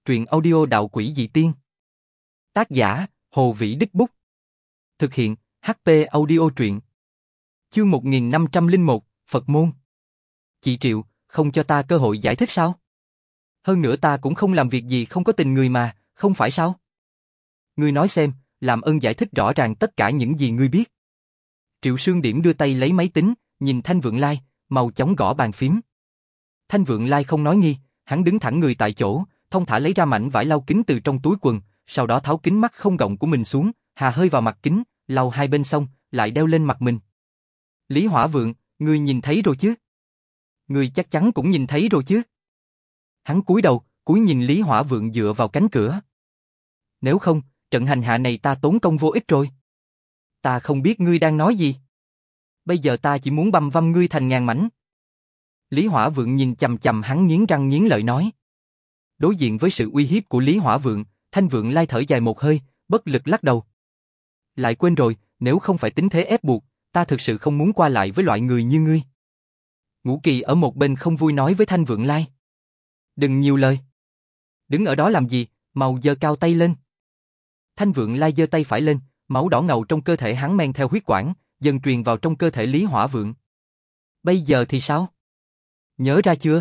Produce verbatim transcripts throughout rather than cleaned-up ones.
truyện audio đạo quỷ dị tiên. Tác giả, Hồ Vĩ Đích Bút. Thực hiện, hát pê Audio truyện. Chương một nghìn năm trăm lẻ một, Phật môn. Chị Triệu, không cho ta cơ hội giải thích sao? Hơn nữa ta cũng không làm việc gì không có tình người mà, không phải sao? Ngươi nói xem, làm ơn giải thích rõ ràng tất cả những gì ngươi biết. Triệu Sương Điểm đưa tay lấy máy tính, nhìn Thanh Vượng Lai, mau chóng gõ bàn phím. Thanh Vượng Lai không nói nghi, hắn đứng thẳng người tại chỗ, thong thả lấy ra mảnh vải lau kính từ trong túi quần, sau đó tháo kính mắt không gọng của mình xuống, hà hơi vào mặt kính, lau hai bên xong, lại đeo lên mặt mình. Lý Hỏa Vượng, ngươi nhìn thấy rồi chứ? Ngươi chắc chắn cũng nhìn thấy rồi chứ? Hắn cúi đầu, cúi nhìn Lý Hỏa Vượng dựa vào cánh cửa. Nếu không, trận hành hạ này ta tốn công vô ích rồi. Ta không biết ngươi đang nói gì. Bây giờ ta chỉ muốn băm văm ngươi thành ngàn mảnh. Lý Hỏa Vượng nhìn chằm chằm hắn nghiến răng nghiến lợi nói. Đối diện với sự uy hiếp của Lý Hỏa Vượng, Thanh Vượng Lai thở dài một hơi, bất lực lắc đầu. Lại quên rồi, nếu không phải tính thế ép buộc, ta thực sự không muốn qua lại với loại người như ngươi. Ngũ Kỳ ở một bên không vui nói với Thanh Vượng Lai. Đừng nhiều lời. Đứng ở đó làm gì, mau giơ cao tay lên. Thanh Vượng Lai giơ tay phải lên, máu đỏ ngầu trong cơ thể hắn men theo huyết quản, dần truyền vào trong cơ thể Lý Hỏa Vượng. Bây giờ thì sao? Nhớ ra chưa?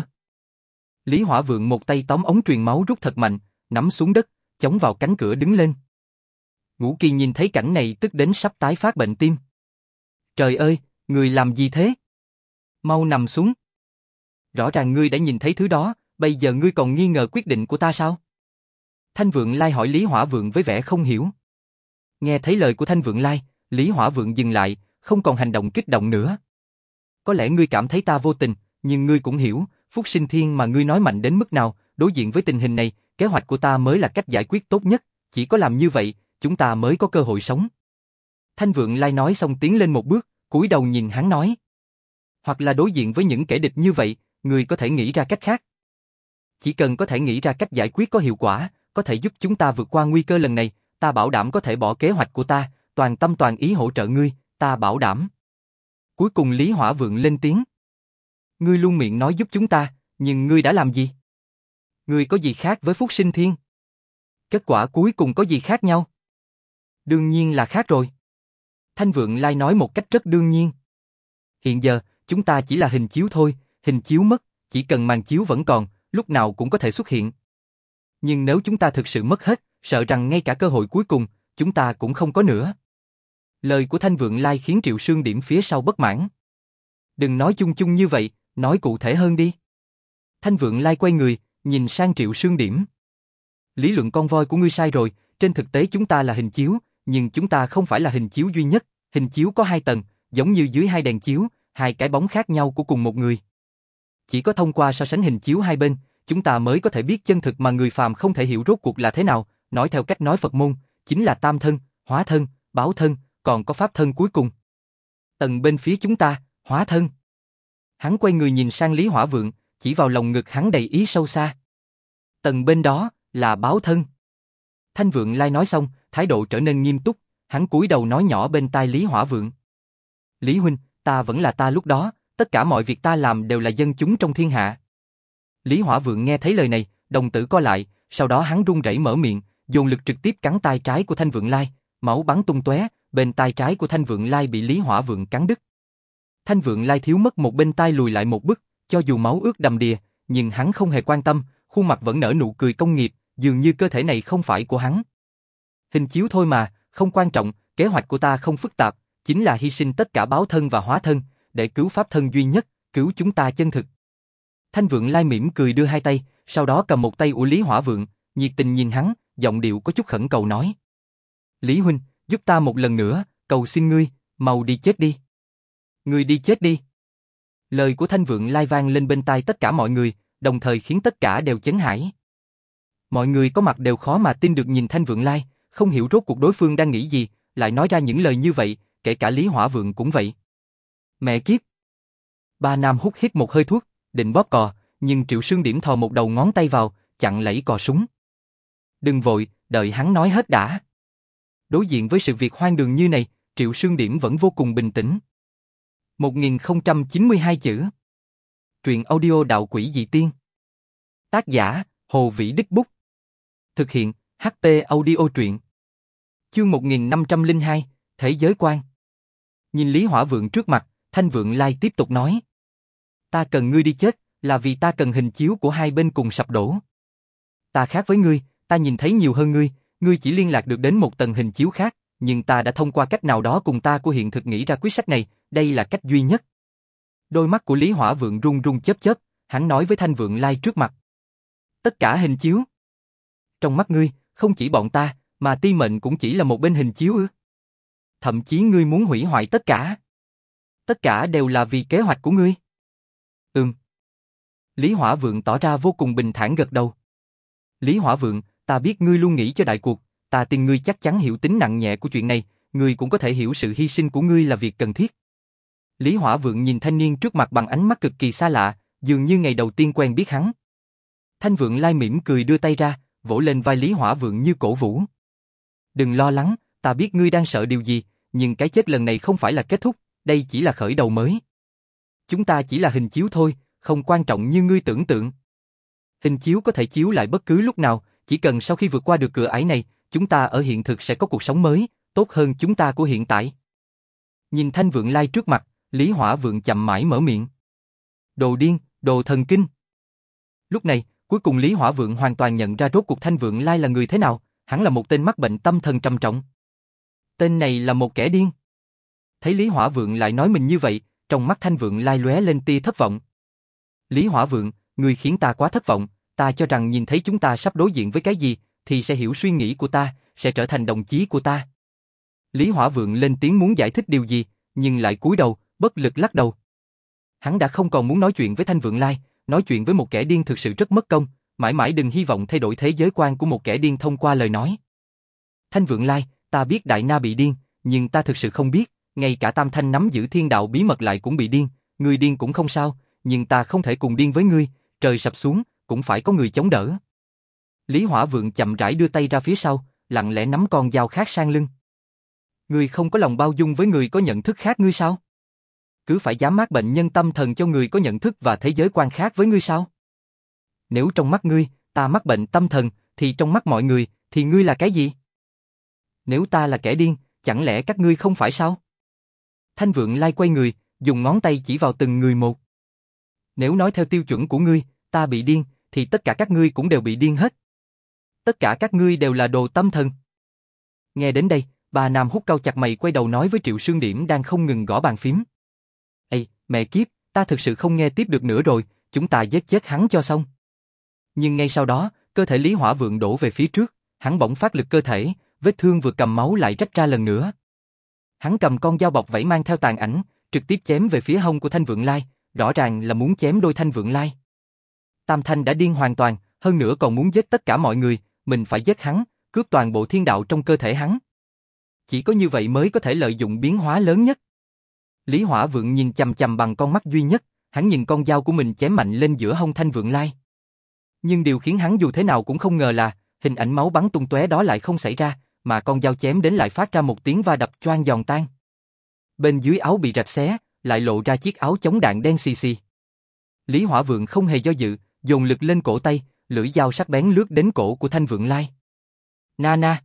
Lý Hỏa Vượng một tay tóm ống truyền máu rút thật mạnh, nắm xuống đất, chống vào cánh cửa đứng lên. Ngũ Kỳ nhìn thấy cảnh này tức đến sắp tái phát bệnh tim. Trời ơi, người làm gì thế? Mau nằm xuống. Rõ ràng ngươi đã nhìn thấy thứ đó, bây giờ ngươi còn nghi ngờ quyết định của ta sao? Thanh Vượng Lai hỏi Lý Hỏa Vượng với vẻ không hiểu. Nghe thấy lời của Thanh Vượng Lai, Lý Hỏa Vượng dừng lại, không còn hành động kích động nữa. Có lẽ ngươi cảm thấy ta vô tình, nhưng ngươi cũng hiểu, Phúc Sinh Thiên mà ngươi nói mạnh đến mức nào, đối diện với tình hình này, kế hoạch của ta mới là cách giải quyết tốt nhất, chỉ có làm như vậy, chúng ta mới có cơ hội sống. Thanh Vượng Lai nói xong tiến lên một bước, cúi đầu nhìn hắn nói. Hoặc là đối diện với những kẻ địch như vậy, ngươi có thể nghĩ ra cách khác. Chỉ cần có thể nghĩ ra cách giải quyết có hiệu quả, có thể giúp chúng ta vượt qua nguy cơ lần này, ta bảo đảm có thể bỏ kế hoạch của ta, toàn tâm toàn ý hỗ trợ ngươi, ta bảo đảm. Cuối cùng Lý Hỏa Vượng lên tiếng. Ngươi luôn miệng nói giúp chúng ta, nhưng ngươi đã làm gì? Ngươi có gì khác với Phúc Sinh Thiên? Kết quả cuối cùng có gì khác nhau? Đương nhiên là khác rồi. Thanh Vượng Lai nói một cách rất đương nhiên. Hiện giờ, chúng ta chỉ là hình chiếu thôi, hình chiếu mất, chỉ cần màn chiếu vẫn còn, lúc nào cũng có thể xuất hiện. Nhưng nếu chúng ta thực sự mất hết, sợ rằng ngay cả cơ hội cuối cùng, chúng ta cũng không có nữa. Lời của Thanh Vượng Lai khiến Triệu Sương Điểm phía sau bất mãn. Đừng nói chung chung như vậy, nói cụ thể hơn đi. Thanh Vượng Lai quay người, nhìn sang Triệu Sương Điểm. Lý luận con voi của ngươi sai rồi, trên thực tế chúng ta là hình chiếu, nhưng chúng ta không phải là hình chiếu duy nhất, hình chiếu có hai tầng, giống như dưới hai đèn chiếu, hai cái bóng khác nhau của cùng một người. Chỉ có thông qua so sánh hình chiếu hai bên, chúng ta mới có thể biết chân thực mà người phàm không thể hiểu rốt cuộc là thế nào, nói theo cách nói Phật môn, chính là tam thân, hóa thân, báo thân, còn có pháp thân cuối cùng. Tầng bên phía chúng ta, hóa thân. Hắn quay người nhìn sang Lý Hỏa Vượng, chỉ vào lồng ngực hắn đầy ý sâu xa. Tầng bên đó, là báo thân. Thanh Vượng Lai nói xong, thái độ trở nên nghiêm túc, hắn cúi đầu nói nhỏ bên tai Lý Hỏa Vượng. Lý huynh, ta vẫn là ta lúc đó, tất cả mọi việc ta làm đều là dân chúng trong thiên hạ. Lý Hỏa Vượng nghe thấy lời này, đồng tử co lại, sau đó hắn run rẩy mở miệng, dồn lực trực tiếp cắn tai trái của Thanh Vượng Lai, máu bắn tung tóe, bên tai trái của Thanh Vượng Lai bị Lý Hỏa Vượng cắn đứt. Thanh Vượng Lai thiếu mất một bên tai lùi lại một bước, cho dù máu ướt đầm đìa, nhưng hắn không hề quan tâm, khuôn mặt vẫn nở nụ cười công nghiệp, dường như cơ thể này không phải của hắn. Hình chiếu thôi mà, không quan trọng, kế hoạch của ta không phức tạp, chính là hy sinh tất cả báo thân và hóa thân, để cứu pháp thân duy nhất, cứu chúng ta chân thực. Thanh Vượng Lai mỉm cười đưa hai tay, sau đó cầm một tay của Lý Hỏa Vượng, nhiệt tình nhìn hắn, giọng điệu có chút khẩn cầu nói. Lý huynh, giúp ta một lần nữa, cầu xin ngươi, mau đi chết đi. Ngươi đi chết đi. Lời của Thanh Vượng Lai vang lên bên tai tất cả mọi người, đồng thời khiến tất cả đều chấn hãi. Mọi người có mặt đều khó mà tin được nhìn Thanh Vượng Lai, không hiểu rốt cuộc đối phương đang nghĩ gì, lại nói ra những lời như vậy, kể cả Lý Hỏa Vượng cũng vậy. Mẹ kiếp. Ba nam hút hít một hơi thuốc, định bóp cò, nhưng Triệu Sương Điểm thò một đầu ngón tay vào, chặn lẫy cò súng. Đừng vội, đợi hắn nói hết đã. Đối diện với sự việc hoang đường như này, Triệu Sương Điểm vẫn vô cùng bình tĩnh. một nghìn không trăm chín mươi hai chữ. Truyện audio đạo quỷ dị tiên. Tác giả, Hồ Vĩ Đích Bút. Thực hiện, hát pê Audio truyện. Chương một nghìn năm trăm lẻ hai, Thế giới quan. Nhìn Lý Hỏa Vượng trước mặt, Thanh Vượng Lai tiếp tục nói. Ta cần ngươi đi chết, là vì ta cần hình chiếu của hai bên cùng sập đổ. Ta khác với ngươi, ta nhìn thấy nhiều hơn ngươi, ngươi chỉ liên lạc được đến một tầng hình chiếu khác, nhưng ta đã thông qua cách nào đó cùng ta của hiện thực nghĩ ra quyết sách này, đây là cách duy nhất. Đôi mắt của Lý Hỏa Vượng run run chớp chớp, hắn nói với Thanh Vượng Lai trước mặt. Tất cả hình chiếu. Trong mắt ngươi, không chỉ bọn ta, mà Ti Mệnh cũng chỉ là một bên hình chiếu ư? Thậm chí ngươi muốn hủy hoại tất cả. Tất cả đều là vì kế hoạch của ngươi. Ừm. Lý Hỏa Vượng tỏ ra vô cùng bình thản gật đầu. Lý Hỏa Vượng, ta biết ngươi luôn nghĩ cho đại cuộc, ta tin ngươi chắc chắn hiểu tính nặng nhẹ của chuyện này, ngươi cũng có thể hiểu sự hy sinh của ngươi là việc cần thiết. Lý Hỏa Vượng nhìn thanh niên trước mặt bằng ánh mắt cực kỳ xa lạ, dường như ngày đầu tiên quen biết hắn. Thanh Vượng Lai mỉm cười đưa tay ra, vỗ lên vai Lý Hỏa Vượng như cổ vũ. Đừng lo lắng, ta biết ngươi đang sợ điều gì, nhưng cái chết lần này không phải là kết thúc, đây chỉ là khởi đầu mới. Chúng ta chỉ là hình chiếu thôi, không quan trọng như ngươi tưởng tượng. Hình chiếu có thể chiếu lại bất cứ lúc nào, chỉ cần sau khi vượt qua được cửa ải này, chúng ta ở hiện thực sẽ có cuộc sống mới, tốt hơn chúng ta của hiện tại. Nhìn Thanh Vượng Lai trước mặt, Lý Hỏa Vượng chậm mãi mở miệng. Đồ điên, đồ thần kinh. Lúc này, cuối cùng Lý Hỏa Vượng hoàn toàn nhận ra rốt cuộc Thanh Vượng Lai là người thế nào, hắn là một tên mắc bệnh tâm thần trầm trọng. Tên này là một kẻ điên. Thấy Lý Hỏa Vượng lại nói mình như vậy, trong mắt Thanh Vượng Lai lóe lên tia thất vọng. Lý Hỏa Vượng, ngươi khiến ta quá thất vọng, ta cho rằng nhìn thấy chúng ta sắp đối diện với cái gì, thì sẽ hiểu suy nghĩ của ta, sẽ trở thành đồng chí của ta. Lý Hỏa Vượng lên tiếng muốn giải thích điều gì, nhưng lại cúi đầu, bất lực lắc đầu. Hắn đã không còn muốn nói chuyện với Thanh Vượng Lai, nói chuyện với một kẻ điên thực sự rất mất công, mãi mãi đừng hy vọng thay đổi thế giới quan của một kẻ điên thông qua lời nói. Thanh Vượng Lai, ta biết Đại Na bị điên, nhưng ta thực sự không biết, ngay cả Tam Thanh nắm giữ thiên đạo bí mật lại cũng bị điên, người điên cũng không sao, nhưng ta không thể cùng điên với ngươi, trời sập xuống, cũng phải có người chống đỡ. Lý Hỏa Vượng chậm rãi đưa tay ra phía sau, lặng lẽ nắm con dao khác sang lưng. Ngươi không có lòng bao dung với người có nhận thức khác ngươi sao? Cứ phải dám mát bệnh nhân tâm thần cho người có nhận thức và thế giới quan khác với ngươi sao? Nếu trong mắt ngươi, ta mắc bệnh tâm thần, thì trong mắt mọi người, thì ngươi là cái gì? Nếu ta là kẻ điên, chẳng lẽ các ngươi không phải sao? Thanh Vượng Lai quay người, dùng ngón tay chỉ vào từng người một. Nếu nói theo tiêu chuẩn của ngươi, ta bị điên, thì tất cả các ngươi cũng đều bị điên hết. Tất cả các ngươi đều là đồ tâm thần. Nghe đến đây, bà Nam Hút cau chặt mày quay đầu nói với Triệu Sương Điểm đang không ngừng gõ bàn phím. Ê, mẹ kiếp, ta thực sự không nghe tiếp được nữa rồi, chúng ta giết chết hắn cho xong. Nhưng ngay sau đó, cơ thể Lý Hỏa Vượng đổ về phía trước, hắn bỗng phát lực cơ thể, vết thương vừa cầm máu lại rách ra lần nữa. Hắn cầm con dao bọc vảy mang theo tàn ảnh, trực tiếp chém về phía hông của Thanh Vượng Lai, rõ ràng là muốn chém đôi Thanh Vượng Lai. Tam Thanh đã điên hoàn toàn, hơn nữa còn muốn giết tất cả mọi người, mình phải giết hắn, cướp toàn bộ thiên đạo trong cơ thể hắn. Chỉ có như vậy mới có thể lợi dụng biến hóa lớn nhất. Lý Hỏa Vượng nhìn chằm chằm bằng con mắt duy nhất, hắn nhìn con dao của mình chém mạnh lên giữa hông Thanh Vượng Lai. Nhưng điều khiến hắn dù thế nào cũng không ngờ là, hình ảnh máu bắn tung tóe đó lại không xảy ra, mà con dao chém đến lại phát ra một tiếng va đập choang giòn tan. Bên dưới áo bị rạch xé, lại lộ ra chiếc áo chống đạn đen xì xì. Lý Hỏa Vượng không hề do dự, dồn lực lên cổ tay, lưỡi dao sắc bén lướt đến cổ của Thanh Vượng Lai. Na na!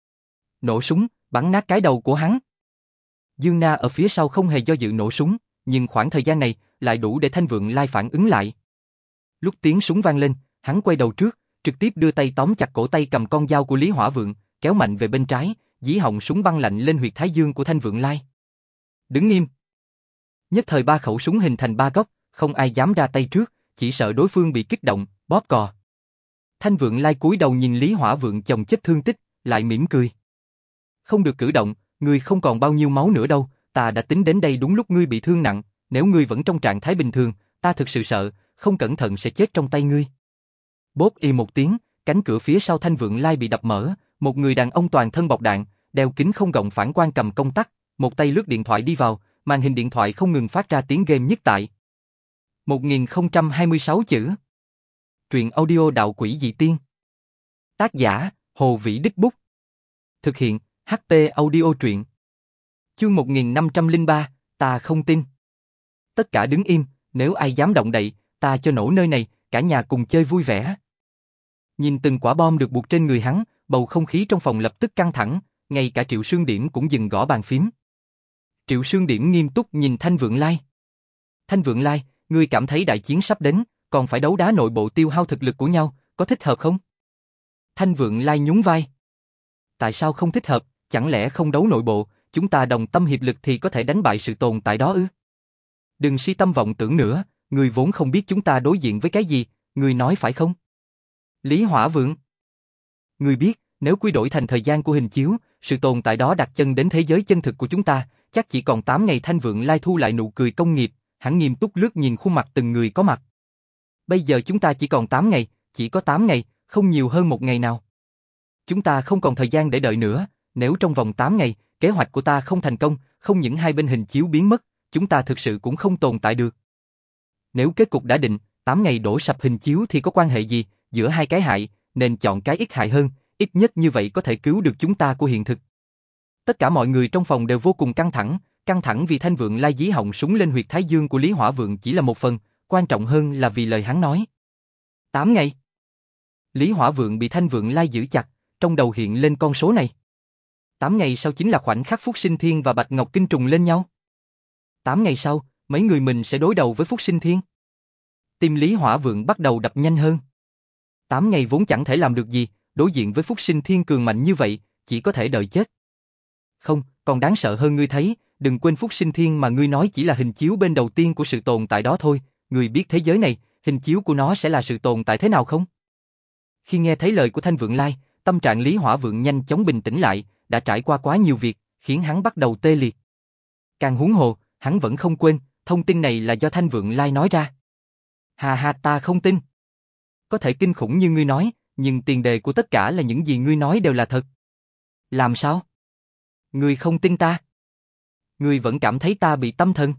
Nổ súng, bắn nát cái đầu của hắn. Dương Na ở phía sau không hề do dự nổ súng, nhưng khoảng thời gian này lại đủ để Thanh Vượng Lai phản ứng lại. Lúc tiếng súng vang lên, hắn quay đầu trước, trực tiếp đưa tay tóm chặt cổ tay cầm con dao của Lý Hỏa Vượng, kéo mạnh về bên trái, dí họng súng băng lạnh lên huyệt thái dương của Thanh Vượng Lai. Đứng nghiêm! Nhất thời ba khẩu súng hình thành ba góc, không ai dám ra tay trước, chỉ sợ đối phương bị kích động, bóp cò. Thanh Vượng Lai cúi đầu nhìn Lý Hỏa Vượng chồng chất thương tích, lại mỉm cười. Không được cử động, ngươi không còn bao nhiêu máu nữa đâu, ta đã tính đến đây đúng lúc ngươi bị thương nặng, nếu ngươi vẫn trong trạng thái bình thường, ta thực sự sợ, không cẩn thận sẽ chết trong tay ngươi. Bốp y một tiếng, cánh cửa phía sau Thanh Vượng Lai bị đập mở, một người đàn ông toàn thân bọc đạn, đeo kính không gọng phản quang cầm công tắc, một tay lướt điện thoại đi vào, màn hình điện thoại không ngừng phát ra tiếng game nhất tại. một nghìn không trăm hai mươi sáu chữ. Truyện audio đạo quỷ dị tiên. Tác giả, Hồ Vĩ Đích Bút. Thực hiện, hát pê Audio truyện. Chương một nghìn năm trăm lẻ ba, ta không tin. Tất cả đứng im, nếu ai dám động đậy, ta cho nổ nơi này, cả nhà cùng chơi vui vẻ. Nhìn từng quả bom được buộc trên người hắn, bầu không khí trong phòng lập tức căng thẳng, ngay cả Triệu Sương Điểm cũng dừng gõ bàn phím. Triệu Sương Điểm nghiêm túc nhìn Thanh Vượng Lai. Thanh Vượng Lai, ngươi cảm thấy đại chiến sắp đến, còn phải đấu đá nội bộ tiêu hao thực lực của nhau, có thích hợp không? Thanh Vượng Lai nhún vai. Tại sao không thích hợp, chẳng lẽ không đấu nội bộ, chúng ta đồng tâm hiệp lực thì có thể đánh bại sự tồn tại đó ư? Đừng si tâm vọng tưởng nữa, ngươi vốn không biết chúng ta đối diện với cái gì, ngươi nói phải không? Lý Hỏa Vượng. Ngươi biết, nếu quy đổi thành thời gian của hình chiếu, sự tồn tại đó đặt chân đến thế giới chân thực của chúng ta, chắc chỉ còn tám ngày. Thanh Vượng Lai thu lại nụ cười công nghiệp, hắn nghiêm túc lướt nhìn khuôn mặt từng người có mặt. Bây giờ chúng ta chỉ còn tám ngày, chỉ có tám ngày, không nhiều hơn một ngày nào. Chúng ta không còn thời gian để đợi nữa, nếu trong vòng tám ngày, kế hoạch của ta không thành công, không những hai bên hình chiếu biến mất, chúng ta thực sự cũng không tồn tại được. Nếu kết cục đã định, tám ngày đổ sập hình chiếu thì có quan hệ gì, giữa hai cái hại, nên chọn cái ít hại hơn, ít nhất như vậy có thể cứu được chúng ta của hiện thực. Tất cả mọi người trong phòng đều vô cùng căng thẳng, căng thẳng vì Thanh Vượng Lai dí họng súng lên huyệt thái dương của Lý Hỏa Vượng chỉ là một phần, quan trọng hơn là vì lời hắn nói. Tám ngày. Lý Hỏa Vượng bị Thanh Vượng Lai giữ chặt, trong đầu hiện lên con số này. Tám ngày sau chính là khoảnh khắc Phúc Sinh Thiên và Bạch Ngọc Kinh trùng lên nhau. Tám ngày sau, mấy người mình sẽ đối đầu với Phúc Sinh Thiên. Tim Lý Hỏa Vượng bắt đầu đập nhanh hơn. Tám ngày vốn chẳng thể làm được gì, đối diện với Phúc Sinh Thiên cường mạnh như vậy, chỉ có thể đợi chết. Không, còn đáng sợ hơn ngươi thấy, đừng quên Phúc Sinh Thiên mà ngươi nói chỉ là hình chiếu bên đầu tiên của sự tồn tại đó thôi, ngươi biết thế giới này, hình chiếu của nó sẽ là sự tồn tại thế nào không? Khi nghe thấy lời của Thanh Vượng Lai, tâm trạng Lý Hỏa Vượng nhanh chóng bình tĩnh lại, đã trải qua quá nhiều việc, khiến hắn bắt đầu tê liệt. Càng huống hồ, hắn vẫn không quên, thông tin này là do Thanh Vượng Lai nói ra. Hà hà, ta không tin. Có thể kinh khủng như ngươi nói, nhưng tiền đề của tất cả là những gì ngươi nói đều là thật. Làm sao? Ngươi không tin ta? Ngươi vẫn cảm thấy ta bị tâm thần?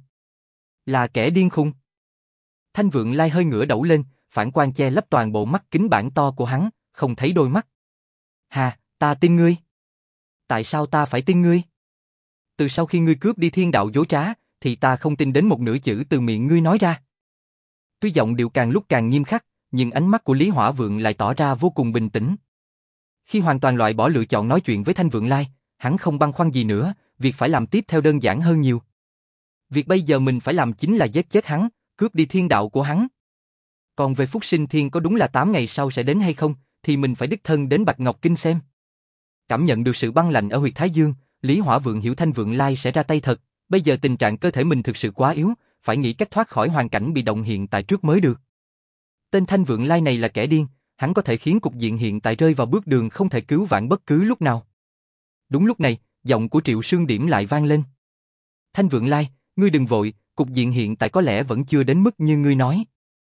Là kẻ điên khùng. Thanh Vượng Lai hơi ngửa đầu lên, phản quang che lấp toàn bộ mắt kính bản to của hắn, không thấy đôi mắt. Hà, ta tin ngươi. Tại sao ta phải tin ngươi? Từ sau khi ngươi cướp đi thiên đạo dối trá, thì ta không tin đến một nửa chữ từ miệng ngươi nói ra. Tuy giọng điệu càng lúc càng nghiêm khắc, nhưng ánh mắt của Lý Hỏa Vượng lại tỏ ra vô cùng bình tĩnh. Khi hoàn toàn loại bỏ lựa chọn nói chuyện với Thanh Vượng Lai, hắn không băn khoăn gì nữa, việc phải làm tiếp theo đơn giản hơn nhiều. Việc bây giờ mình phải làm chính là giết chết hắn, cướp đi thiên đạo của hắn. Còn về Phúc Sinh Thiên có đúng là tám ngày sau sẽ đến hay không, thì mình phải đích thân đến Bạch Ngọc Kinh xem. Cảm nhận được sự băng lạnh ở huyệt thái dương, Lý Hỏa Vượng hiểu Thanh Vượng Lai sẽ ra tay thật, bây giờ tình trạng cơ thể mình thực sự quá yếu, phải nghĩ cách thoát khỏi hoàn cảnh bị động hiện tại trước mới được. Tên Thanh Vượng Lai này là kẻ điên, hắn có thể khiến cục diện hiện tại rơi vào bước đường không thể cứu vãn bất cứ lúc nào. Đúng lúc này, giọng của Triệu Sương Điểm lại vang lên. Thanh Vượng Lai, ngươi đừng vội, cục diện hiện tại có lẽ vẫn chưa đến mức như ngươi nói.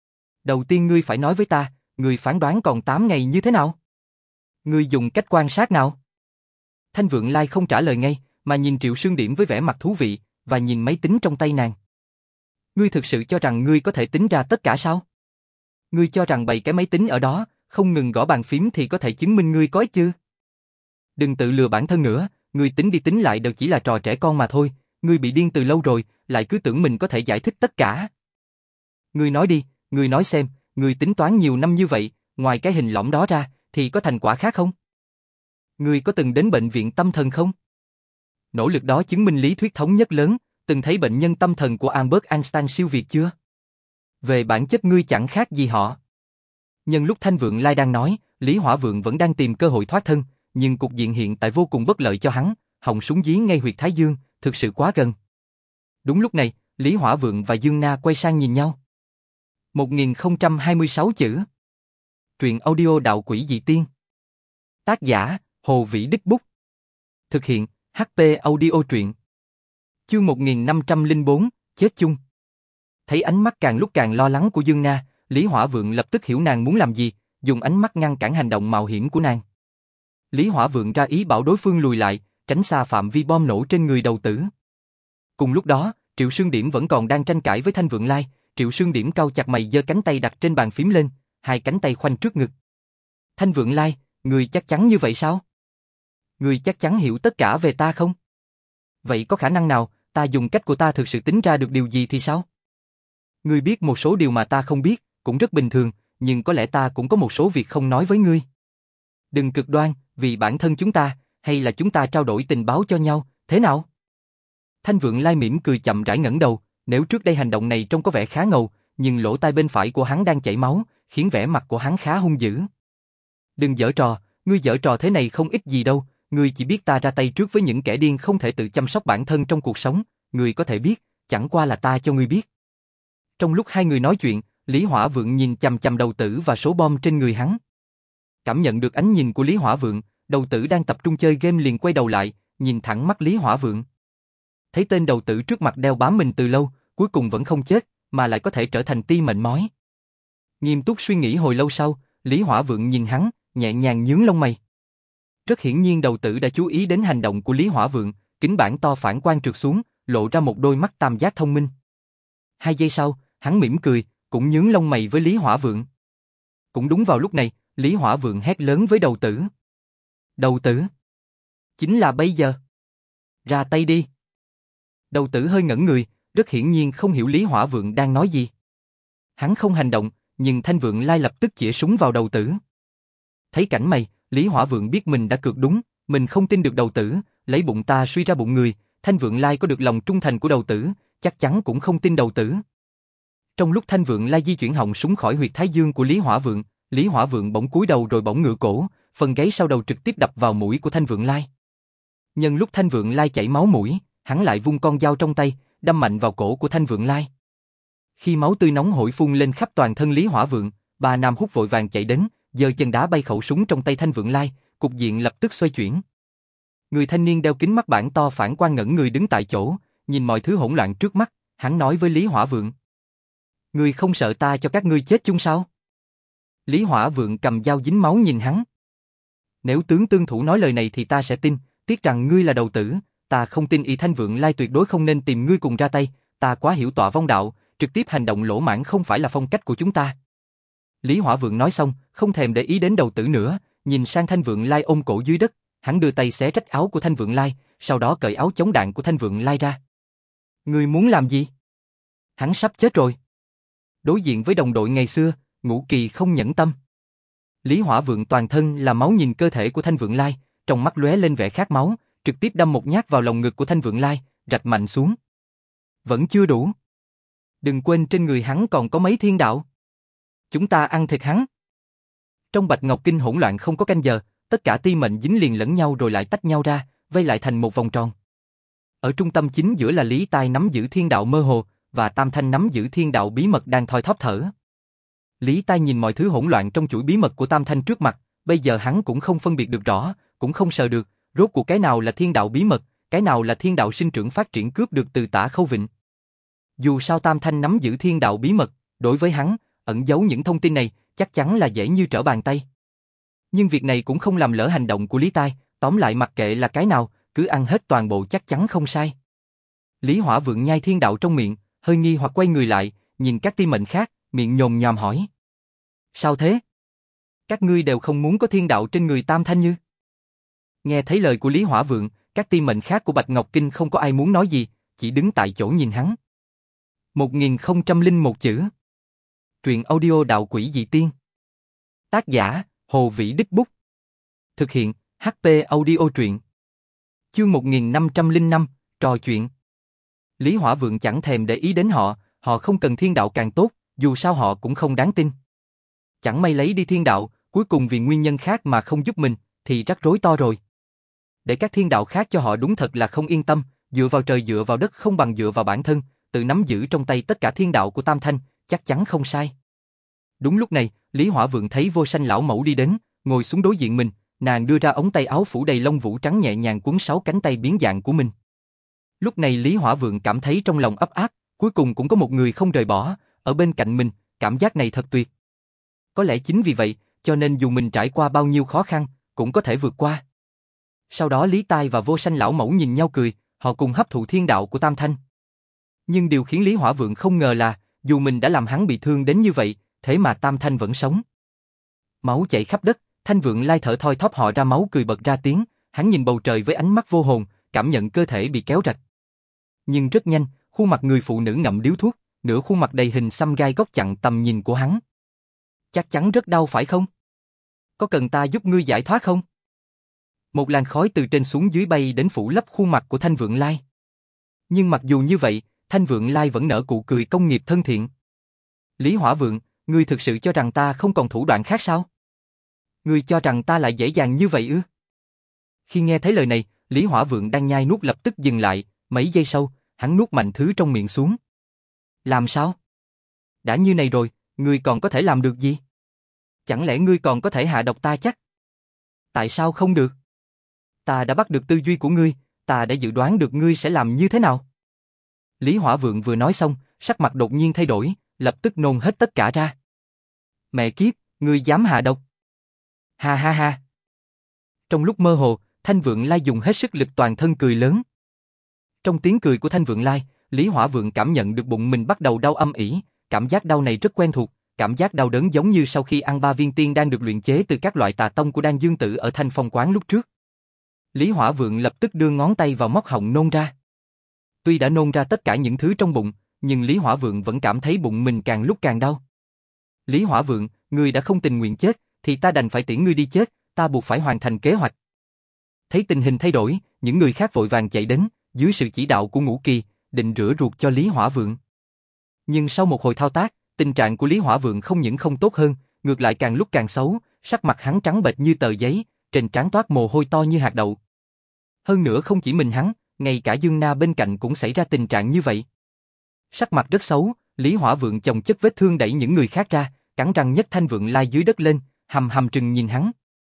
Đầu tiên ngươi phải nói với ta, ngươi phán đoán còn tám ngày như thế nào? Ngươi dùng cách quan sát nào? Thanh Vượng Lai không trả lời ngay, mà nhìn Triệu Sương Điểm với vẻ mặt thú vị, và nhìn máy tính trong tay nàng. Ngươi thực sự cho rằng ngươi có thể tính ra tất cả sao? Ngươi cho rằng bày cái máy tính ở đó, không ngừng gõ bàn phím thì có thể chứng minh ngươi có ích chứ? Đừng tự lừa bản thân nữa, ngươi tính đi tính lại đều chỉ là trò trẻ con mà thôi, ngươi bị điên từ lâu rồi, lại cứ tưởng mình có thể giải thích tất cả. Ngươi nói đi, ngươi nói xem, ngươi tính toán nhiều năm như vậy, ngoài cái hình lõm đó ra, thì có thành quả khác không? Ngươi có từng đến bệnh viện tâm thần không? Nỗ lực đó chứng minh lý thuyết thống nhất lớn, từng thấy bệnh nhân tâm thần của Albert Einstein siêu việt chưa? Về bản chất ngươi chẳng khác gì họ. Nhân lúc Thanh Vượng Lai đang nói, Lý Hỏa Vượng vẫn đang tìm cơ hội thoát thân, nhưng cục diện hiện tại vô cùng bất lợi cho hắn, họng súng dí ngay huyệt thái dương, thực sự quá gần. Đúng lúc này, Lý Hỏa Vượng và Dương Na quay sang nhìn nhau. một nghìn không trăm hai mươi sáu chữ. Truyện audio Đạo Quỷ Dị Tiên. Tác giả, Hồ Vĩ Đích Bút. Thực hiện, hát pê Audio Truyện. Chương một nghìn năm trăm lẻ bốn, chết chung. Thấy ánh mắt càng lúc càng lo lắng của Dương Na, Lý Hỏa Vượng lập tức hiểu nàng muốn làm gì, dùng ánh mắt ngăn cản hành động mạo hiểm của nàng. Lý Hỏa Vượng ra ý bảo đối phương lùi lại, tránh xa phạm vi bom nổ trên người đầu tử. Cùng lúc đó, Triệu Sương Điểm vẫn còn đang tranh cãi với Thanh Vượng Lai, Triệu Sương Điểm cau chặt mày giơ cánh tay đặt trên bàn phím lên, hai cánh tay khoanh trước ngực. Thanh Vượng Lai, người chắc chắn như vậy sao? Người chắc chắn hiểu tất cả về ta không? Vậy có khả năng nào, ta dùng cách của ta thực sự tính ra được điều gì thì sao? Ngươi biết một số điều mà ta không biết, cũng rất bình thường, nhưng có lẽ ta cũng có một số việc không nói với ngươi. Đừng cực đoan, vì bản thân chúng ta, hay là chúng ta trao đổi tình báo cho nhau, thế nào? Thanh Vượng Lai mỉm cười chậm rãi ngẩng đầu, nếu trước đây hành động này trông có vẻ khá ngầu, nhưng lỗ tai bên phải của hắn đang chảy máu, khiến vẻ mặt của hắn khá hung dữ. Đừng giở trò, ngươi giở trò thế này không ích gì đâu, ngươi chỉ biết ta ra tay trước với những kẻ điên không thể tự chăm sóc bản thân trong cuộc sống, ngươi có thể biết, chẳng qua là ta cho ngươi biết. Trong lúc hai người nói chuyện, Lý Hỏa Vượng nhìn chằm chằm Đầu Tử và số bom trên người hắn. Cảm nhận được ánh nhìn của Lý Hỏa Vượng, Đầu Tử đang tập trung chơi game liền quay đầu lại, nhìn thẳng mắt Lý Hỏa Vượng. Thấy tên Đầu Tử trước mặt đeo bám mình từ lâu, cuối cùng vẫn không chết, mà lại có thể trở thành ti mệnh mói. Nghiêm túc suy nghĩ hồi lâu sau, Lý Hỏa Vượng nhìn hắn, nhẹ nhàng nhướng lông mày. Rất hiển nhiên Đầu Tử đã chú ý đến hành động của Lý Hỏa Vượng, kính bản to phản quang trượt xuống, lộ ra một đôi mắt tam giác thông minh. Hai giây sau, hắn mỉm cười, cũng nhướng lông mày với Lý Hỏa Vượng. Cũng đúng vào lúc này, Lý Hỏa Vượng hét lớn với Đầu Tử. Đầu Tử! Chính là bây giờ! Ra tay đi! Đầu Tử hơi ngẩn người, rất hiển nhiên không hiểu Lý Hỏa Vượng đang nói gì. Hắn không hành động, nhưng Thanh Vượng Lai lập tức chĩa súng vào Đầu Tử. Thấy cảnh này, Lý Hỏa Vượng biết mình đã cược đúng, mình không tin được Đầu Tử, lấy bụng ta suy ra bụng người, Thanh Vượng Lai có được lòng trung thành của Đầu Tử, chắc chắn cũng không tin Đầu Tử. Trong lúc Thanh Vượng Lai di chuyển họng súng khỏi huyệt thái dương của Lý Hỏa Vượng, Lý Hỏa Vượng bỗng cúi đầu rồi bỗng ngửa cổ, phần gáy sau đầu trực tiếp đập vào mũi của Thanh Vượng Lai. Nhân lúc Thanh Vượng Lai chảy máu mũi, hắn lại vung con dao trong tay, đâm mạnh vào cổ của Thanh Vượng Lai. Khi máu tươi nóng hổi phun lên khắp toàn thân Lý Hỏa Vượng, ba nam hút vội vàng chạy đến, giơ chân đá bay khẩu súng trong tay Thanh Vượng Lai, cục diện lập tức xoay chuyển. Người thanh niên đeo kính mắt bản to phản quang ngẩn người đứng tại chỗ, nhìn mọi thứ hỗn loạn trước mắt, hắn nói với Lý Hỏa Vượng. Ngươi không sợ ta cho các ngươi chết chung sao? Lý Hỏa Vượng cầm dao dính máu nhìn hắn. Nếu tướng tương thủ nói lời này thì ta sẽ tin, tiếc rằng ngươi là Đầu Tử, ta không tin y Thanh Vượng Lai tuyệt đối không nên tìm ngươi cùng ra tay, ta quá hiểu tọa vong đạo, trực tiếp hành động lỗ mãng không phải là phong cách của chúng ta. Lý Hỏa Vượng nói xong, không thèm để ý đến Đầu Tử nữa, nhìn sang Thanh Vượng Lai ôm cổ dưới đất, hắn đưa tay xé rách áo của Thanh Vượng Lai, sau đó cởi áo chống đạn của Thanh Vượng Lai ra. Ngươi muốn làm gì? Hắn sắp chết rồi. Đối diện với đồng đội ngày xưa, Ngũ Kỳ không nhẫn tâm. Lý Hỏa Vượng toàn thân là máu nhìn cơ thể của Thanh Vượng Lai, trong mắt lóe lên vẻ khát máu, trực tiếp đâm một nhát vào lồng ngực của Thanh Vượng Lai, rạch mạnh xuống. Vẫn chưa đủ. Đừng quên trên người hắn còn có mấy thiên đạo. Chúng ta ăn thịt hắn. Trong Bạch Ngọc Kinh hỗn loạn không có canh giờ, tất cả ti mệnh dính liền lẫn nhau rồi lại tách nhau ra, vây lại thành một vòng tròn. Ở trung tâm chính giữa là Lý Tai nắm giữ thiên đạo mơ hồ, và Tam Thanh nắm giữ thiên đạo bí mật đang thoi thóp thở. Lý Tai nhìn mọi thứ hỗn loạn trong chuỗi bí mật của Tam Thanh trước mặt, bây giờ hắn cũng không phân biệt được rõ, cũng không sờ được, rốt cuộc cái nào là thiên đạo bí mật, cái nào là thiên đạo sinh trưởng phát triển cướp được từ Tả Khâu Vịnh. Dù sao Tam Thanh nắm giữ thiên đạo bí mật, đối với hắn, ẩn giấu những thông tin này, chắc chắn là dễ như trở bàn tay. Nhưng việc này cũng không làm lỡ hành động của Lý Tai, tóm lại mặc kệ là cái nào, cứ ăn hết toàn bộ chắc chắn không sai. Lý Hỏa Vượng nhai thiên đạo trong miệng, hơi nghi hoặc quay người lại, nhìn các ti mệnh khác, miệng nhồm nhòm hỏi. Sao thế? Các ngươi đều không muốn có thiên đạo trên người Tam Thanh như? Nghe thấy lời của Lý Hỏa Vượng, các ti mệnh khác của Bạch Ngọc Kinh không có ai muốn nói gì, chỉ đứng tại chỗ nhìn hắn. một nghìn không trăm lẻ một chữ. Truyện audio Đạo Quỷ Dị Tiên. Tác giả, Hồ Vĩ Đích Bút. Thực hiện, hát pê Audio Truyện. Chương một nghìn năm trăm lẻ năm, trò chuyện. Lý Hỏa Vượng chẳng thèm để ý đến họ, họ không cần thiên đạo càng tốt, dù sao họ cũng không đáng tin. Chẳng may lấy đi thiên đạo, cuối cùng vì nguyên nhân khác mà không giúp mình, thì rắc rối to rồi. Để các thiên đạo khác cho họ đúng thật là không yên tâm, dựa vào trời dựa vào đất không bằng dựa vào bản thân, tự nắm giữ trong tay tất cả thiên đạo của Tam Thanh, chắc chắn không sai. Đúng lúc này, Lý Hỏa Vượng thấy Vô Sanh lão mẫu đi đến, ngồi xuống đối diện mình, nàng đưa ra ống tay áo phủ đầy lông vũ trắng nhẹ nhàng quấn sáu cánh tay biến dạng của mình. Lúc này Lý Hỏa Vượng cảm thấy trong lòng ấp áp, cuối cùng cũng có một người không rời bỏ, ở bên cạnh mình, cảm giác này thật tuyệt. Có lẽ chính vì vậy, cho nên dù mình trải qua bao nhiêu khó khăn, cũng có thể vượt qua. Sau đó Lý Tai và Vô Sanh lão mẫu nhìn nhau cười, họ cùng hấp thụ thiên đạo của Tam Thanh. Nhưng điều khiến Lý Hỏa Vượng không ngờ là, dù mình đã làm hắn bị thương đến như vậy, thế mà Tam Thanh vẫn sống. Máu chảy khắp đất, Thanh Vượng Lai thở thoi thóp họ ra máu cười bật ra tiếng, hắn nhìn bầu trời với ánh mắt vô hồn, cảm nhận cơ thể bị kéo rạch. Nhưng rất nhanh, khuôn mặt người phụ nữ ngậm điếu thuốc, nửa khuôn mặt đầy hình xăm gai góc chặn tầm nhìn của hắn. Chắc chắn rất đau phải không? Có cần ta giúp ngươi giải thoát không? Một làn khói từ trên xuống dưới bay đến phủ lấp khuôn mặt của Thanh Vượng Lai. Nhưng mặc dù như vậy, Thanh Vượng Lai vẫn nở cụ cười công nghiệp thân thiện. Lý Hỏa Vượng, ngươi thực sự cho rằng ta không còn thủ đoạn khác sao? Ngươi cho rằng ta lại dễ dàng như vậy ư? Khi nghe thấy lời này, Lý Hỏa Vượng đang nhai nuốt lập tức dừng lại, mấy giây sau, hắn nuốt mạnh thứ trong miệng xuống. Làm sao? Đã như này rồi, ngươi còn có thể làm được gì? Chẳng lẽ ngươi còn có thể hạ độc ta chắc? Tại sao không được? Ta đã bắt được tư duy của ngươi, ta đã dự đoán được ngươi sẽ làm như thế nào. Lý Hỏa Vượng vừa nói xong, sắc mặt đột nhiên thay đổi, lập tức nôn hết tất cả ra. Mẹ kiếp, ngươi dám hạ độc? Ha ha ha. Trong lúc mơ hồ, Thanh Vượng Lai dùng hết sức lực toàn thân cười lớn. Trong tiếng cười của Thanh Vượng Lai, Lý Hỏa Vượng cảm nhận được bụng mình bắt đầu đau âm ỉ, cảm giác đau này rất quen thuộc, cảm giác đau đớn giống như sau khi ăn ba viên tiên đan được luyện chế từ các loại tà tông của Đan Dương Tử ở Thanh Phong quán lúc trước. Lý Hỏa Vượng lập tức đưa ngón tay vào móc họng nôn ra. Tuy đã nôn ra tất cả những thứ trong bụng, nhưng Lý Hỏa Vượng vẫn cảm thấy bụng mình càng lúc càng đau. Lý Hỏa Vượng, ngươi đã không tình nguyện chết, thì ta đành phải tiễn ngươi đi chết, ta buộc phải hoàn thành kế hoạch. Thấy tình hình thay đổi, những người khác vội vàng chạy đến, dưới sự chỉ đạo của Ngũ Kỳ, định rửa ruột cho Lý Hỏa Vượng. Nhưng sau một hồi thao tác, tình trạng của Lý Hỏa Vượng không những không tốt hơn, ngược lại càng lúc càng xấu, sắc mặt hắn trắng bệch như tờ giấy, trên trán toát mồ hôi to như hạt đậu. Hơn nữa không chỉ mình hắn, ngay cả Dương Na bên cạnh cũng xảy ra tình trạng như vậy. Sắc mặt rất xấu, Lý Hỏa Vượng chồng chất vết thương đẩy những người khác ra, cắn răng nhấc Thanh Vượng Lai dưới đất lên, hầm hầm trừng nhìn hắn.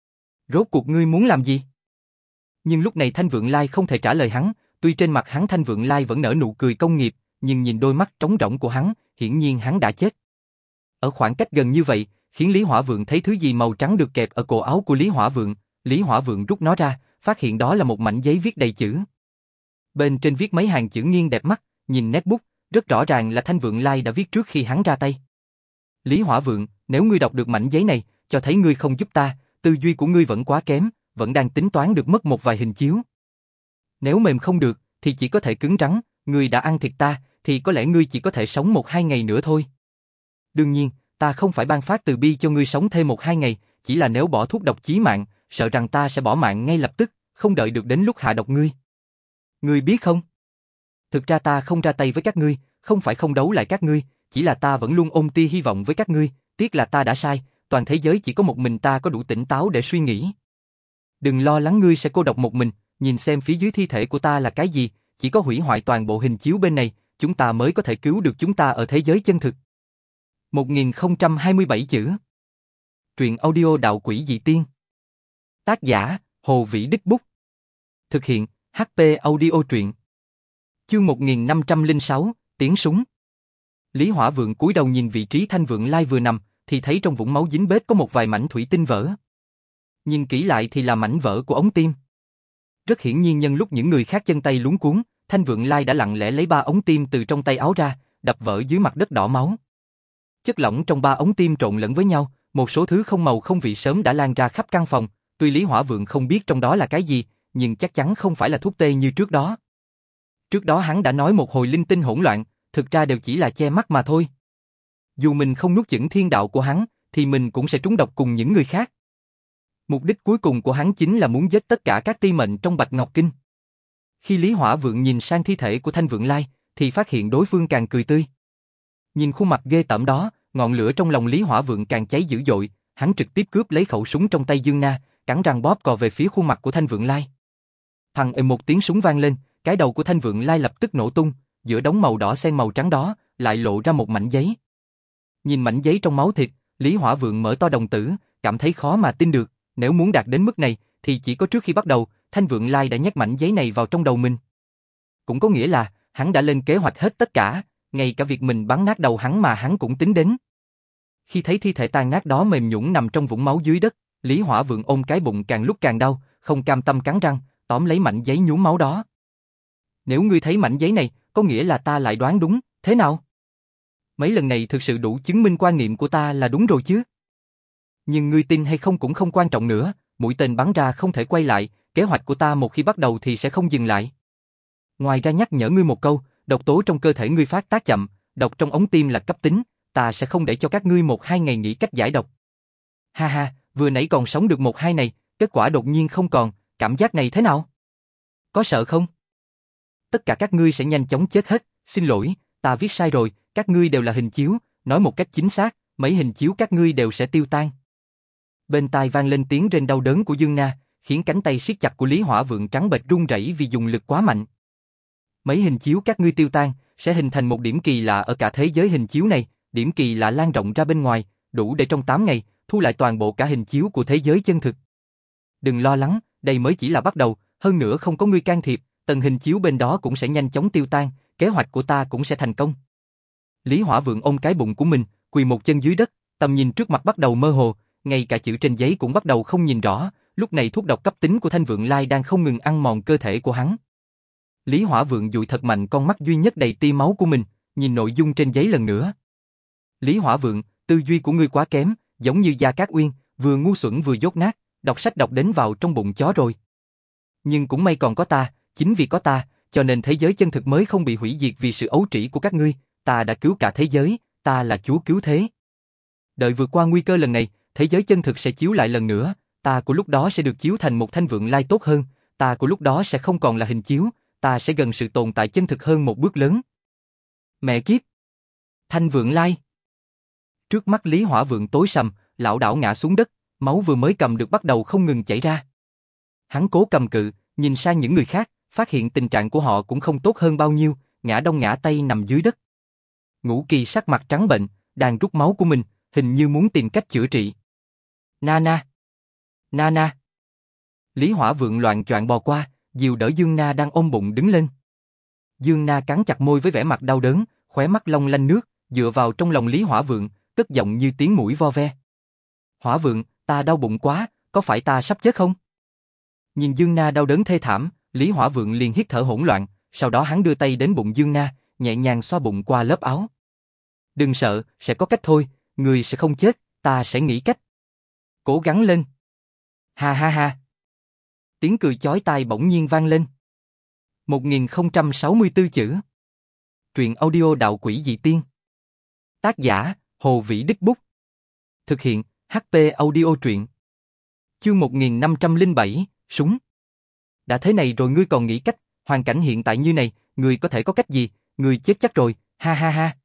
Rốt cuộc ngươi muốn làm gì? Nhưng lúc này Thanh Vượng Lai không thể trả lời hắn, tuy trên mặt hắn Thanh Vượng Lai vẫn nở nụ cười công nghiệp, nhưng nhìn đôi mắt trống rỗng của hắn, hiển nhiên hắn đã chết. Ở khoảng cách gần như vậy, khiến Lý Hỏa Vượng thấy thứ gì màu trắng được kẹp ở cổ áo của Lý Hỏa Vượng, Lý Hỏa Vượng rút nó ra, phát hiện đó là một mảnh giấy viết đầy chữ. Bên trên viết mấy hàng chữ nghiêng đẹp mắt, nhìn nét bút, rất rõ ràng là Thanh Vượng Lai đã viết trước khi hắn ra tay. Lý Hỏa Vượng, nếu ngươi đọc được mảnh giấy này, cho thấy ngươi không giúp ta, tư duy của ngươi vẫn quá kém, vẫn đang tính toán được mất một vài hình chiếu. Nếu mềm không được, thì chỉ có thể cứng rắn, ngươi đã ăn thịt ta, thì có lẽ ngươi chỉ có thể sống một hai ngày nữa thôi. Đương nhiên, ta không phải ban phát từ bi cho ngươi sống thêm một hai ngày, chỉ là nếu bỏ thuốc độc chí mạng, sợ rằng ta sẽ bỏ mạng ngay lập tức, không đợi được đến lúc hạ độc ngươi. Ngươi biết không? Thực ra ta không ra tay với các ngươi, không phải không đấu lại các ngươi, chỉ là ta vẫn luôn ôm tia hy vọng với các ngươi, tiếc là ta đã sai, toàn thế giới chỉ có một mình ta có đủ tỉnh táo để suy nghĩ. Đừng lo lắng ngươi sẽ cô độc một mình, nhìn xem phía dưới thi thể của ta là cái gì, chỉ có hủy hoại toàn bộ hình chiếu bên này, chúng ta mới có thể cứu được chúng ta ở thế giới chân thực. một nghìn không trăm hai mươi bảy chữ. Truyện audio Đạo Quỷ Dị Tiên. Tác giả, Hồ Vĩ Đích Bút. Thực hiện, hát pê Audio Truyện. Chương một nghìn năm trăm lẻ sáu, tiếng súng. Lý Hỏa Vượng cúi đầu nhìn vị trí Thanh Vượng Lai vừa nằm, thì thấy trong vũng máu dính bết có một vài mảnh thủy tinh vỡ. Nhìn kỹ lại thì là mảnh vỡ của ống tim. Rất hiển nhiên nhân lúc những người khác chân tay luống cuống, Thanh Vượng Lai đã lặng lẽ lấy ba ống tim từ trong tay áo ra, đập vỡ dưới mặt đất đỏ máu. Chất lỏng trong ba ống tim trộn lẫn với nhau, một số thứ không màu không vị sớm đã lan ra khắp căn phòng, tuy Lý Hỏa Vượng không biết trong đó là cái gì, nhưng chắc chắn không phải là thuốc tê như trước đó. Trước đó hắn đã nói một hồi linh tinh hỗn loạn, thực ra đều chỉ là che mắt mà thôi. Dù mình không nuốt chửng thiên đạo của hắn, thì mình cũng sẽ trúng độc cùng những người khác. Mục đích cuối cùng của hắn chính là muốn giết tất cả các ti mệnh trong Bạch Ngọc Kinh. Khi Lý Hỏa Vượng nhìn sang thi thể của Thanh Vượng Lai, thì phát hiện đối phương càng cười tươi. Nhìn khuôn mặt ghê tởm đó, ngọn lửa trong lòng Lý Hỏa Vượng càng cháy dữ dội, hắn trực tiếp cướp lấy khẩu súng trong tay Dương Na, cắn răng bóp cò về phía khuôn mặt của Thanh Vượng Lai. Thằng ầm một tiếng súng vang lên, cái đầu của Thanh Vượng Lai lập tức nổ tung, giữa đống màu đỏ xen màu trắng đó, lại lộ ra một mảnh giấy. Nhìn mảnh giấy trong máu thịt, Lý Hỏa Vượng mở to đồng tử, cảm thấy khó mà tin được, nếu muốn đạt đến mức này, thì chỉ có trước khi bắt đầu, Thanh Vượng Lai đã nhét mảnh giấy này vào trong đầu mình. Cũng có nghĩa là, hắn đã lên kế hoạch hết tất cả, ngay cả việc mình bắn nát đầu hắn mà hắn cũng tính đến. Khi thấy thi thể tan nát đó mềm nhũn nằm trong vũng máu dưới đất, Lý Hỏa Vượng ôm cái bụng càng lúc càng đau, không cam tâm cắn răng, tóm lấy mảnh giấy nhuốm máu đó. Nếu ngươi thấy mảnh giấy này, có nghĩa là ta lại đoán đúng, thế nào? Mấy lần này thực sự đủ chứng minh quan niệm của ta là đúng rồi chứ? Nhưng ngươi tin hay không cũng không quan trọng nữa, mũi tên bắn ra không thể quay lại, kế hoạch của ta một khi bắt đầu thì sẽ không dừng lại. Ngoài ra nhắc nhở ngươi một câu, độc tố trong cơ thể ngươi phát tác chậm, độc trong ống tim là cấp tính, ta sẽ không để cho các ngươi một hai ngày nghĩ cách giải độc. Ha ha, vừa nãy còn sống được một hai này, kết quả đột nhiên không còn, cảm giác này thế nào? Có sợ không? Tất cả các ngươi sẽ nhanh chóng chết hết, xin lỗi, ta viết sai rồi, các ngươi đều là hình chiếu, nói một cách chính xác, mấy hình chiếu các ngươi đều sẽ tiêu tan. Bên tai vang lên tiếng rên đau đớn của Dương Na, khiến cánh tay siết chặt của Lý Hỏa Vượng trắng bệch run rẩy vì dùng lực quá mạnh. Mấy hình chiếu các ngươi tiêu tan, sẽ hình thành một điểm kỳ lạ ở cả thế giới hình chiếu này, điểm kỳ lạ lan rộng ra bên ngoài, đủ để trong tám ngày, thu lại toàn bộ cả hình chiếu của thế giới chân thực. Đừng lo lắng, đây mới chỉ là bắt đầu, hơn nữa không có ngươi can thiệp, tầng hình chiếu bên đó cũng sẽ nhanh chóng tiêu tan, kế hoạch của ta cũng sẽ thành công. Lý Hỏa Vượng ôm cái bụng của mình, quỳ một chân dưới đất, tầm nhìn trước mặt bắt đầu mơ hồ, ngay cả chữ trên giấy cũng bắt đầu không nhìn rõ, lúc này thuốc độc cấp tính của Thanh Vượng Lai đang không ngừng ăn mòn cơ thể của hắn. Lý Hỏa Vượng dụi thật mạnh con mắt duy nhất đầy tia máu của mình, nhìn nội dung trên giấy lần nữa. Lý Hỏa Vượng, tư duy của ngươi quá kém, giống như Gia Cát Uyên, vừa ngu xuẩn vừa dốt nát, đọc sách đọc đến vào trong bụng chó rồi. Nhưng cũng may còn có ta, chính vì có ta, cho nên thế giới chân thực mới không bị hủy diệt vì sự ấu trĩ của các ngươi, ta đã cứu cả thế giới, ta là Chúa cứu thế. Đợi vượt qua nguy cơ lần này, thế giới chân thực sẽ chiếu lại lần nữa, ta của lúc đó sẽ được chiếu thành một Thanh Vượng Lai tốt hơn, ta của lúc đó sẽ không còn là hình chiếu, ta sẽ gần sự tồn tại chân thực hơn một bước lớn. Mẹ kiếp! Thanh Vượng Lai! Trước mắt Lý Hỏa Vượng tối sầm, lảo đảo ngã xuống đất, máu vừa mới cầm được bắt đầu không ngừng chảy ra. Hắn cố cầm cự, nhìn sang những người khác, phát hiện tình trạng của họ cũng không tốt hơn bao nhiêu, ngã đông ngã tây nằm dưới đất. Ngũ Kỳ sắc mặt trắng bệnh, đang rút máu của mình, hình như muốn tìm cách chữa trị. Nana! Nana! Lý Hỏa Vượng loạng choạng bò qua, dìu đỡ Dương Na đang ôm bụng đứng lên. Dương Na cắn chặt môi với vẻ mặt đau đớn, khóe mắt long lanh nước, dựa vào trong lòng Lý Hỏa Vượng, cất giọng như tiếng muỗi vo ve. Hỏa Vượng, ta đau bụng quá, có phải ta sắp chết không? Nhìn Dương Na đau đớn thê thảm, Lý Hỏa Vượng liền hít thở hỗn loạn, sau đó hắn đưa tay đến bụng Dương Na, nhẹ nhàng xoa bụng qua lớp áo. Đừng sợ, sẽ có cách thôi, người sẽ không chết, ta sẽ nghĩ cách. Cố gắng lên. Ha ha ha. Tiếng cười chói tai bỗng nhiên vang lên. một nghìn không trăm sáu mươi tư chữ. Truyện audio Đạo Quỷ Dị Tiên. Tác giả, Hồ Vĩ Đích Bút. Thực hiện, hát pê Audio Truyện. Chương một nghìn năm trăm lẻ bảy, súng. Đã thế này rồi ngươi còn nghĩ cách, hoàn cảnh hiện tại như này, ngươi có thể có cách gì, ngươi chết chắc rồi, ha ha ha.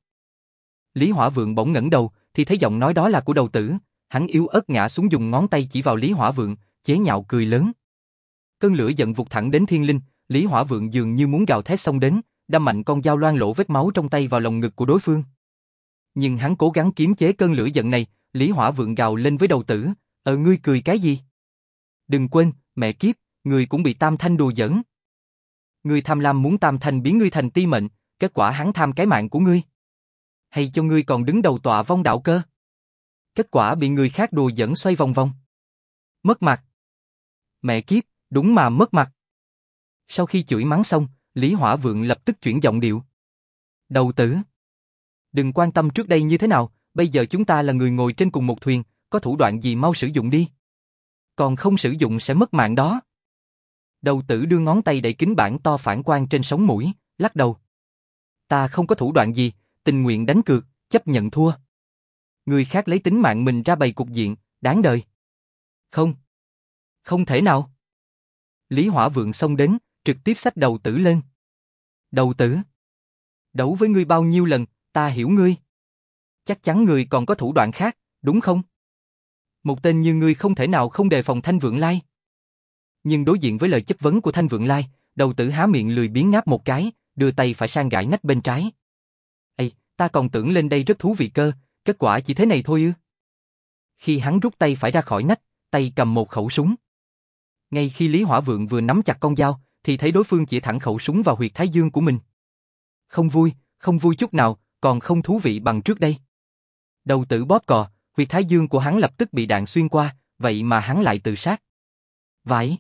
Lý Hỏa Vượng bỗng ngẩng đầu, thì thấy giọng nói đó là của Đầu Tử, hắn yếu ớt ngã xuống dùng ngón tay chỉ vào Lý Hỏa Vượng, chế nhạo cười lớn. Cơn lửa giận vụt thẳng đến thiên linh, Lý Hỏa Vượng dường như muốn gào thét xông đến, đâm mạnh con dao loang lổ vết máu trong tay vào lồng ngực của đối phương. Nhưng hắn cố gắng kiềm chế cơn lửa giận này, Lý Hỏa Vượng gào lên với Đầu Tử, "Ờ ngươi cười cái gì? Đừng quên, mẹ kiếp, ngươi cũng bị Tam Thanh đùa giỡn. Ngươi tham lam muốn Tam Thanh biến ngươi thành ti mệnh, kết quả hắn tham cái mạng của ngươi. Hay cho ngươi còn đứng đầu tọa vong đạo cơ. Kết quả bị người khác đùa giỡn xoay vòng vòng. Mất mặt. Mẹ kiếp, đúng mà mất mặt." Sau khi chửi mắng xong, Lý Hỏa Vượng lập tức chuyển giọng điệu. "Đầu Tử, đừng quan tâm trước đây như thế nào, bây giờ chúng ta là người ngồi trên cùng một thuyền, có thủ đoạn gì mau sử dụng đi. Còn không sử dụng sẽ mất mạng đó." Đầu Tử đưa ngón tay đẩy kính bảng to phản quang trên sống mũi, lắc đầu. "Ta không có thủ đoạn gì, tình nguyện đánh cược, chấp nhận thua. Người khác lấy tính mạng mình ra bày cục diện, đáng đời. Không. Không thể nào." Lý Hỏa Vượng xông đến, trực tiếp xách Đầu Tử lên. "Đầu Tử, đấu với ngươi bao nhiêu lần, ta hiểu ngươi. Chắc chắn ngươi còn có thủ đoạn khác, đúng không? Một tên như ngươi không thể nào không đề phòng Thanh Vượng Lai." Nhưng đối diện với lời chất vấn của Thanh Vượng Lai, Đầu Tử há miệng lười biếng ngáp một cái, đưa tay phải sang gãi nách bên trái. "Ây, ta còn tưởng lên đây rất thú vị cơ, kết quả chỉ thế này thôi ư?" Khi hắn rút tay phải ra khỏi nách, tay cầm một khẩu súng. Ngay khi Lý Hỏa Vượng vừa nắm chặt con dao, thì thấy đối phương chỉ thẳng khẩu súng vào huyệt thái dương của mình. Không vui, không vui chút nào, còn không thú vị bằng trước đây. Đầu Tử bóp cò, huyệt thái dương của hắn lập tức bị đạn xuyên qua, vậy mà hắn lại tự sát. Vãi!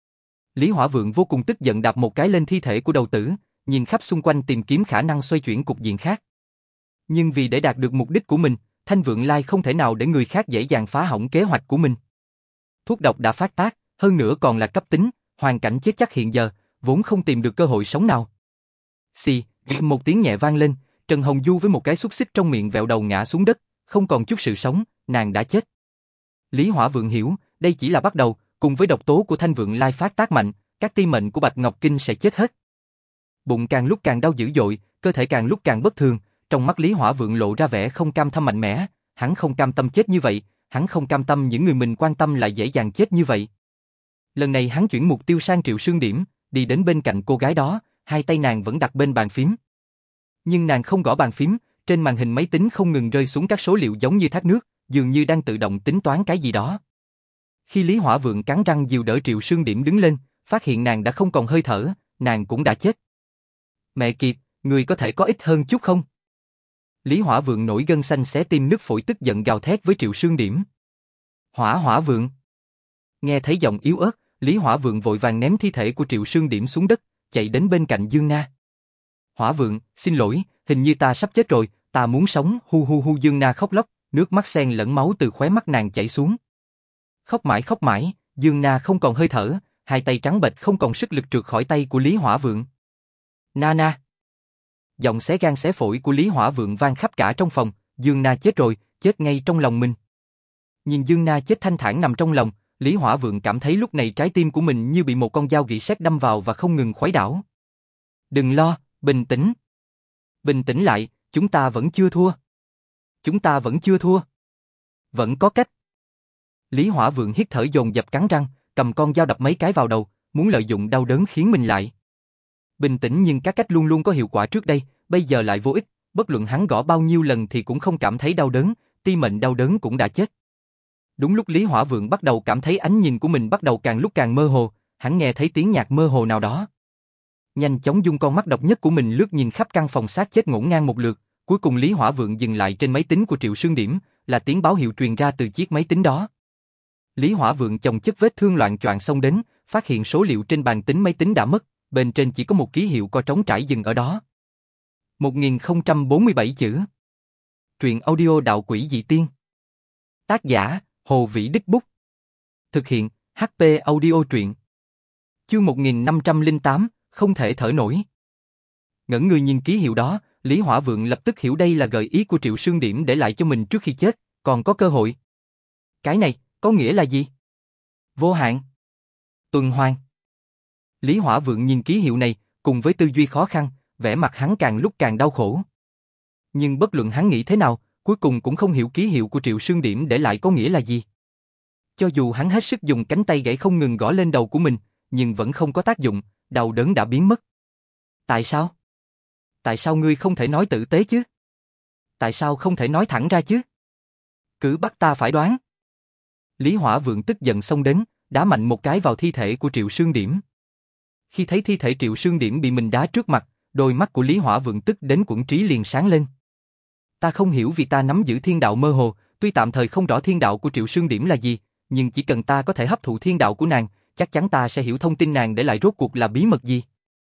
Lý Hỏa Vượng vô cùng tức giận đạp một cái lên thi thể của Đầu Tử, nhìn khắp xung quanh tìm kiếm khả năng xoay chuyển cục diện khác. Nhưng vì để đạt được mục đích của mình, Thanh Vượng Lai không thể nào để người khác dễ dàng phá hỏng kế hoạch của mình. Thuốc độc đã phát tác, hơn nữa còn là cấp tính, hoàn cảnh chết chắc hiện giờ, vốn không tìm được cơ hội sống nào. Xì, một tiếng nhẹ vang lên, Trần Hồng Du với một cái xúc xích trong miệng vẹo đầu ngã xuống đất, không còn chút sự sống, nàng đã chết. Lý Hỏa Vượng hiểu, đây chỉ là bắt đầu, cùng với độc tố của Thanh Vượng Lai phát tác mạnh, các ti mệnh của Bạch Ngọc Kinh sẽ chết hết. Bụng càng lúc càng đau dữ dội, cơ thể càng lúc càng bất thường, trong mắt Lý Hỏa Vượng lộ ra vẻ không cam tâm mạnh mẽ, hắn không cam tâm chết như vậy, hắn không cam tâm những người mình quan tâm lại dễ dàng chết như vậy. Lần này hắn chuyển mục tiêu sang Triệu Sương Điểm, đi đến bên cạnh cô gái đó, hai tay nàng vẫn đặt bên bàn phím. Nhưng nàng không gõ bàn phím, trên màn hình máy tính không ngừng rơi xuống các số liệu giống như thác nước, dường như đang tự động tính toán cái gì đó. Khi Lý Hỏa Vượng cắn răng dìu đỡ Triệu Sương Điểm đứng lên, phát hiện nàng đã không còn hơi thở, nàng cũng đã chết. Mẹ kiếp, người có thể có ít hơn chút không? Lý Hỏa Vượng nổi gân xanh xé tim nứt phổi tức giận gào thét với Triệu Sương Điểm. Hỏa Hỏa Vượng. Nghe thấy giọng yếu ớt, Lý Hỏa Vượng vội vàng ném thi thể của Triệu Sương Điểm xuống đất, chạy đến bên cạnh Dương Na. Hỏa Vượng, xin lỗi, hình như ta sắp chết rồi, ta muốn sống, hu hu hu. Dương Na khóc lóc, nước mắt xen lẫn máu từ khóe mắt nàng chảy xuống. Khóc mãi khóc mãi, Dương Na không còn hơi thở, hai tay trắng bệch không còn sức lực trượt khỏi tay của Lý Hỏa Vượng. Na na. Giọng xé gan xé phổi của Lý Hỏa Vượng vang khắp cả trong phòng, Dương Na chết rồi, chết ngay trong lòng mình. Nhìn Dương Na chết thanh thản nằm trong lòng, Lý Hỏa Vượng cảm thấy lúc này trái tim của mình như bị một con dao gỉ sét đâm vào và không ngừng khuấy đảo. Đừng lo, bình tĩnh. Bình tĩnh lại, chúng ta vẫn chưa thua. Chúng ta vẫn chưa thua. Vẫn có cách. Lý Hỏa Vượng hít thở dồn dập cắn răng, cầm con dao đập mấy cái vào đầu, muốn lợi dụng đau đớn khiến mình lại. Bình tĩnh nhưng các cách luôn luôn có hiệu quả trước đây, bây giờ lại vô ích, bất luận hắn gõ bao nhiêu lần thì cũng không cảm thấy đau đớn, ti mệnh đau đớn cũng đã chết. Đúng lúc Lý Hỏa Vượng bắt đầu cảm thấy ánh nhìn của mình bắt đầu càng lúc càng mơ hồ, hắn nghe thấy tiếng nhạc mơ hồ nào đó. Nhanh chóng dùng con mắt độc nhất của mình lướt nhìn khắp căn phòng xác chết ngổn ngang một lượt, cuối cùng Lý Hỏa Vượng dừng lại trên máy tính của Triệu Sương Điểm, là tiếng báo hiệu truyền ra từ chiếc máy tính đó. Lý Hỏa Vượng chồng chất vết thương loạn choạng xông đến, phát hiện số liệu trên bàn tính máy tính đã mất, bên trên chỉ có một ký hiệu co trống trải dừng ở đó. một nghìn không trăm bốn mươi bảy chữ. Truyện audio Đạo Quỷ Dị Tiên. Tác giả, Hồ Vĩ Đích Bút. Thực hiện, hát pê Audio Truyện. Chương một nghìn năm trăm lẻ tám, không thể thở nổi. Ngẩn người nhìn ký hiệu đó, Lý Hỏa Vượng lập tức hiểu đây là gợi ý của Triệu Sương Điểm để lại cho mình trước khi chết, còn có cơ hội. Cái này, có nghĩa là gì? Vô hạn. Tuần hoàn. Lý Hỏa Vượng nhìn ký hiệu này, cùng với tư duy khó khăn, vẻ mặt hắn càng lúc càng đau khổ. Nhưng bất luận hắn nghĩ thế nào, cuối cùng cũng không hiểu ký hiệu của Triệu Sương Điểm để lại có nghĩa là gì. Cho dù hắn hết sức dùng cánh tay gãy không ngừng gõ lên đầu của mình, nhưng vẫn không có tác dụng, đau đớn đã biến mất. Tại sao? Tại sao ngươi không thể nói tử tế chứ? Tại sao không thể nói thẳng ra chứ? Cứ bắt ta phải đoán. Lý Hỏa Vượng tức giận xông đến, đá mạnh một cái vào thi thể của Triệu Sương Điểm. Khi thấy thi thể Triệu Sương Điểm bị mình đá trước mặt, đôi mắt của Lý Hỏa Vượng tức đến quẫn trí liền sáng lên. Ta không hiểu vì ta nắm giữ thiên đạo mơ hồ, tuy tạm thời không rõ thiên đạo của Triệu Sương Điểm là gì, nhưng chỉ cần ta có thể hấp thụ thiên đạo của nàng, chắc chắn ta sẽ hiểu thông tin nàng để lại rốt cuộc là bí mật gì.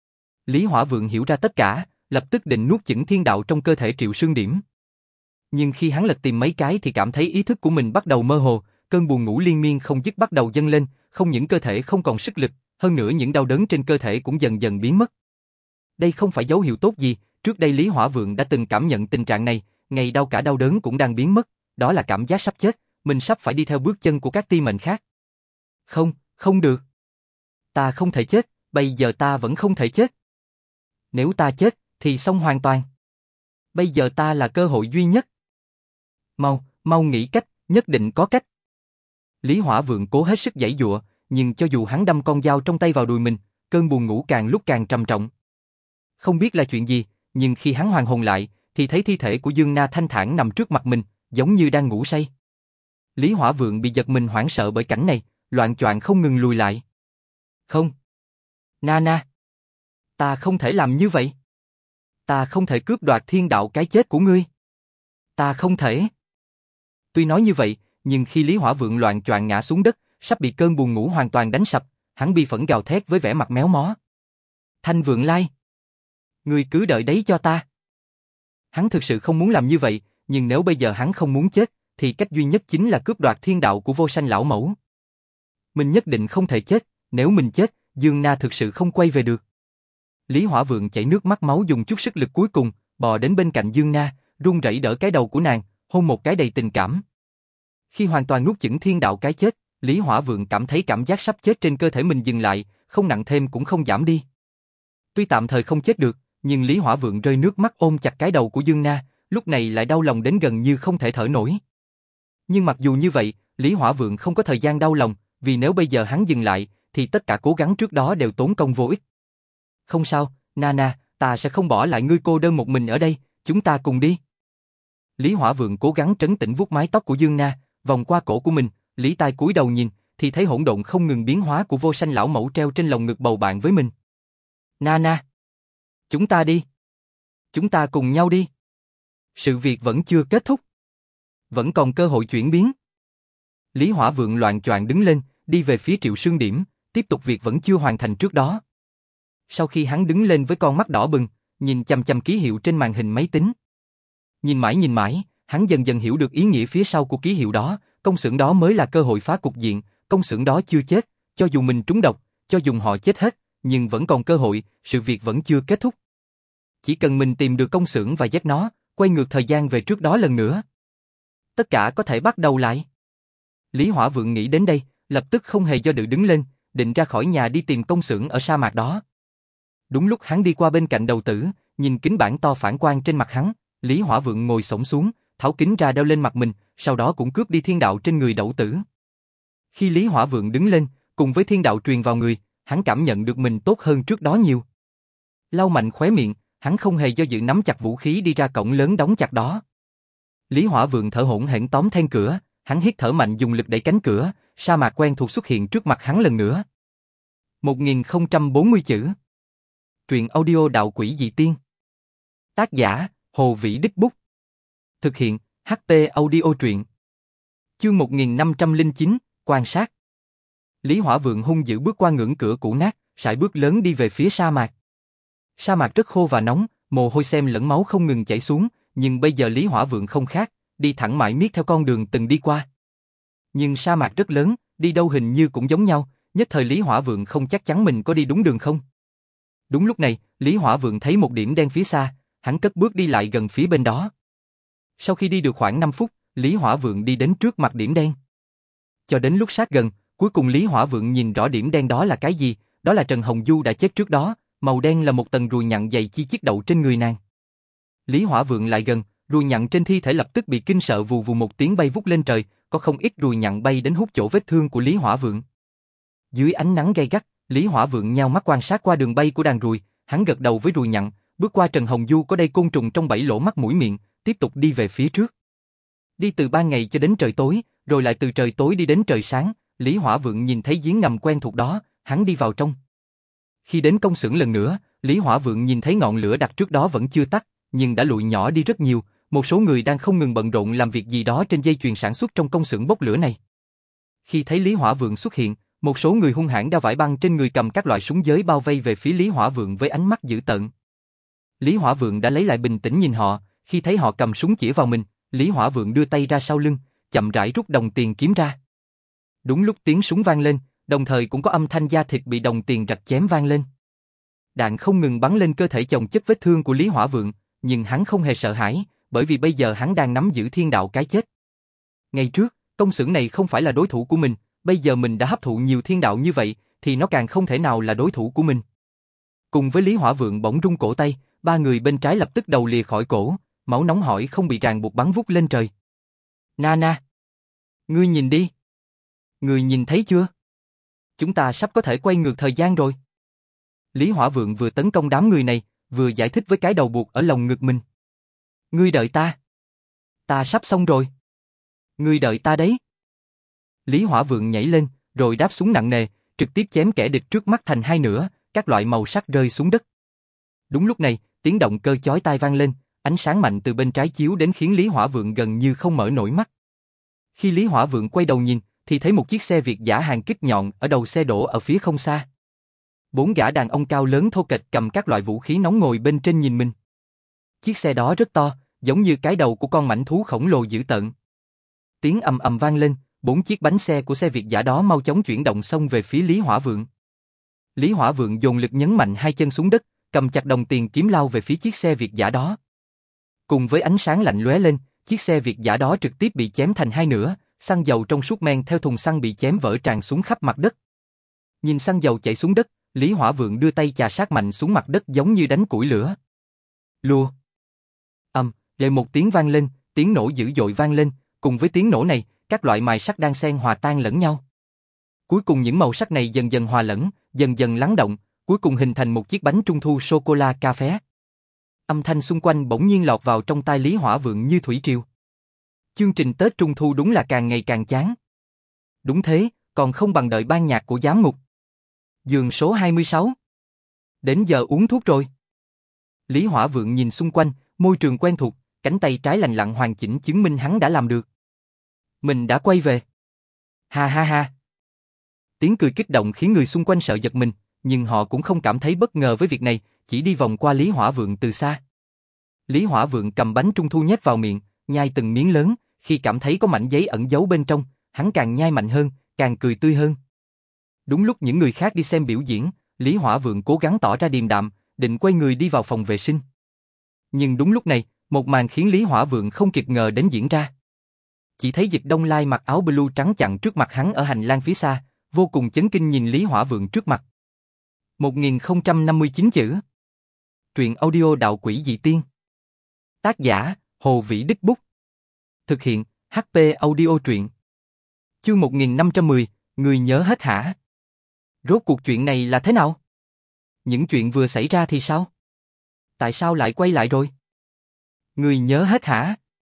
Lý Hỏa Vượng hiểu ra tất cả, lập tức định nuốt chửng thiên đạo trong cơ thể Triệu Sương Điểm. Nhưng khi hắn lật tìm mấy cái thì cảm thấy ý thức của mình bắt đầu mơ hồ, cơn buồn ngủ liên miên không dứt bắt đầu dâng lên, không những cơ thể không còn sức lực, hơn nữa những đau đớn trên cơ thể cũng dần dần biến mất. Đây không phải dấu hiệu tốt gì, trước đây Lý Hỏa Vượng đã từng cảm nhận tình trạng này, ngày đau cả đau đớn cũng đang biến mất, đó là cảm giác sắp chết, mình sắp phải đi theo bước chân của các ti mệnh khác. Không, không được. Ta không thể chết, bây giờ ta vẫn không thể chết. Nếu ta chết, thì xong hoàn toàn. Bây giờ ta là cơ hội duy nhất. Mau, mau nghĩ cách, nhất định có cách. Lý Hỏa Vượng cố hết sức giãy giụa, nhưng cho dù hắn đâm con dao trong tay vào đùi mình, cơn buồn ngủ càng lúc càng trầm trọng. Không biết là chuyện gì, nhưng khi hắn hoàn hồn lại, thì thấy thi thể của Dương Na thanh thản nằm trước mặt mình, giống như đang ngủ say. Lý Hỏa Vượng bị giật mình hoảng sợ bởi cảnh này, loạng choạng không ngừng lùi lại. Không. Na na. Ta không thể làm như vậy. Ta không thể cướp đoạt thiên đạo cái chết của ngươi. Ta không thể. Tuy nói như vậy, nhưng khi Lý Hỏa Vượng loạng choạng ngã xuống đất, sắp bị cơn buồn ngủ hoàn toàn đánh sập, hắn bi phẫn gào thét với vẻ mặt méo mó. Thanh Vượng Lai, ngươi cứ đợi đấy cho ta. Hắn thực sự không muốn làm như vậy, nhưng nếu bây giờ hắn không muốn chết, thì cách duy nhất chính là cướp đoạt thiên đạo của Vô Sanh lão mẫu. Mình nhất định không thể chết, nếu mình chết, Dương Na thực sự không quay về được. Lý Hỏa Vượng chảy nước mắt máu dùng chút sức lực cuối cùng, bò đến bên cạnh Dương Na, run rẩy đỡ cái đầu của nàng, hôn một cái đầy tình cảm. Khi hoàn toàn nuốt chửng thiên đạo cái chết, Lý Hỏa Vượng cảm thấy cảm giác sắp chết trên cơ thể mình dừng lại, không nặng thêm cũng không giảm đi. Tuy tạm thời không chết được, nhưng Lý Hỏa Vượng rơi nước mắt ôm chặt cái đầu của Dương Na, lúc này lại đau lòng đến gần như không thể thở nổi. Nhưng mặc dù như vậy, Lý Hỏa Vượng không có thời gian đau lòng, vì nếu bây giờ hắn dừng lại, thì tất cả cố gắng trước đó đều tốn công vô ích. Không sao, Nana, ta sẽ không bỏ lại ngươi cô đơn một mình ở đây, chúng ta cùng đi. Lý Hỏa Vượng cố gắng trấn tĩnh vuốt mái tóc của Dương Na, vòng qua cổ của mình, Lý Tai cúi đầu nhìn, thì thấy hỗn độn không ngừng biến hóa của Vô Sanh lão mẫu treo trên lồng ngực bầu bạn với mình. Nana, chúng ta đi. Chúng ta cùng nhau đi. Sự việc vẫn chưa kết thúc. Vẫn còn cơ hội chuyển biến. Lý Hỏa Vượng loạng choạng đứng lên, đi về phía Triệu Sương Điểm, tiếp tục việc vẫn chưa hoàn thành trước đó. Sau khi hắn đứng lên với con mắt đỏ bừng, nhìn chằm chằm ký hiệu trên màn hình máy tính. Nhìn mãi nhìn mãi, hắn dần dần hiểu được ý nghĩa phía sau của ký hiệu đó, công xưởng đó mới là cơ hội phá cục diện, công xưởng đó chưa chết, cho dù mình trúng độc, cho dù họ chết hết, nhưng vẫn còn cơ hội, sự việc vẫn chưa kết thúc. Chỉ cần mình tìm được công xưởng và giết nó, quay ngược thời gian về trước đó lần nữa. Tất cả có thể bắt đầu lại. Lý Hỏa Vượng nghĩ đến đây, lập tức không hề do dự đứng lên, định ra khỏi nhà đi tìm công xưởng ở sa mạc đó. Đúng lúc hắn đi qua bên cạnh đầu tử, nhìn kính bản to phản quang trên mặt hắn, Lý Hỏa Vượng ngồi xổm xuống, tháo kính ra đeo lên mặt mình, sau đó cũng cướp đi thiên đạo trên người đậu tử. Khi Lý Hỏa Vượng đứng lên, cùng với thiên đạo truyền vào người, hắn cảm nhận được mình tốt hơn trước đó nhiều. Lau mạnh khóe miệng, hắn không hề do dự nắm chặt vũ khí đi ra cổng lớn đóng chặt đó. Lý Hỏa Vượng thở hổn hển tóm then cửa, hắn hít thở mạnh dùng lực đẩy cánh cửa, sa mạc quen thuộc xuất hiện trước mặt hắn lần nữa. một nghìn không trăm bốn mươi chữ. Truyện audio Đạo Quỷ Dị Tiên. Tác giả, Hồ Vĩ Đích Bút. Thực hiện, hát pê Audio Truyện. Chương một nghìn năm trăm lẻ chín, quan sát. Lý Hỏa Vượng hung dữ bước qua ngưỡng cửa cũ nát, sải bước lớn đi về phía sa mạc. Sa mạc rất khô và nóng, mồ hôi xem lẫn máu không ngừng chảy xuống, nhưng bây giờ Lý Hỏa Vượng không khác, đi thẳng mãi miết theo con đường từng đi qua. Nhưng sa mạc rất lớn, đi đâu hình như cũng giống nhau, nhất thời Lý Hỏa Vượng không chắc chắn mình có đi đúng đường không. Đúng lúc này, Lý Hỏa Vượng thấy một điểm đen phía xa, hắn cất bước đi lại gần phía bên đó. Sau khi đi được khoảng năm phút, Lý Hỏa Vượng đi đến trước mặt điểm đen. Cho đến lúc sát gần, cuối cùng Lý Hỏa Vượng nhìn rõ điểm đen đó là cái gì, đó là Trần Hồng Du đã chết trước đó, màu đen là một tầng ruồi nhặn dày chi chít đậu trên người nàng. Lý Hỏa Vượng lại gần, ruồi nhặn trên thi thể lập tức bị kinh sợ vù vù một tiếng bay vút lên trời, có không ít ruồi nhặn bay đến hút chỗ vết thương của Lý Hỏa Vượng. Dưới ánh nắng gay gắt, Lý Hỏa Vượng nhao mắt quan sát qua đường bay của đàn ruồi, hắn gật đầu với ruồi nhặn, bước qua Trần Hồng Du có đây côn trùng trong bảy lỗ mắt mũi miệng, tiếp tục đi về phía trước. Đi từ ban ngày cho đến trời tối, rồi lại từ trời tối đi đến trời sáng, Lý Hỏa Vượng nhìn thấy giếng ngầm quen thuộc đó, hắn đi vào trong. Khi đến công xưởng lần nữa, Lý Hỏa Vượng nhìn thấy ngọn lửa đặt trước đó vẫn chưa tắt, nhưng đã lụi nhỏ đi rất nhiều, một số người đang không ngừng bận rộn làm việc gì đó trên dây chuyền sản xuất trong công xưởng bốc lửa này. Khi thấy Lý Hỏa Vượng xuất hiện, một số người hung hãn đeo vải băng trên người cầm các loại súng giới bao vây về phía Lý Hỏa Vượng với ánh mắt dữ tợn. Lý Hỏa Vượng đã lấy lại bình tĩnh nhìn họ, khi thấy họ cầm súng chĩa vào mình, Lý Hỏa Vượng đưa tay ra sau lưng, chậm rãi rút đồng tiền kiếm ra. Đúng lúc tiếng súng vang lên, đồng thời cũng có âm thanh da thịt bị đồng tiền rạch chém vang lên. Đạn không ngừng bắn lên cơ thể chồng chất vết thương của Lý Hỏa Vượng, nhưng hắn không hề sợ hãi, bởi vì bây giờ hắn đang nắm giữ thiên đạo cái chết. Ngày trước, công xưởng này không phải là đối thủ của mình, bây giờ mình đã hấp thụ nhiều thiên đạo như vậy, thì nó càng không thể nào là đối thủ của mình. Cùng với Lý Hỏa Vượng bỗng rung cổ tay, ba người bên trái lập tức đầu lìa khỏi cổ, máu nóng hổi không bị ràng buộc bắn vút lên trời. Nana! Ngươi nhìn đi! Ngươi nhìn thấy chưa? Chúng ta sắp có thể quay ngược thời gian rồi. Lý Hỏa Vượng vừa tấn công đám người này, vừa giải thích với cái đầu buộc ở lồng ngực mình. Ngươi đợi ta. Ta sắp xong rồi. Ngươi đợi ta đấy. Lý Hỏa Vượng nhảy lên, rồi đáp súng nặng nề, trực tiếp chém kẻ địch trước mắt thành hai nửa, các loại màu sắc rơi xuống đất. Đúng lúc này, tiếng động cơ chói tai vang lên, ánh sáng mạnh từ bên trái chiếu đến khiến Lý Hỏa Vượng gần như không mở nổi mắt. Khi Lý Hỏa Vượng quay đầu nhìn, thì thấy một chiếc xe Việt giã hàng kích nhọn ở đầu xe đổ ở phía không xa. Bốn gã đàn ông cao lớn thô kệch cầm các loại vũ khí nóng ngồi bên trên nhìn mình. Chiếc xe đó rất to, giống như cái đầu của con mãnh thú khổng lồ dữ tợn. Tiếng ầm ầm vang lên, bốn chiếc bánh xe của xe Việt giã đó mau chóng chuyển động xông về phía Lý Hỏa Vượng. Lý Hỏa Vượng dồn lực nhấn mạnh hai chân xuống đất, cầm chặt đồng tiền kiếm lao về phía chiếc xe Việt giã đó. Cùng với ánh sáng lạnh lóe lên, chiếc xe Việt dã đó trực tiếp bị chém thành hai nửa, xăng dầu trong suốt men theo thùng xăng bị chém vỡ tràn xuống khắp mặt đất. Nhìn xăng dầu chảy xuống đất, Lý Hỏa Vượng đưa tay chà sát mạnh xuống mặt đất giống như đánh củi lửa. Lùa. Ầm, lại một tiếng vang lên, tiếng nổ dữ dội vang lên, cùng với tiếng nổ này, các loại mài sắt đang xen hòa tan lẫn nhau. Cuối cùng những màu sắc này dần dần hòa lẫn, dần dần lắng động, cuối cùng hình thành một chiếc bánh trung thu sô cô la cà phé. Âm thanh xung quanh bỗng nhiên lọt vào trong tai Lý Hỏa Vượng như thủy triều. Chương trình Tết Trung Thu đúng là càng ngày càng chán. Đúng thế, còn không bằng đợi ban nhạc của giám ngục. Giường số hai mươi sáu. Đến giờ uống thuốc rồi. Lý Hỏa Vượng nhìn xung quanh, môi trường quen thuộc, cánh tay trái lành lặn hoàn chỉnh chứng minh hắn đã làm được. Mình đã quay về. Ha ha ha. Tiếng cười kích động khiến người xung quanh sợ giật mình, nhưng họ cũng không cảm thấy bất ngờ với việc này, chỉ đi vòng qua Lý Hỏa Vượng từ xa. Lý Hỏa Vượng cầm bánh trung thu nhét vào miệng, nhai từng miếng lớn, khi cảm thấy có mảnh giấy ẩn giấu bên trong, hắn càng nhai mạnh hơn, càng cười tươi hơn. Đúng lúc những người khác đi xem biểu diễn, Lý Hỏa Vượng cố gắng tỏ ra điềm đạm, định quay người đi vào phòng vệ sinh. Nhưng đúng lúc này, một màn khiến Lý Hỏa Vượng không kịp ngờ đến diễn ra. Chỉ thấy Dịch Đông Lai mặc áo blue trắng chặn trước mặt hắn ở hành lang phía xa, vô cùng chấn kinh nhìn Lý Hỏa Vượng trước mặt. một nghìn không trăm năm mươi chín chữ. Truyện audio Đạo Quỷ Dị Tiên. Tác giả, Hồ Vĩ Đích Bút. Thực hiện, hát pê Audio truyện. Chương một nghìn năm trăm mười, người nhớ hết hả? Rốt cuộc chuyện này là thế nào? Những chuyện vừa xảy ra thì sao? Tại sao lại quay lại rồi? Người nhớ hết hả?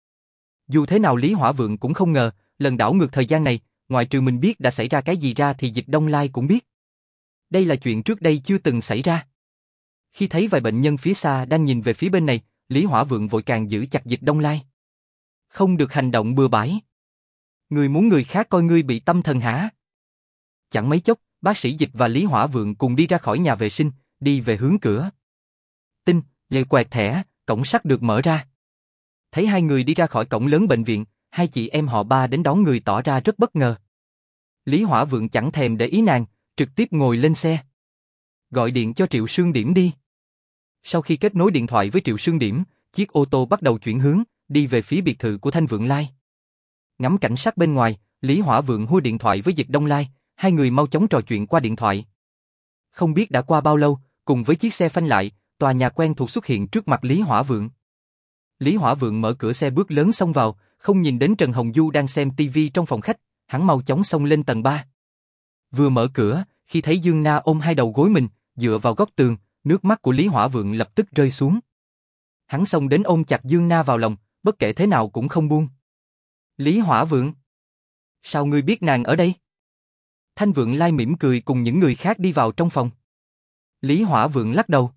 Dù thế nào Lý Hỏa Vượng cũng không ngờ, lần đảo ngược thời gian này, ngoại trừ mình biết đã xảy ra cái gì ra thì Dịch Đông Lai cũng biết. Đây là chuyện trước đây chưa từng xảy ra. Khi thấy vài bệnh nhân phía xa đang nhìn về phía bên này, Lý Hỏa Vượng vội càng giữ chặt Dịch Đông Lai. Không được hành động bừa bãi. Người muốn người khác coi ngươi bị tâm thần hả? Chẳng mấy chốc, bác sĩ Dịch và Lý Hỏa Vượng cùng đi ra khỏi nhà vệ sinh, đi về hướng cửa. Tinh, lệ quẹt thẻ, cổng sắt được mở ra. Thấy hai người đi ra khỏi cổng lớn bệnh viện, hai chị em họ Ba đến đón người tỏ ra rất bất ngờ. Lý Hỏa Vượng chẳng thèm để ý nàng, trực tiếp ngồi lên xe. Gọi điện cho Triệu Sương Điểm đi. Sau khi kết nối điện thoại với Triệu Sương Điểm, chiếc ô tô bắt đầu chuyển hướng, đi về phía biệt thự của Thanh Vượng Lai. Ngắm cảnh sát bên ngoài, Lý Hỏa Vượng hua điện thoại với Dịch Đông Lai, hai người mau chóng trò chuyện qua điện thoại. Không biết đã qua bao lâu, cùng với chiếc xe phanh lại, tòa nhà quen thuộc xuất hiện trước mặt Lý Hỏa Vượng. Lý Hỏa Vượng mở cửa xe bước lớn xông vào, không nhìn đến Trần Hồng Du đang xem tivi trong phòng khách, hắn mau chóng xông lên tầng ba. Vừa mở cửa, khi thấy Dương Na ôm hai đầu gối mình, dựa vào góc tường, nước mắt của Lý Hỏa Vượng lập tức rơi xuống. Hắn xông đến ôm chặt Dương Na vào lòng, bất kể thế nào cũng không buông. Lý Hỏa Vượng, sao ngươi biết nàng ở đây? Thanh Vượng Lai mỉm cười cùng những người khác đi vào trong phòng. Lý Hỏa Vượng lắc đầu.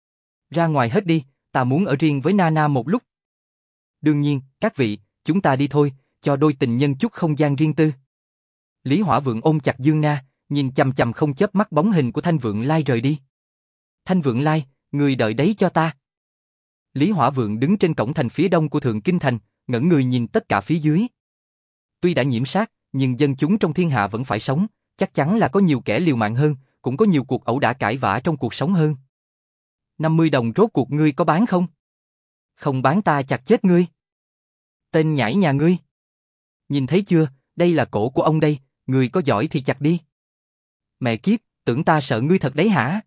Ra ngoài hết đi, ta muốn ở riêng với Nana một lúc. Đương nhiên, các vị, chúng ta đi thôi, cho đôi tình nhân chút không gian riêng tư. Lý Hỏa Vượng ôm chặt Dương Na, nhìn chằm chằm không chớp mắt bóng hình của Thanh Vượng Lai rời đi. Thanh Vượng Lai, người đợi đấy cho ta. Lý Hỏa Vượng đứng trên cổng thành phía đông của Thượng Kinh Thành, ngẩng người nhìn tất cả phía dưới. Tuy đã nhiễm sát, nhưng dân chúng trong thiên hạ vẫn phải sống, chắc chắn là có nhiều kẻ liều mạng hơn, cũng có nhiều cuộc ẩu đả cãi vã trong cuộc sống hơn. năm mươi đồng rốt cuộc ngươi có bán không? Không bán ta chặt chết ngươi. Tên nhãi nhà ngươi. Nhìn thấy chưa, đây là cổ của ông đây, ngươi có giỏi thì chặt đi. Mẹ kiếp, tưởng ta sợ ngươi thật đấy hả?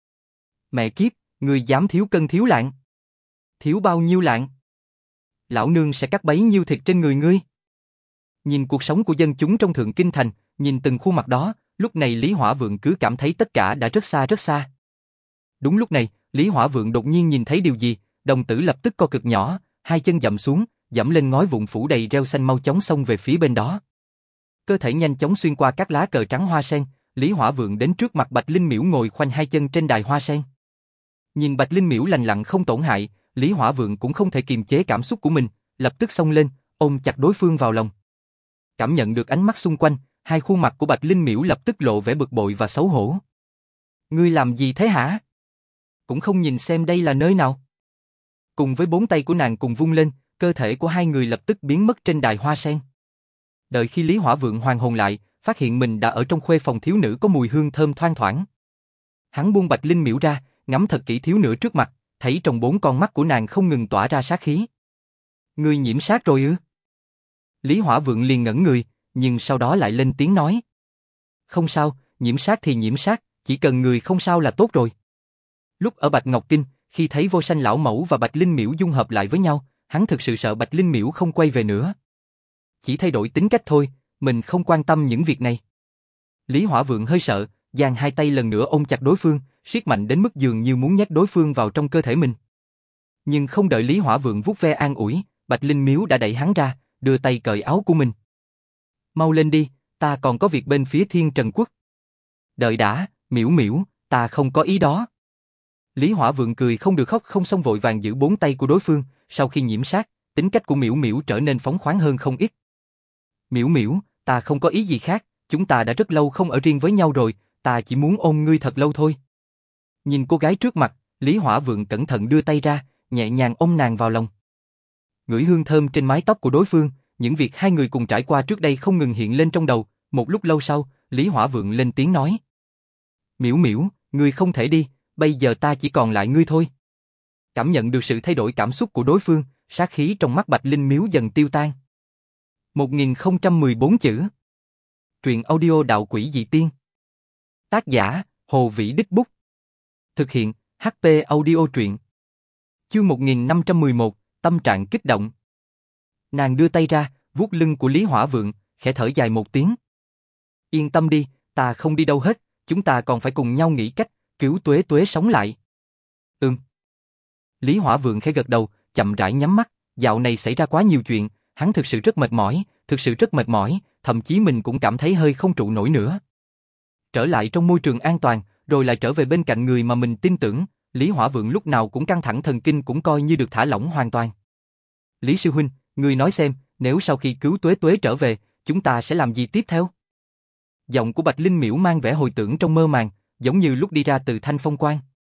Mẹ kiếp, ngươi dám thiếu cân thiếu lạng. Thiếu bao nhiêu lạng? Lão nương sẽ cắt bấy nhiêu thịt trên người ngươi. Nhìn cuộc sống của dân chúng trong Thượng Kinh Thành, nhìn từng khuôn mặt đó, lúc này Lý Hỏa Vượng cứ cảm thấy tất cả đã rất xa rất xa. Đúng lúc này, Lý Hỏa Vượng đột nhiên nhìn thấy điều gì, đồng tử lập tức co cực nhỏ, hai chân dậm xuống, dẫm lên ngói vụn phủ đầy rêu xanh mau chóng xông về phía bên đó. Cơ thể nhanh chóng xuyên qua các lá cờ trắng hoa sen, Lý Hỏa Vượng đến trước mặt Bạch Linh Miễu ngồi khoanh hai chân trên đài hoa sen. Nhìn Bạch Linh Miễu lành lặn không tổn hại, Lý Hỏa Vượng cũng không thể kiềm chế cảm xúc của mình, lập tức xông lên, ôm chặt đối phương vào lòng. Cảm nhận được ánh mắt xung quanh, hai khuôn mặt của Bạch Linh Miễu lập tức lộ vẻ bực bội và xấu hổ. Ngươi làm gì thế hả? Cũng không nhìn xem đây là nơi nào. Cùng với bốn tay của nàng cùng vung lên, cơ thể của hai người lập tức biến mất trên đài hoa sen. Đợi khi Lý Hỏa Vượng hoàn hồn lại, phát hiện mình đã ở trong khuê phòng thiếu nữ có mùi hương thơm thoang thoảng. Hắn buông Bạch Linh Miễu ra, ngắm thật kỹ thiếu nữ trước mặt, thấy trong bốn con mắt của nàng không ngừng tỏa ra sát khí. Ngươi nhiễm sát rồi ư? Lý Hỏa Vượng liền ngẩn người, nhưng sau đó lại lên tiếng nói. Không sao, nhiễm sát thì nhiễm sát, chỉ cần người không sao là tốt rồi. Lúc ở Bạch Ngọc Kinh, khi thấy Vô Sanh lão mẫu và Bạch Linh Miễu dung hợp lại với nhau, hắn thực sự sợ Bạch Linh Miễu không quay về nữa. Chỉ thay đổi tính cách thôi, mình không quan tâm những việc này. Lý Hỏa Vượng hơi sợ, giang hai tay lần nữa ôm chặt đối phương, siết mạnh đến mức dường như muốn nhét đối phương vào trong cơ thể mình. Nhưng không đợi Lý Hỏa Vượng vuốt ve an ủi, Bạch Linh Miễu đã đẩy hắn ra, đưa tay cởi áo của mình. Mau lên đi, ta còn có việc bên phía Thiên Trần Quốc. Đợi đã, Miễu Miễu, ta không có ý đó. Lý Hỏa Vượng cười không được khóc không xong vội vàng giữ bốn tay của đối phương, sau khi nhiễm sát, tính cách của Miễu Miễu trở nên phóng khoáng hơn không ít. Miễu Miễu, ta không có ý gì khác, chúng ta đã rất lâu không ở riêng với nhau rồi, ta chỉ muốn ôm ngươi thật lâu thôi. Nhìn cô gái trước mặt, Lý Hỏa Vượng cẩn thận đưa tay ra, nhẹ nhàng ôm nàng vào lòng. Ngửi hương thơm trên mái tóc của đối phương, những việc hai người cùng trải qua trước đây không ngừng hiện lên trong đầu, một lúc lâu sau, Lý Hỏa Vượng lên tiếng nói. Miễu Miễu, ngươi không thể đi, bây giờ ta chỉ còn lại ngươi thôi. Cảm nhận được sự thay đổi cảm xúc của đối phương, sát khí trong mắt Bạch Linh Miễu dần tiêu tan. một nghìn không trăm mười bốn chữ. Truyện audio Đạo Quỷ Dị Tiên. Tác giả, Hồ Vĩ Đích Bút. Thực hiện, hát pê Audio Truyện. Chương một nghìn năm trăm mười một, tâm trạng kích động. Nàng đưa tay ra, vuốt lưng của Lý Hỏa Vượng, khẽ thở dài một tiếng. Yên tâm đi, ta không đi đâu hết, chúng ta còn phải cùng nhau nghĩ cách, cứu Tuế Tuế sống lại. Ừm. Lý Hỏa Vượng khẽ gật đầu, chậm rãi nhắm mắt, dạo này xảy ra quá nhiều chuyện, hắn thực sự rất mệt mỏi, thực sự rất mệt mỏi, thậm chí mình cũng cảm thấy hơi không trụ nổi nữa. Trở lại trong môi trường an toàn, rồi lại trở về bên cạnh người mà mình tin tưởng, Lý Hỏa Vượng lúc nào cũng căng thẳng thần kinh cũng coi như được thả lỏng hoàn toàn. Lý sư huynh, ngươi nói xem, nếu sau khi cứu Tuế Tuế trở về, chúng ta sẽ làm gì tiếp theo? Giọng của Bạch Linh Miễu mang vẻ hồi tưởng trong mơ màng, giống như lúc đi ra từ Thanh Phong Quan.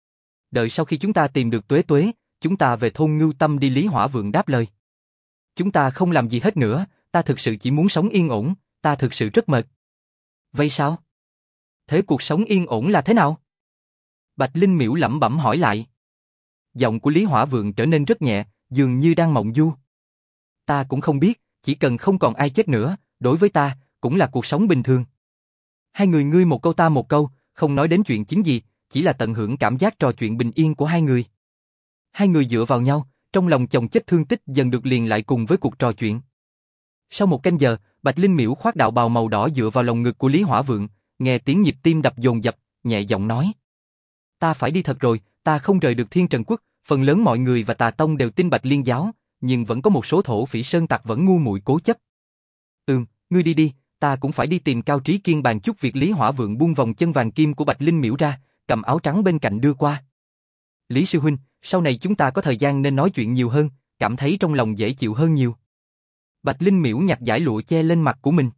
Đợi sau khi chúng ta tìm được Tuế Tuế, chúng ta về thôn Ngưu Tâm đi. Lý Hỏa Vượng đáp lời. Chúng ta không làm gì hết nữa, ta thực sự chỉ muốn sống yên ổn, ta thực sự rất mệt. Vậy sao? Thế cuộc sống yên ổn là thế nào? Bạch Linh Miễu lẩm bẩm hỏi lại. Giọng của Lý Hỏa Vượng trở nên rất nhẹ, dường như đang mộng du. Ta cũng không biết, chỉ cần không còn ai chết nữa, đối với ta, cũng là cuộc sống bình thường. Hai người ngươi một câu ta một câu, không nói đến chuyện chính gì, chỉ là tận hưởng cảm giác trò chuyện bình yên của hai người. Hai người dựa vào nhau, trong lòng chồng chất thương tích dần được liền lại cùng với cuộc trò chuyện. Sau một canh giờ, Bạch Linh Miễu khoác đạo bào màu đỏ dựa vào lồng ngực của Lý Hỏa Vượng, nghe tiếng nhịp tim đập dồn dập, nhẹ giọng nói. Ta phải đi thật rồi, ta không rời được Thiên Trần Quốc, phần lớn mọi người và Tà Tông đều tin Bạch Liên giáo, nhưng vẫn có một số thổ phỉ sơn tặc vẫn ngu muội cố chấp. Ừm, ngươi đi đi, ta cũng phải đi tìm Cao Trí Kiên bàn chút việc. Lý Hỏa Vượng buông vòng chân vàng kim của Bạch Linh Miễu ra, cầm áo trắng bên cạnh đưa qua. Lý sư huynh, sau này chúng ta có thời gian nên nói chuyện nhiều hơn, cảm thấy trong lòng dễ chịu hơn nhiều. Bạch Linh Miễu nhặt dải lụa che lên mặt của mình.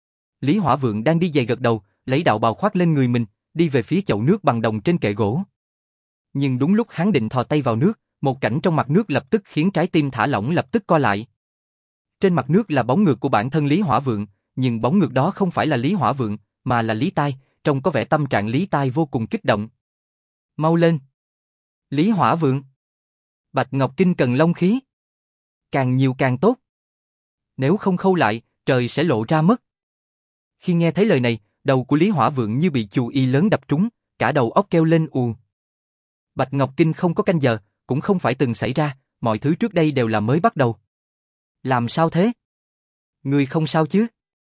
Lý Hỏa Vượng đang đi giày gật đầu, lấy đạo bào khoác lên người mình, đi về phía chậu nước bằng đồng trên kệ gỗ. Nhưng đúng lúc hắn định thò tay vào nước, một cảnh trong mặt nước lập tức khiến trái tim thả lỏng lập tức co lại. Trên mặt nước là bóng ngược của bản thân Lý Hỏa Vượng, nhưng bóng ngược đó không phải là Lý Hỏa Vượng, mà là Lý Tai, trông có vẻ tâm trạng Lý Tai vô cùng kích động. Mau lên! Lý Hỏa Vượng! Bạch Ngọc Kinh cần long khí. Càng nhiều càng tốt. Nếu không khâu lại, trời sẽ lộ ra mất. Khi nghe thấy lời này, đầu của Lý Hỏa Vượng như bị chù y lớn đập trúng, cả đầu óc kêu lên ù. Bạch Ngọc Kinh không có canh giờ, cũng không phải từng xảy ra, mọi thứ trước đây đều là mới bắt đầu. Làm sao thế? Ngươi không sao chứ?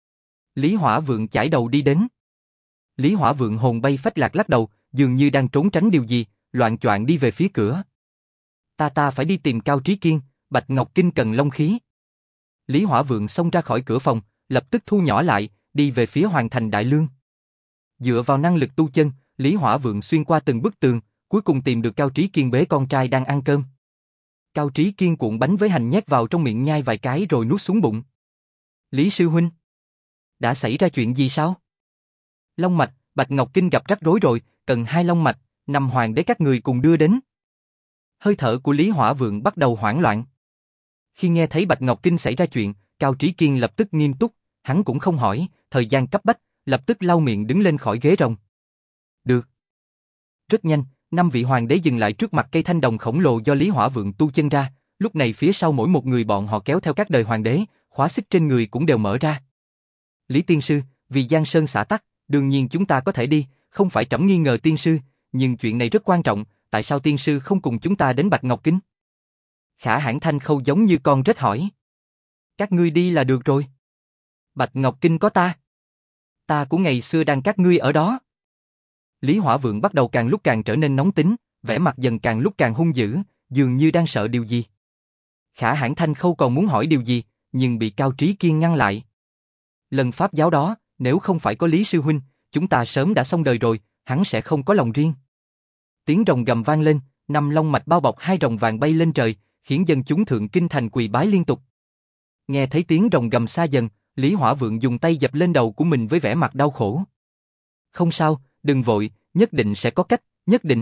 Lý Hỏa Vượng chải đầu đi đến. Lý Hỏa Vượng hồn bay phách lạc lắc đầu, dường như đang trốn tránh điều gì, loạng choạng đi về phía cửa. Ta ta phải đi tìm Cao Trí Kiên, Bạch Ngọc Kinh cần long khí. Lý Hỏa Vượng xông ra khỏi cửa phòng, lập tức thu nhỏ lại, đi về phía Hoàng Thành Đại Lương. Dựa vào năng lực tu chân, Lý Hỏa Vượng xuyên qua từng bức tường, cuối cùng tìm được Cao Trí Kiên bế con trai đang ăn cơm. Cao Trí Kiên cuộn bánh với hành nhét vào trong miệng nhai vài cái rồi nuốt xuống bụng. Lý sư huynh, đã xảy ra chuyện gì sao? Long mạch, Bạch Ngọc Kinh gặp rắc rối rồi, cần hai long mạch, năm hoàng đế các người cùng đưa đến. Hơi thở của Lý Hỏa Vượng bắt đầu hoảng loạn. Khi nghe thấy Bạch Ngọc Kinh xảy ra chuyện, Cao Trí Kiên lập tức nghiêm túc, hắn cũng không hỏi, thời gian cấp bách, lập tức lau miệng đứng lên khỏi ghế rồng. Được. Rất nhanh, năm vị hoàng đế dừng lại trước mặt cây thanh đồng khổng lồ do Lý Hỏa Vượng tu chân ra, Lúc này phía sau mỗi một người bọn họ kéo theo các đời hoàng đế, khóa xích trên người cũng đều mở ra. Lý tiên sư, vì Giang Sơn xã tắc, đương nhiên chúng ta có thể đi, không phải trẫm nghi ngờ tiên sư, nhưng chuyện này rất quan trọng, tại sao tiên sư không cùng chúng ta đến Bạch Ngọc Kinh? Khả Hãn Thanh Khâu giống như con rết hỏi. Các ngươi đi là được rồi. Bạch Ngọc Kinh có ta. Ta của ngày xưa đang các ngươi ở đó. Lý Hỏa Vượng bắt đầu càng lúc càng trở nên nóng tính, vẻ mặt dần càng lúc càng hung dữ, dường như đang sợ điều gì. Khả Hãn Thanh Khâu còn muốn hỏi điều gì, nhưng bị Cao Trí Kiên ngăn lại. Lần pháp giáo đó, nếu không phải có Lý sư huynh, chúng ta sớm đã xong đời rồi, hắn sẽ không có lòng riêng. Tiếng rồng gầm vang lên, năm long mạch bao bọc hai rồng vàng bay lên trời, khiến dân chúng thượng kinh thành quỳ bái liên tục. Nghe thấy tiếng rồng gầm xa dần, Lý Hỏa Vượng dùng tay dập lên đầu của mình với vẻ mặt đau khổ. Không sao, đừng vội, nhất định sẽ có cách, nhất định.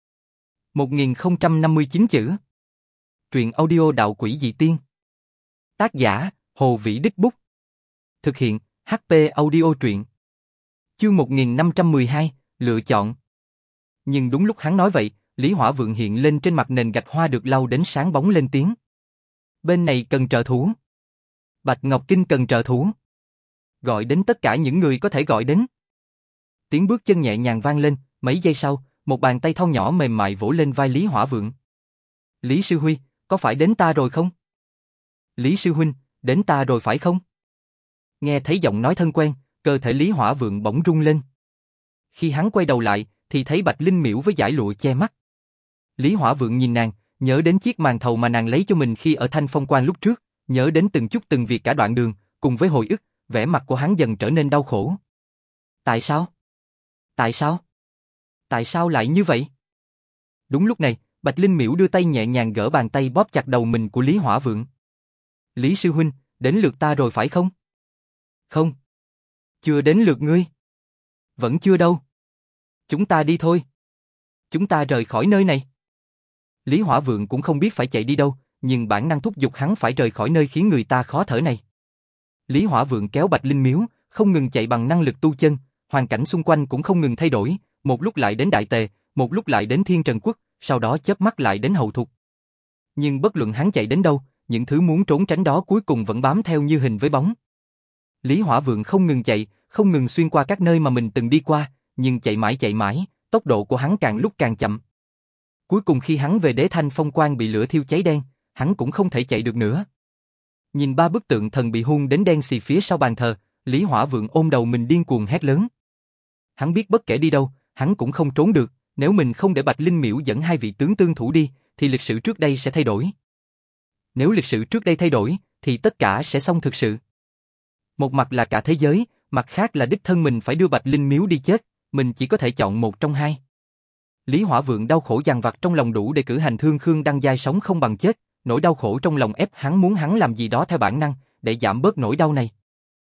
một nghìn không trăm năm mươi chín chữ. Truyện audio Đạo Quỷ Dị Tiên. Tác giả, Hồ Vĩ Đích Bút. Thực hiện, hát pê Audio Truyện. Chương một nghìn năm trăm mười hai, lựa chọn. Nhưng đúng lúc hắn nói vậy, Lý Hỏa Vượng hiện lên trên mặt nền gạch hoa được lau đến sáng bóng lên tiếng. Bên này cần trợ thủ. Bạch Ngọc Kinh cần trợ thủ. Gọi đến tất cả những người có thể gọi đến. Tiếng bước chân nhẹ nhàng vang lên, mấy giây sau, một bàn tay thon nhỏ mềm mại vỗ lên vai Lý Hỏa Vượng. Lý sư huynh, có phải đến ta rồi không? Lý sư huynh, đến ta rồi phải không? Nghe thấy giọng nói thân quen, cơ thể Lý Hỏa Vượng bỗng rung lên. Khi hắn quay đầu lại, thì thấy Bạch Linh Miễu với dải lụa che mắt. Lý Hỏa Vượng nhìn nàng, nhớ đến chiếc màn thầu mà nàng lấy cho mình khi ở Thanh Phong Quan lúc trước, nhớ đến từng chút từng việc cả đoạn đường, cùng với hồi ức, vẻ mặt của hắn dần trở nên đau khổ. Tại sao? Tại sao? Tại sao lại như vậy? Đúng lúc này, Bạch Linh Miễu đưa tay nhẹ nhàng gỡ bàn tay bóp chặt đầu mình của Lý Hỏa Vượng. Lý sư huynh, đến lượt ta rồi phải không? Không. Chưa đến lượt ngươi. Vẫn chưa đâu. Chúng ta đi thôi. Chúng ta rời khỏi nơi này. Lý Hỏa Vượng cũng không biết phải chạy đi đâu, nhưng bản năng thúc giục hắn phải rời khỏi nơi khiến người ta khó thở này. Lý Hỏa Vượng kéo Bạch Linh Miễu, không ngừng chạy bằng năng lực tu chân, hoàn cảnh xung quanh cũng không ngừng thay đổi, một lúc lại đến Đại Tề, một lúc lại đến Thiên Trần Quốc, sau đó chớp mắt lại đến Hậu Thục. Nhưng bất luận hắn chạy đến đâu, những thứ muốn trốn tránh đó cuối cùng vẫn bám theo như hình với bóng. Lý Hỏa Vượng không ngừng chạy, không ngừng xuyên qua các nơi mà mình từng đi qua, nhưng chạy mãi chạy mãi, tốc độ của hắn càng lúc càng chậm. Cuối cùng khi hắn về Đế Thanh Phong Quan bị lửa thiêu cháy đen, hắn cũng không thể chạy được nữa. Nhìn ba bức tượng thần bị hun đến đen xì phía sau bàn thờ, Lý Hỏa Vượng ôm đầu mình điên cuồng hét lớn. Hắn biết bất kể đi đâu, hắn cũng không trốn được, nếu mình không để Bạch Linh Miễu dẫn hai vị tướng tương thủ đi, thì lịch sử trước đây sẽ thay đổi. Nếu lịch sử trước đây thay đổi, thì tất cả sẽ xong thực sự. Một mặt là cả thế giới, mặt khác là đích thân mình phải đưa Bạch Linh Miễu đi chết, mình chỉ có thể chọn một trong hai. Lý Hỏa Vượng đau khổ dằn vặt trong lòng đủ để cử hành Thương Khương Đăng Giai sống không bằng chết, nỗi đau khổ trong lòng ép hắn muốn hắn làm gì đó theo bản năng, để giảm bớt nỗi đau này.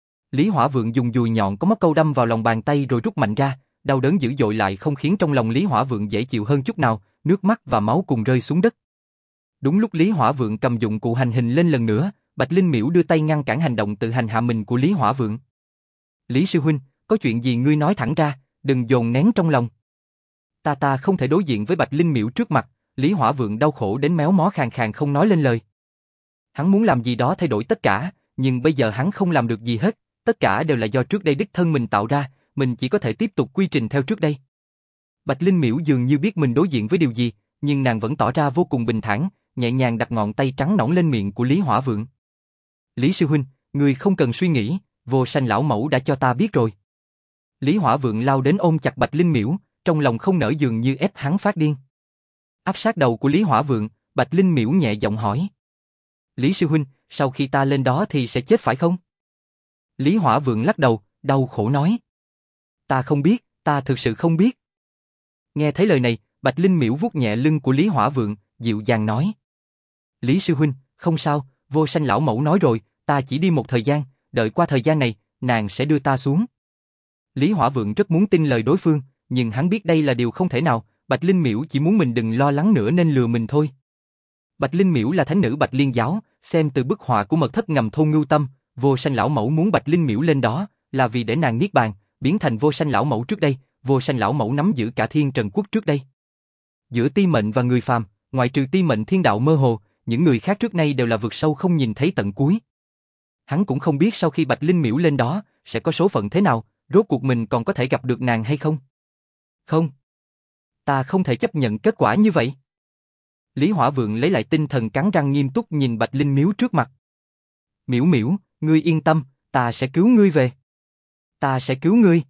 Lý Hỏa Vượng dùng dùi nhọn có móc câu đâm vào lòng bàn tay rồi rút mạnh ra, đau đớn dữ dội lại không khiến trong lòng Lý Hỏa Vượng dễ chịu hơn chút nào, nước mắt và máu cùng rơi xuống đất. Đúng lúc Lý Hỏa Vượng cầm dụng cụ hành hình lên lần nữa, Bạch Linh Miễu đưa tay ngăn cản hành động tự hành hạ mình của Lý Hỏa Vượng. Lý sư huynh, có chuyện gì ngươi nói thẳng ra, đừng dồn nén trong lòng. Ta ta không thể đối diện với Bạch Linh Miễu trước mặt, Lý Hỏa Vượng đau khổ đến méo mó khàn khàn không nói lên lời. Hắn muốn làm gì đó thay đổi tất cả, nhưng bây giờ hắn không làm được gì hết, tất cả đều là do trước đây đích thân mình tạo ra, mình chỉ có thể tiếp tục quy trình theo trước đây. Bạch Linh Miễu dường như biết mình đối diện với điều gì, nhưng nàng vẫn tỏ ra vô cùng bình thản, nhẹ nhàng đặt ngón tay trắng nõn lên miệng của Lý Hỏa Vượng. Lý sư huynh, người không cần suy nghĩ, Vô Sanh lão mẫu đã cho ta biết rồi. Lý Hỏa Vượng lao đến ôm chặt Bạch Linh Miễu, trong lòng không nở dường như ép hắn phát điên. Áp sát đầu của Lý Hỏa Vượng, Bạch Linh Miễu nhẹ giọng hỏi. Lý sư huynh, sau khi ta lên đó thì sẽ chết phải không? Lý Hỏa Vượng lắc đầu, đau khổ nói. Ta không biết, ta thực sự không biết. Nghe thấy lời này, Bạch Linh Miễu vuốt nhẹ lưng của Lý Hỏa Vượng, dịu dàng nói. Lý sư huynh, không sao, Vô Sanh lão mẫu nói rồi, ta chỉ đi một thời gian, đợi qua thời gian này, nàng sẽ đưa ta xuống. Lý Hỏa Vượng rất muốn tin lời đối phương, nhưng hắn biết đây là điều không thể nào, Bạch Linh Miễu chỉ muốn mình đừng lo lắng nữa nên lừa mình thôi. Bạch Linh Miễu là thánh nữ Bạch Liên giáo, xem từ bức họa của mật thất ngầm Thôn Ngưu Tâm, Vô Sanh lão mẫu muốn Bạch Linh Miễu lên đó, là vì để nàng niết bàn, biến thành Vô Sanh lão mẫu trước đây, Vô Sanh lão mẫu nắm giữ cả Thiên Trần Quốc trước đây. Giữa ti mệnh và người phàm, ngoại trừ ti mệnh thiên đạo mơ hồ, những người khác trước nay đều là vực sâu không nhìn thấy tận cuối. Hắn cũng không biết sau khi Bạch Linh Miễu lên đó, sẽ có số phận thế nào, rốt cuộc mình còn có thể gặp được nàng hay không? Không. Ta không thể chấp nhận kết quả như vậy. Lý Hỏa Vượng lấy lại tinh thần cắn răng nghiêm túc nhìn Bạch Linh Miễu trước mặt. Miễu Miễu, ngươi yên tâm, ta sẽ cứu ngươi về. Ta sẽ cứu ngươi.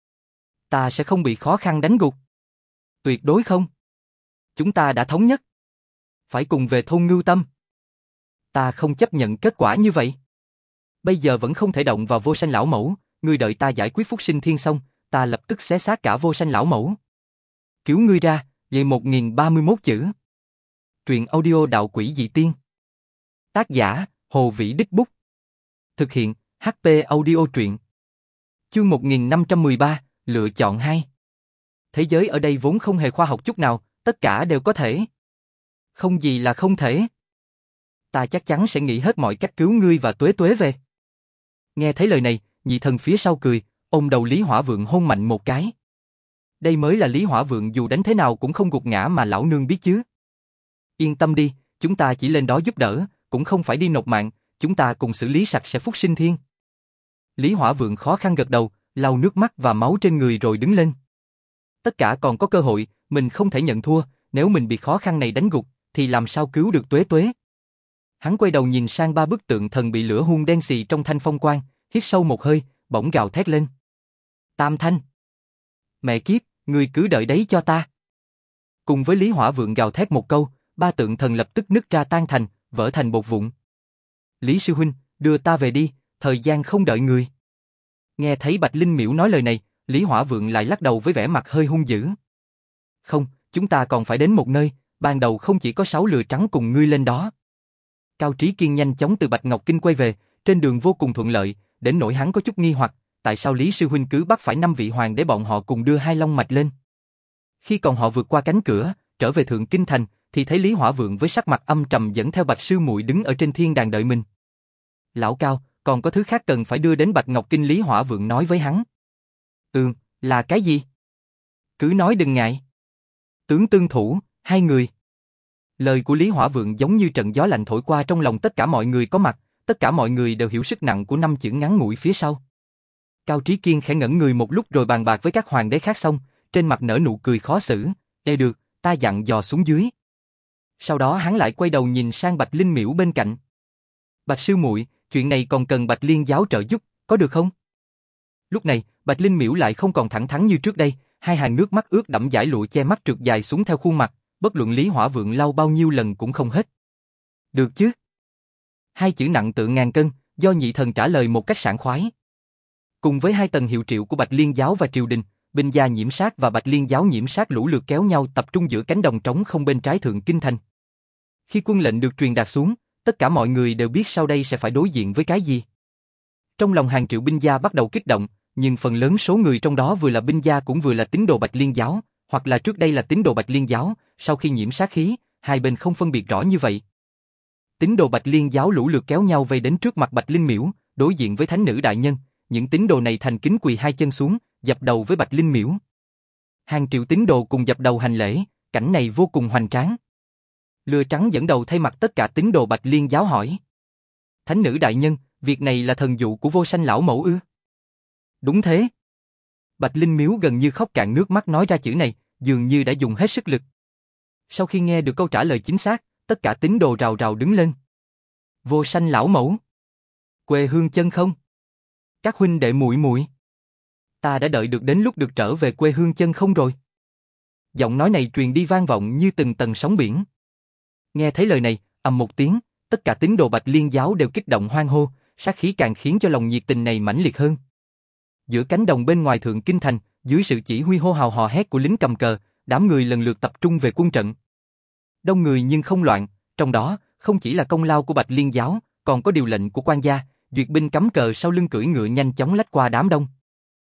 Ta sẽ không bị khó khăn đánh gục. Tuyệt đối không. Chúng ta đã thống nhất. Phải cùng về thôn Ngưu Tâm. Ta không chấp nhận kết quả như vậy. Bây giờ vẫn không thể động vào Vô Sanh lão mẫu, ngươi đợi ta giải quyết Phúc Sinh Thiên xong, ta lập tức xé xác cả Vô Sanh lão mẫu. Cứu ngươi ra, về một nghìn ba mươi mốt chữ. Truyện audio Đạo Quỷ Dị Tiên. Tác giả, Hồ Vĩ Đích Bút. Thực hiện, hát pê Audio Truyện. Chương một nghìn năm trăm mười ba, lựa chọn hai. Thế giới ở đây vốn không hề khoa học chút nào, tất cả đều có thể. Không gì là không thể. Ta chắc chắn sẽ nghĩ hết mọi cách cứu ngươi và Tuế Tuế về. Nghe thấy lời này, nhị thần phía sau cười, ôm đầu Lý Hỏa Vượng hôn mạnh một cái. Đây mới là Lý Hỏa Vượng dù đánh thế nào cũng không gục ngã mà lão nương biết chứ. Yên tâm đi, chúng ta chỉ lên đó giúp đỡ, cũng không phải đi nộp mạng, chúng ta cùng xử lý sạch sẽ Phúc Sinh Thiên. Lý Hỏa Vượng khó khăn gật đầu, lau nước mắt và máu trên người rồi đứng lên. Tất cả còn có cơ hội, mình không thể nhận thua, nếu mình bị khó khăn này đánh gục, thì làm sao cứu được Tuế Tuế. Hắn quay đầu nhìn sang ba bức tượng thần bị lửa hun đen xì trong thanh phong quang, hít sâu một hơi, bỗng gào thét lên. Tam Thanh! Mẹ kiếp, ngươi cứ đợi đấy cho ta. Cùng với Lý Hỏa Vượng gào thét một câu, ba tượng thần lập tức nứt ra tan thành, vỡ thành bột vụn. Lý sư huynh, đưa ta về đi, thời gian không đợi người. Nghe thấy Bạch Linh Miễu nói lời này, Lý Hỏa Vượng lại lắc đầu với vẻ mặt hơi hung dữ. Không, chúng ta còn phải đến một nơi, ban đầu không chỉ có sáu lừa trắng cùng ngươi lên đó. Cao Trí Kiên nhanh chóng từ Bạch Ngọc Kinh quay về, trên đường vô cùng thuận lợi, đến nỗi hắn có chút nghi hoặc, tại sao Lý sư huynh cứ bắt phải năm vị hoàng để bọn họ cùng đưa hai long mạch lên. Khi còn họ vượt qua cánh cửa, trở về Thượng Kinh Thành, thì thấy Lý Hỏa Vượng với sắc mặt âm trầm dẫn theo Bạch sư muội đứng ở trên thiên đàng đợi mình. Lão Cao, còn có thứ khác cần phải đưa đến Bạch Ngọc Kinh. Lý Hỏa Vượng nói với hắn. Ừm, là cái gì? Cứ nói đừng ngại. Tướng tương thủ, hai người. Lời của Lý Hỏa Vượng giống như trận gió lạnh thổi qua trong lòng tất cả mọi người có mặt, tất cả mọi người đều hiểu sức nặng của năm chữ ngắn ngủi phía sau. Cao Trí Kiên khẽ ngẩn người một lúc rồi bàn bạc với các hoàng đế khác xong, trên mặt nở nụ cười khó xử. Ê được, ta dặn dò xuống dưới. Sau đó hắn lại quay đầu nhìn sang Bạch Linh Miễu bên cạnh. Bạch sư muội, chuyện này còn cần Bạch Liên giáo trợ giúp, có được không? Lúc này, Bạch Linh Miễu lại không còn thẳng thắn như trước đây, hai hàng nước mắt ướt đẫm dải lụa che mắt trượt dài xuống theo khuôn mặt, bất luận Lý Hỏa Vượng lau bao nhiêu lần cũng không hết. Được chứ? Hai chữ nặng tựa ngàn cân, do nhị thần trả lời một cách sảng khoái. Cùng với hai tầng hiệu triệu của Bạch Liên giáo và triều đình, binh gia Nhiễm Sát và Bạch Liên giáo Nhiễm Sát lũ lượt kéo nhau tập trung giữa cánh đồng trống không bên trái Thượng Kinh Thành. Khi quân lệnh được truyền đạt xuống, tất cả mọi người đều biết sau đây sẽ phải đối diện với cái gì. Trong lòng hàng triệu binh gia bắt đầu kích động, nhưng phần lớn số người trong đó vừa là binh gia cũng vừa là tín đồ Bạch Liên giáo, hoặc là trước đây là tín đồ Bạch Liên giáo, sau khi nhiễm sát khí, hai bên không phân biệt rõ như vậy. Tín đồ Bạch Liên giáo lũ lượt kéo nhau vây đến trước mặt Bạch Linh Miễu, đối diện với thánh nữ đại nhân, những tín đồ này thành kính quỳ hai chân xuống, dập đầu với Bạch Linh Miễu. Hàng triệu tín đồ cùng dập đầu hành lễ, cảnh này vô cùng hoành tráng. Lừa trắng dẫn đầu thay mặt tất cả tín đồ Bạch Liên giáo hỏi. Thánh nữ đại nhân, việc này là thần dụ của Vô Sanh lão mẫu ư? Đúng thế. Bạch Linh Miễu gần như khóc cạn nước mắt nói ra chữ này, dường như đã dùng hết sức lực. Sau khi nghe được câu trả lời chính xác, tất cả tín đồ rào rào đứng lên. Vô Sanh lão mẫu. Quê hương chân không? Các huynh đệ muội muội. Ta đã đợi được đến lúc được trở về quê hương chân không rồi. Giọng nói này truyền đi vang vọng như từng tầng sóng biển. Nghe thấy lời này, ầm một tiếng, tất cả tín đồ Bạch Liên giáo đều kích động hoan hô, sát khí càng khiến cho lòng nhiệt tình này mãnh liệt hơn. Giữa cánh đồng bên ngoài Thượng Kinh Thành, dưới sự chỉ huy hô hào hò hét của lính cầm cờ, đám người lần lượt tập trung về quân trận. Đông người nhưng không loạn, trong đó không chỉ là công lao của Bạch Liên giáo, còn có điều lệnh của quan gia, duyệt binh cắm cờ sau lưng cưỡi ngựa nhanh chóng lách qua đám đông.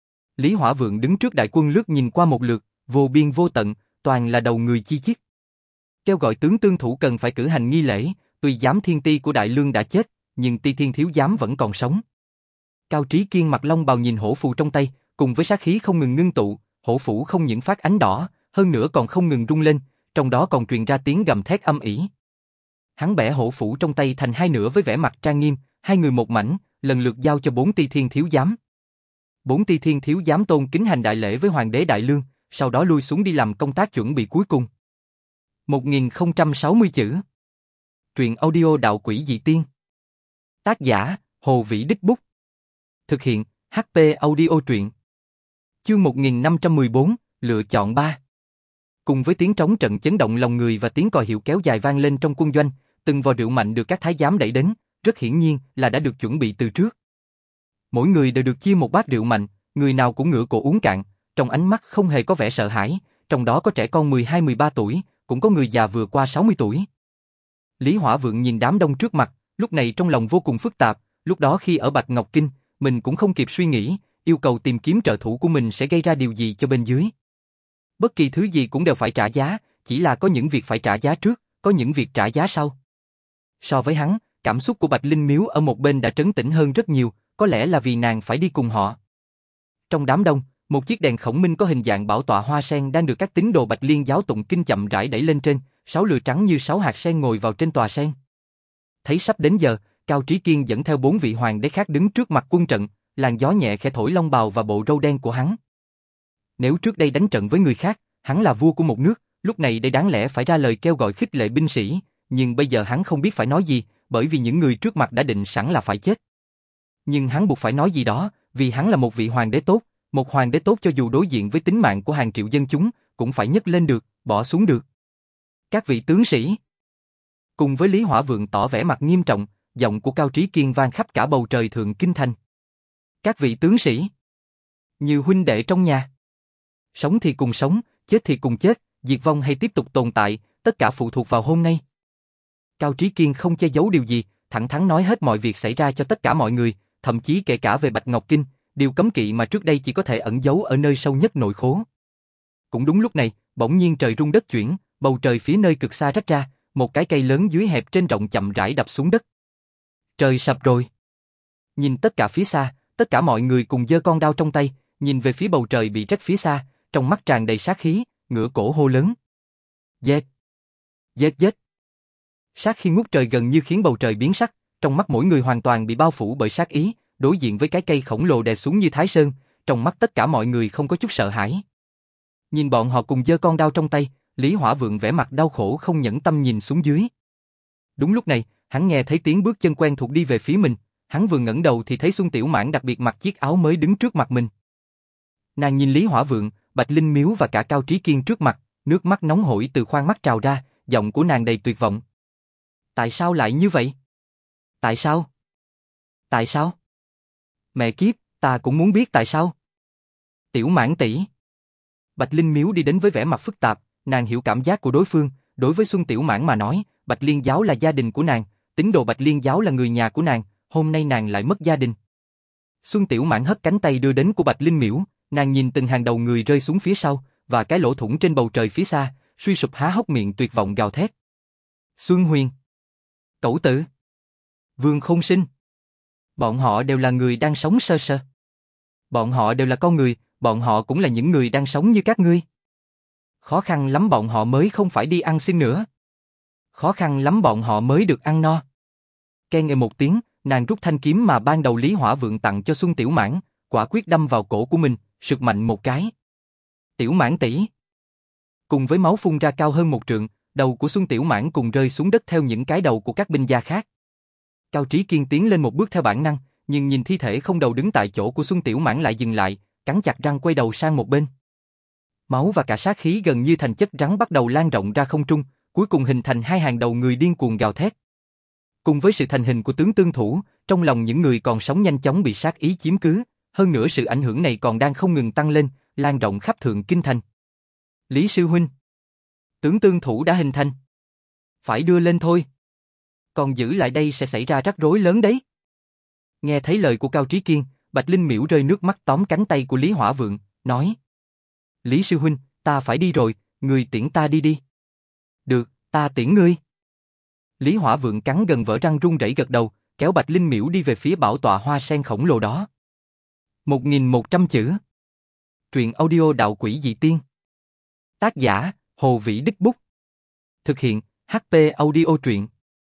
Lý Hỏa Vượng đứng trước đại quân lướt nhìn qua một lượt, vô biên vô tận, toàn là đầu người chi chít. Kêu gọi tướng tương thủ cần phải cử hành nghi lễ, tuy giám thiên ti của Đại Lương đã chết, nhưng ti thiên thiếu giám vẫn còn sống. Cao Trí Kiên mặc long bào nhìn hổ phù trong tay, cùng với sát khí không ngừng ngưng tụ, hổ phủ không những phát ánh đỏ, hơn nữa còn không ngừng rung lên, trong đó còn truyền ra tiếng gầm thét âm ỉ. Hắn bẻ hổ phủ trong tay thành hai nửa với vẻ mặt trang nghiêm, hai người một mảnh, lần lượt giao cho bốn ti thiên thiếu giám. Bốn ti thiên thiếu giám tôn kính hành đại lễ với hoàng đế Đại Lương, sau đó lui xuống đi làm công tác chuẩn bị cuối cùng. một nghìn không trăm sáu mươi chữ. Truyện audio Đạo Quỷ Dị Tiên. Tác giả, Hồ Vĩ Đích Bút. Thực hiện, hát pê Audio truyện. Chương một nghìn năm trăm mười bốn, lựa chọn ba. Cùng với tiếng trống trận chấn động lòng người và tiếng còi hiệu kéo dài vang lên trong quân doanh, từng vò rượu mạnh được các thái giám đẩy đến, rất hiển nhiên là đã được chuẩn bị từ trước. Mỗi người đều được chia một bát rượu mạnh, người nào cũng ngửa cổ uống cạn, trong ánh mắt không hề có vẻ sợ hãi, trong đó có trẻ con mười hai mười ba tuổi, cũng có người già vừa qua sáu mươi tuổi. Lý Hỏa Vượng nhìn đám đông trước mặt, lúc này trong lòng vô cùng phức tạp, lúc đó khi ở Bạch Ngọc Kinh, mình cũng không kịp suy nghĩ, yêu cầu tìm kiếm trợ thủ của mình sẽ gây ra điều gì cho bên dưới. Bất kỳ thứ gì cũng đều phải trả giá, chỉ là có những việc phải trả giá trước, có những việc trả giá sau. So với hắn, cảm xúc của Bạch Linh Miếu ở một bên đã trấn tĩnh hơn rất nhiều, có lẽ là vì nàng phải đi cùng họ. Trong đám đông, một chiếc đèn khổng minh có hình dạng bảo tọa hoa sen đang được các tín đồ Bạch Liên giáo tụng kinh chậm rãi đẩy lên trên, sáu lửa trắng như sáu hạt sen ngồi vào trên tòa sen. Thấy sắp đến giờ, Cao Trí Kiên dẫn theo bốn vị hoàng đế khác đứng trước mặt quân trận, làn gió nhẹ khẽ thổi long bào và bộ râu đen của hắn. Nếu trước đây đánh trận với người khác, hắn là vua của một nước, lúc này đây đáng lẽ phải ra lời kêu gọi khích lệ binh sĩ, nhưng bây giờ hắn không biết phải nói gì, bởi vì những người trước mặt đã định sẵn là phải chết. Nhưng hắn buộc phải nói gì đó, vì hắn là một vị hoàng đế tốt, một hoàng đế tốt cho dù đối diện với tính mạng của hàng triệu dân chúng, cũng phải nhấc lên được, bỏ xuống được. Các vị tướng sĩ. Cùng với Lý Hỏa Vượng tỏ vẻ mặt nghiêm trọng, giọng của Cao Trí Kiên vang khắp cả bầu trời thượng kinh thành. Các vị tướng sĩ. Như huynh đệ trong nhà. Sống thì cùng sống, chết thì cùng chết, diệt vong hay tiếp tục tồn tại, tất cả phụ thuộc vào hôm nay. Cao Trí Kiên không che giấu điều gì, thẳng thắn nói hết mọi việc xảy ra cho tất cả mọi người, thậm chí kể cả về Bạch Ngọc Kinh, điều cấm kỵ mà trước đây chỉ có thể ẩn giấu ở nơi sâu nhất nội khố. Cũng đúng lúc này, bỗng nhiên trời rung đất chuyển, bầu trời phía nơi cực xa rách ra, một cái cây lớn dưới hẹp trên rộng chậm rãi đập xuống đất. Trời sập rồi. Nhìn tất cả phía xa, tất cả mọi người cùng giơ con đao trong tay, nhìn về phía bầu trời bị rách phía xa, trong mắt tràn đầy sát khí, ngửa cổ hô lớn. Giết! Giết giết! Sát khí ngút trời gần như khiến bầu trời biến sắc, trong mắt mỗi người hoàn toàn bị bao phủ bởi sát ý, đối diện với cái cây khổng lồ đè xuống như Thái Sơn, trong mắt tất cả mọi người không có chút sợ hãi. Nhìn bọn họ cùng giơ con đao trong tay, Lý Hỏa Vượng vẻ mặt đau khổ không nhẫn tâm nhìn xuống dưới. Đúng lúc này, hắn nghe thấy tiếng bước chân quen thuộc đi về phía mình, hắn vừa ngẩng đầu thì thấy Xuân Tiểu Mãn đặc biệt mặc chiếc áo mới đứng trước mặt mình. Nàng nhìn Lý Hỏa Vượng, Bạch Linh Miếu và cả Cao Trí Kiên trước mặt, nước mắt nóng hổi từ khoang mắt trào ra, giọng của nàng đầy tuyệt vọng. Tại sao lại như vậy? Tại sao? Tại sao? Mẹ kiếp, ta cũng muốn biết tại sao. Tiểu Mãn tỷ. Bạch Linh Miếu đi đến với vẻ mặt phức tạp, nàng hiểu cảm giác của đối phương, đối với Xuân Tiểu Mãn mà nói, Bạch Liên giáo là gia đình của nàng, tín đồ Bạch Liên giáo là người nhà của nàng, hôm nay nàng lại mất gia đình. Xuân Tiểu Mãn hất cánh tay đưa đến của Bạch Linh Miễu, nàng nhìn từng hàng đầu người rơi xuống phía sau, và cái lỗ thủng trên bầu trời phía xa, suy sụp há hốc miệng tuyệt vọng gào thét. Xuân Huyền, Cẩu Tử, Vương Khôn Sinh, bọn họ đều là người đang sống sơ sơ. Bọn họ đều là con người, bọn họ cũng là những người đang sống như các ngươi. Khó khăn lắm bọn họ mới không phải đi ăn xin nữa. Khó khăn lắm bọn họ mới được ăn no. Keng nghe một tiếng, nàng rút thanh kiếm mà ban đầu Lý Hỏa Vượng tặng cho Xuân Tiểu Mãn, quả quyết đâm vào cổ của mình, sượt mạnh một cái. Tiểu Mãn tỷ. Cùng với máu phun ra cao hơn một trượng, đầu của Xuân Tiểu Mãn cùng rơi xuống đất theo những cái đầu của các binh gia khác. Cao Trí Kiên tiến lên một bước theo bản năng, nhưng nhìn thi thể không đầu đứng tại chỗ của Xuân Tiểu Mãn lại dừng lại, cắn chặt răng quay đầu sang một bên. Máu và cả sát khí gần như thành chất rắn bắt đầu lan rộng ra không trung, cuối cùng hình thành hai hàng đầu người điên cuồng gào thét. Cùng với sự thành hình của tướng tương thủ, trong lòng những người còn sống nhanh chóng bị sát ý chiếm cứ, hơn nữa sự ảnh hưởng này còn đang không ngừng tăng lên, lan rộng khắp thượng kinh thành. Lý sư huynh, tướng tương thủ đã hình thành. Phải đưa lên thôi. Còn giữ lại đây sẽ xảy ra rắc rối lớn đấy. Nghe thấy lời của Cao Trí Kiên, Bạch Linh Miễu rơi nước mắt tóm cánh tay của Lý Hỏa Vượng, nói. Lý sư huynh, ta phải đi rồi, người tiễn ta đi đi. Được, ta tiễn ngươi. Lý Hỏa Vượng cắn gần vỡ răng run rẩy gật đầu, kéo Bạch Linh Miễu đi về phía bảo tọa hoa sen khổng lồ đó. một nghìn một trăm chữ. Truyện audio Đạo Quỷ Dị Tiên. Tác giả, Hồ Vĩ Đích Bút. Thực hiện, hát pê Audio truyện.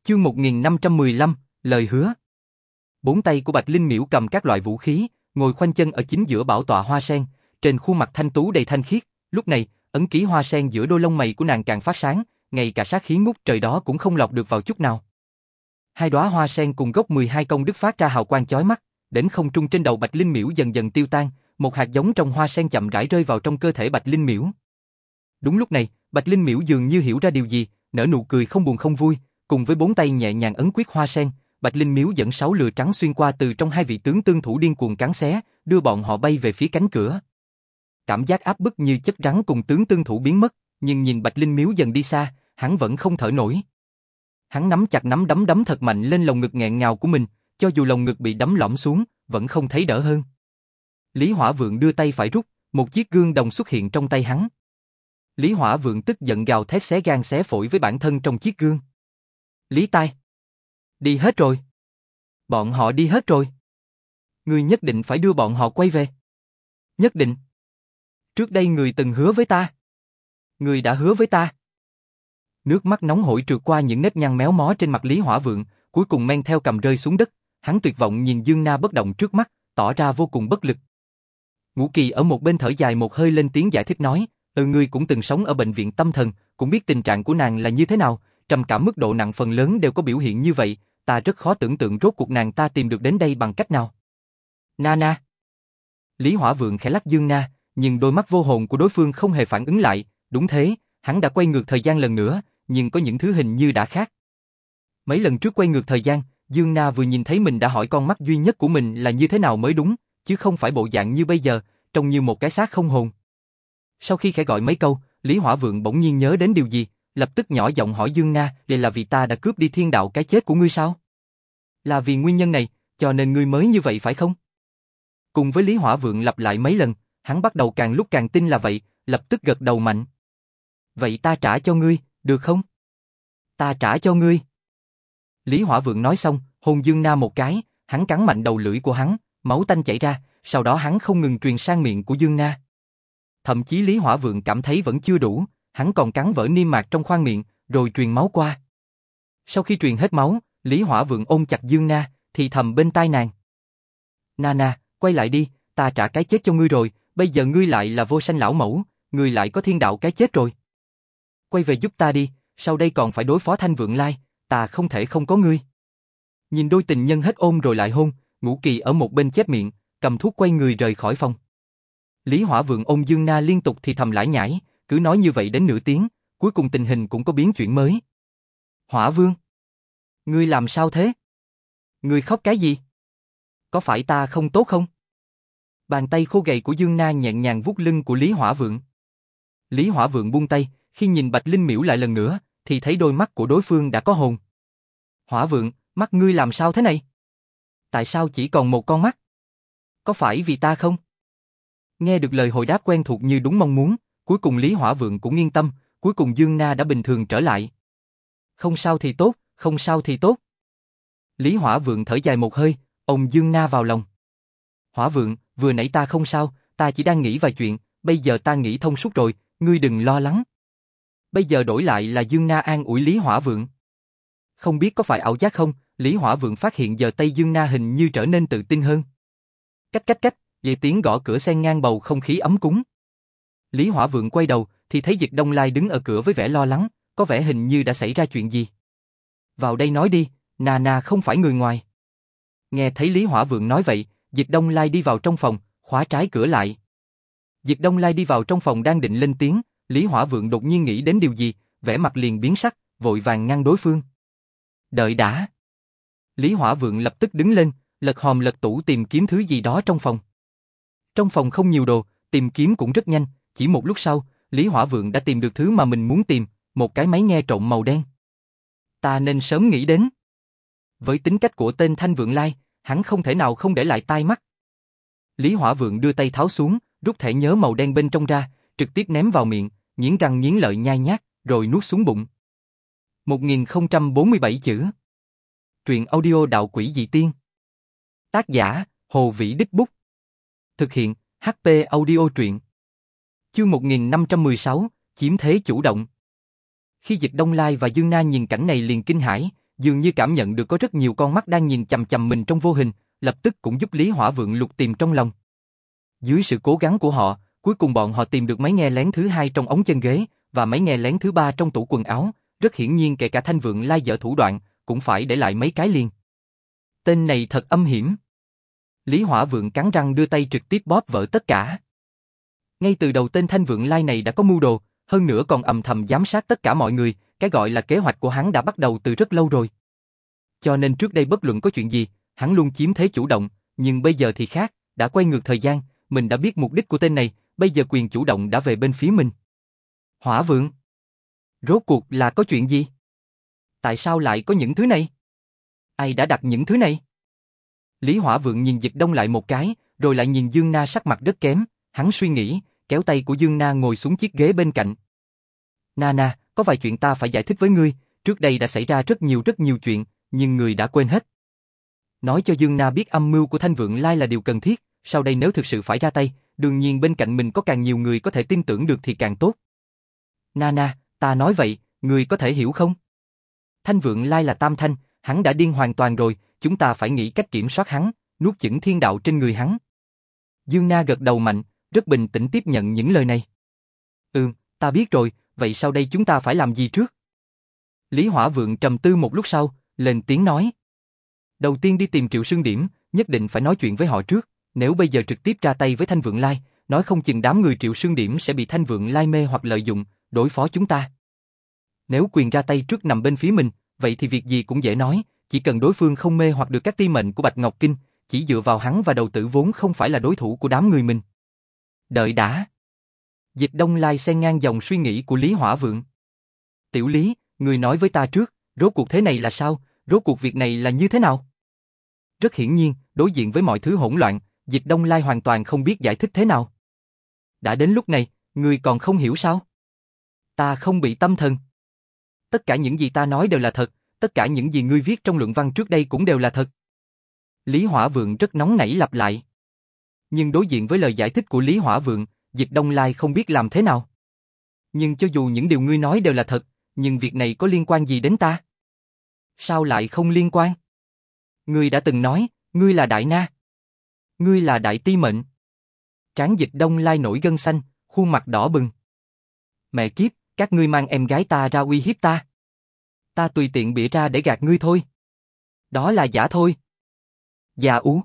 Chương một nghìn năm trăm mười lăm, lời hứa. Bốn tay của Bạch Linh Miễu cầm các loại vũ khí, ngồi khoanh chân ở chính giữa bảo tọa hoa sen, trên khuôn mặt thanh tú đầy thanh khiết, lúc này, ấn ký hoa sen giữa đôi lông mày của nàng càng phát sáng, ngay cả sát khí ngút trời đó cũng không lọt được vào chút nào. Hai đóa hoa sen cùng gốc mười hai công đức phát ra hào quang chói mắt, đến không trung trên đầu Bạch Linh Miễu dần dần tiêu tan, một hạt giống trong hoa sen chậm rãi rơi vào trong cơ thể Bạch Linh Miễu. Đúng lúc này, Bạch Linh Miễu dường như hiểu ra điều gì, nở nụ cười không buồn không vui, cùng với bốn tay nhẹ nhàng ấn quyết hoa sen, Bạch Linh Miễu dẫn sáu lừa trắng xuyên qua từ trong hai vị tướng tương thủ điên cuồng cắn xé, đưa bọn họ bay về phía cánh cửa. Cảm giác áp bức như chất rắn cùng tướng tương thủ biến mất, nhưng nhìn Bạch Linh Miễu dần đi xa, hắn vẫn không thở nổi. Hắn nắm chặt nắm đấm đấm thật mạnh lên lồng ngực nghẹn ngào của mình, cho dù lồng ngực bị đấm lõm xuống, vẫn không thấy đỡ hơn. Lý Hỏa Vượng đưa tay phải rút, một chiếc gương đồng xuất hiện trong tay hắn. Lý Hỏa Vượng tức giận gào thét xé gan xé phổi với bản thân trong chiếc gương. Lý Tai, đi hết rồi. Bọn họ đi hết rồi. Ngươi nhất định phải đưa bọn họ quay về. Nhất định. Trước đây người từng hứa với ta. Người đã hứa với ta. Nước mắt nóng hổi trượt qua những nếp nhăn méo mó trên mặt Lý Hỏa Vượng, cuối cùng men theo cầm rơi xuống đất. Hắn tuyệt vọng nhìn Dương Na bất động trước mắt, tỏ ra vô cùng bất lực. Ngũ Kỳ ở một bên thở dài một hơi lên tiếng giải thích nói, ừ ngươi cũng từng sống ở bệnh viện tâm thần, cũng biết tình trạng của nàng là như thế nào, trầm cảm mức độ nặng phần lớn đều có biểu hiện như vậy, ta rất khó tưởng tượng rốt cuộc nàng ta tìm được đến đây bằng cách nào. Nana. Lý Hỏa Vượng khẽ lắc Dương Na, nhưng đôi mắt vô hồn của đối phương không hề phản ứng lại, đúng thế, hắn đã quay ngược thời gian lần nữa, nhưng có những thứ hình như đã khác. Mấy lần trước quay ngược thời gian, Dương Na vừa nhìn thấy mình đã hỏi con mắt duy nhất của mình là như thế nào mới đúng, chứ không phải bộ dạng như bây giờ, trông như một cái xác không hồn. Sau khi khẽ gọi mấy câu, Lý Hỏa Vượng bỗng nhiên nhớ đến điều gì, lập tức nhỏ giọng hỏi Dương Na, đây là vì ta đã cướp đi thiên đạo cái chết của ngươi sao? Là vì nguyên nhân này, cho nên ngươi mới như vậy phải không? Cùng với Lý Hỏa Vượng lặp lại mấy lần, hắn bắt đầu càng lúc càng tin là vậy, lập tức gật đầu mạnh. Vậy ta trả cho ngươi, được không? Ta trả cho ngươi. Lý Hỏa Vượng nói xong, hôn Dương Na một cái, hắn cắn mạnh đầu lưỡi của hắn, máu tanh chảy ra, sau đó hắn không ngừng truyền sang miệng của Dương Na. Thậm chí Lý Hỏa Vượng cảm thấy vẫn chưa đủ, hắn còn cắn vỡ niêm mạc trong khoang miệng, rồi truyền máu qua. Sau khi truyền hết máu, Lý Hỏa Vượng ôm chặt Dương Na, thì thầm bên tai nàng. Nana, quay lại đi, ta trả cái chết cho ngươi rồi, bây giờ ngươi lại là Vô Sanh lão mẫu, ngươi lại có thiên đạo cái chết rồi. Quay về giúp ta đi, sau đây còn phải đối phó Thanh Vượng Lai, ta không thể không có ngươi. Nhìn đôi tình nhân hết ôm rồi lại hôn, Ngũ Kỳ ở một bên chép miệng, cầm thuốc quay người rời khỏi phòng. Lý Hỏa Vượng ôm Dương Na liên tục thì thầm lải nhải, cứ nói như vậy đến nửa tiếng, cuối cùng tình hình cũng có biến chuyển mới. Hỏa Vương, ngươi làm sao thế? Ngươi khóc cái gì? Có phải ta không tốt không? Bàn tay khô gầy của Dương Na nhẹ nhàng vuốt lưng của Lý Hỏa Vượng. Lý Hỏa Vượng buông tay, khi nhìn Bạch Linh Miễu lại lần nữa, thì thấy đôi mắt của đối phương đã có hồn. Hỏa Vượng, mắt ngươi làm sao thế này? Tại sao chỉ còn một con mắt? Có phải vì ta không? Nghe được lời hồi đáp quen thuộc như đúng mong muốn, cuối cùng Lý Hỏa Vượng cũng yên tâm, cuối cùng Dương Na đã bình thường trở lại. Không sao thì tốt, không sao thì tốt. Lý Hỏa Vượng thở dài một hơi, ôm Dương Na vào lòng. Hỏa Vượng, vừa nãy ta không sao, ta chỉ đang nghĩ vài chuyện, bây giờ ta nghĩ thông suốt rồi, ngươi đừng lo lắng. Bây giờ đổi lại là Dương Na an ủi Lý Hỏa Vượng. Không biết có phải ảo giác không, Lý Hỏa Vượng phát hiện giờ tay Dương Na hình như trở nên tự tin hơn. Cách cách cách, về tiếng gõ cửa xen ngang bầu không khí ấm cúng. Lý Hỏa Vượng quay đầu, thì thấy Diệt Đông Lai đứng ở cửa với vẻ lo lắng, có vẻ hình như đã xảy ra chuyện gì. Vào đây nói đi, Nana không phải người ngoài. Nghe thấy Lý Hỏa Vượng nói vậy, Diệt Đông Lai đi vào trong phòng, khóa trái cửa lại. Diệt Đông Lai đi vào trong phòng đang định lên tiếng, Lý Hỏa Vượng đột nhiên nghĩ đến điều gì, vẻ mặt liền biến sắc, vội vàng ngăn đối phương. Đợi đã. Lý Hỏa Vượng lập tức đứng lên, lật hòm lật tủ tìm kiếm thứ gì đó trong phòng. Trong phòng không nhiều đồ, tìm kiếm cũng rất nhanh, chỉ một lúc sau, Lý Hỏa Vượng đã tìm được thứ mà mình muốn tìm, một cái máy nghe trộn màu đen. Ta nên sớm nghĩ đến. Với tính cách của tên Thanh Vượng Lai, hắn không thể nào không để lại tai mắt. Lý Hỏa Vượng đưa tay tháo xuống, rút thẻ nhớ màu đen bên trong ra, trực tiếp ném vào miệng, nghiến răng nghiến lợi nhai nhác, rồi nuốt xuống bụng. một nghìn không trăm bốn mươi bảy chữ. Truyện audio Đạo Quỷ Dị Tiên. Tác giả, Hồ Vĩ Đích Bút. Thực hiện, hát pê Audio Truyện. Chương một nghìn năm trăm mười sáu, chiếm thế chủ động. Khi Dịch Đông Lai và Dương Na nhìn cảnh này liền kinh hãi, dường như cảm nhận được có rất nhiều con mắt đang nhìn chằm chằm mình trong vô hình, lập tức cũng giúp Lý Hỏa Vượng lục tìm trong lòng. Dưới sự cố gắng của họ, cuối cùng bọn họ tìm được máy nghe lén thứ hai trong ống chân ghế, và máy nghe lén thứ ba trong tủ quần áo, rất hiển nhiên kể cả Thanh Vượng Lai dở thủ đoạn, cũng phải để lại mấy cái liền. Tên này thật âm hiểm. Lý Hỏa Vượng cắn răng đưa tay trực tiếp bóp vỡ tất cả. Ngay từ đầu tên Thanh Vượng Lai này đã có mưu đồ, hơn nữa còn âm thầm giám sát tất cả mọi người, cái gọi là kế hoạch của hắn đã bắt đầu từ rất lâu rồi. Cho nên trước đây bất luận có chuyện gì, hắn luôn chiếm thế chủ động, nhưng bây giờ thì khác, đã quay ngược thời gian, mình đã biết mục đích của tên này, bây giờ quyền chủ động đã về bên phía mình. Hỏa Vượng, rốt cuộc là có chuyện gì? Tại sao lại có những thứ này? Ai đã đặt những thứ này? Lý Hỏa Vượng nhìn Dịch Đông lại một cái, rồi lại nhìn Dương Na sắc mặt rất kém, hắn suy nghĩ, kéo tay của Dương Na ngồi xuống chiếc ghế bên cạnh. Na Na, có vài chuyện ta phải giải thích với ngươi, trước đây đã xảy ra rất nhiều rất nhiều chuyện, nhưng người đã quên hết. Nói cho Dương Na biết âm mưu của Thanh Vượng Lai là điều cần thiết, sau đây nếu thực sự phải ra tay, đương nhiên bên cạnh mình có càng nhiều người có thể tin tưởng được thì càng tốt. Na Na, ta nói vậy, người có thể hiểu không? Thanh Vượng Lai là Tam Thanh, hắn đã điên hoàn toàn rồi, chúng ta phải nghĩ cách kiểm soát hắn, nuốt chửng thiên đạo trên người hắn. Dương Na gật đầu mạnh, rất bình tĩnh tiếp nhận những lời này. Ừm, ta biết rồi, vậy sau đây chúng ta phải làm gì trước? Lý Hỏa Vượng trầm tư một lúc sau, lên tiếng nói. Đầu tiên đi tìm Triệu Sương Điểm, nhất định phải nói chuyện với họ trước, nếu bây giờ trực tiếp ra tay với Thanh Vượng Lai, nói không chừng đám người Triệu Sương Điểm sẽ bị Thanh Vượng Lai mê hoặc lợi dụng, đối phó chúng ta. Nếu quyền ra tay trước nằm bên phía mình, vậy thì việc gì cũng dễ nói, chỉ cần đối phương không mê hoặc được các ti mệnh của Bạch Ngọc Kinh, chỉ dựa vào hắn và đầu tử vốn không phải là đối thủ của đám người mình. Đợi đã. Dịch Đông Lai xen ngang dòng suy nghĩ của Lý Hỏa Vượng. Tiểu Lý, người nói với ta trước, rốt cuộc thế này là sao, rốt cuộc việc này là như thế nào? Rất hiển nhiên, đối diện với mọi thứ hỗn loạn, Dịch Đông Lai hoàn toàn không biết giải thích thế nào. Đã đến lúc này, người còn không hiểu sao? Ta không bị tâm thần. Tất cả những gì ta nói đều là thật, tất cả những gì ngươi viết trong luận văn trước đây cũng đều là thật. Lý Hỏa Vượng rất nóng nảy lặp lại. Nhưng đối diện với lời giải thích của Lý Hỏa Vượng, Dịch Đông Lai không biết làm thế nào. Nhưng cho dù những điều ngươi nói đều là thật, nhưng việc này có liên quan gì đến ta? Sao lại không liên quan? Ngươi đã từng nói, ngươi là Đại Na. Ngươi là Đại Ti Mệnh. Trán Dịch Đông Lai nổi gân xanh, khuôn mặt đỏ bừng. Mẹ kiếp, các ngươi mang em gái ta ra uy hiếp ta. Ta tùy tiện bịa ra để gạt ngươi thôi. Đó là giả thôi. Già ú.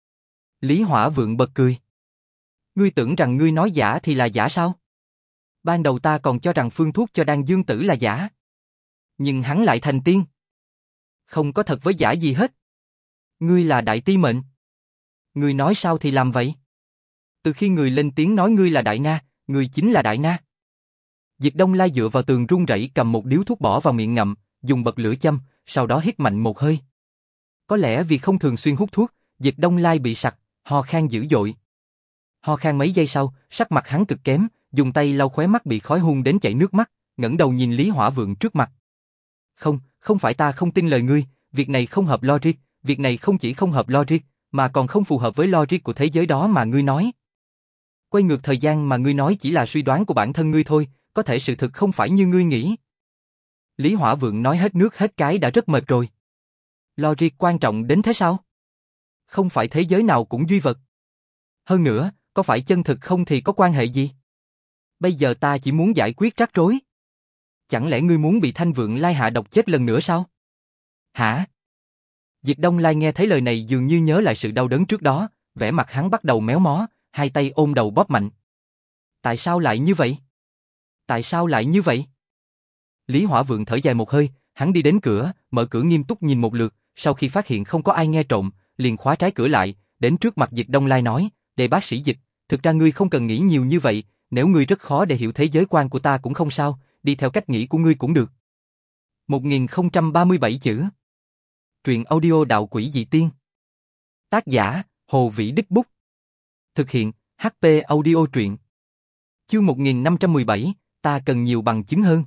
Lý Hỏa Vượng bật cười. Ngươi tưởng rằng ngươi nói giả thì là giả sao? Ban đầu ta còn cho rằng phương thuốc cho Đan Dương Tử là giả. Nhưng hắn lại thành tiên. Không có thật với giả gì hết. Ngươi là Đại Ti Mệnh. Ngươi nói sao thì làm vậy? Từ khi người lên tiếng nói ngươi là Đại Na, ngươi chính là Đại Na. Dịch Đông Lai dựa vào tường run rẩy cầm một điếu thuốc bỏ vào miệng ngậm, dùng bật lửa châm, sau đó hít mạnh một hơi. Có lẽ vì không thường xuyên hút thuốc, Dịch Đông Lai bị sặc, ho khan dữ dội. Ho khan mấy giây sau, sắc mặt hắn cực kém, dùng tay lau khóe mắt bị khói hun đến chảy nước mắt, ngẩng đầu nhìn Lý Hỏa Vượng trước mặt. Không, không phải ta không tin lời ngươi, việc này không hợp logic, việc này không chỉ không hợp logic, mà còn không phù hợp với logic của thế giới đó mà ngươi nói. Quay ngược thời gian mà ngươi nói chỉ là suy đoán của bản thân ngươi thôi, có thể sự thực không phải như ngươi nghĩ. Lý Hỏa Vượng nói hết nước hết cái đã rất mệt rồi. Logic quan trọng đến thế sao? Không phải thế giới nào cũng duy vật. Hơn nữa, có phải chân thực không thì có quan hệ gì? Bây giờ ta chỉ muốn giải quyết rắc rối. Chẳng lẽ ngươi muốn bị Thanh Vượng Lai hạ độc chết lần nữa sao? Hả? Dịch Đông Lai nghe thấy lời này dường như nhớ lại sự đau đớn trước đó, vẻ mặt hắn bắt đầu méo mó, hai tay ôm đầu bóp mạnh. Tại sao lại như vậy? Tại sao lại như vậy? Lý Hỏa Vượng thở dài một hơi, hắn đi đến cửa, mở cửa nghiêm túc nhìn một lượt, sau khi phát hiện không có ai nghe trộm, liền khóa trái cửa lại, đến trước mặt Dịch Đông Lai nói, "Đề bác sĩ Dịch, thực ra ngươi không cần nghĩ nhiều như vậy, nếu ngươi rất khó để hiểu thế giới quan của ta cũng không sao, đi theo cách nghĩ của ngươi cũng được." một nghìn không trăm ba mươi bảy chữ. Truyện audio Đạo Quỷ Dị Tiên. Tác giả, Hồ Vĩ Đích Bút. Thực hiện, hát pê Audio Truyện. Chương một nghìn năm trăm mười bảy, ta cần nhiều bằng chứng hơn.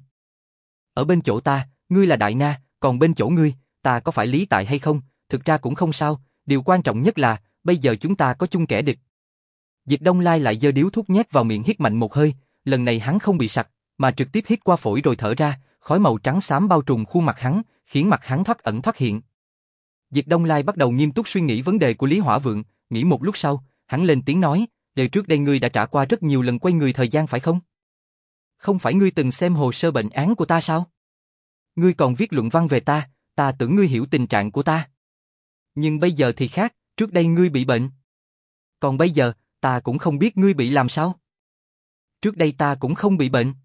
Ở bên chỗ ta, ngươi là Đại Na, còn bên chỗ ngươi, ta có phải Lý Tại hay không, thực ra cũng không sao, điều quan trọng nhất là, bây giờ chúng ta có chung kẻ địch. Dịch Đông Lai lại giơ điếu thuốc nhét vào miệng hít mạnh một hơi, lần này hắn không bị sặc, mà trực tiếp hít qua phổi rồi thở ra, khói màu trắng xám bao trùm khuôn mặt hắn, khiến mặt hắn thoát ẩn thoát hiện. Diệp Đông Lai bắt đầu nghiêm túc suy nghĩ vấn đề của Lý Hỏa Vượng, nghĩ một lúc sau, hắn lên tiếng nói, "Đời trước đây ngươi đã trả qua rất nhiều lần quay người thời gian phải không? Không phải ngươi từng xem hồ sơ bệnh án của ta sao? Ngươi còn viết luận văn về ta, ta tưởng ngươi hiểu tình trạng của ta. Nhưng bây giờ thì khác, trước đây ngươi bị bệnh. Còn bây giờ, ta cũng không biết ngươi bị làm sao. Trước đây ta cũng không bị bệnh.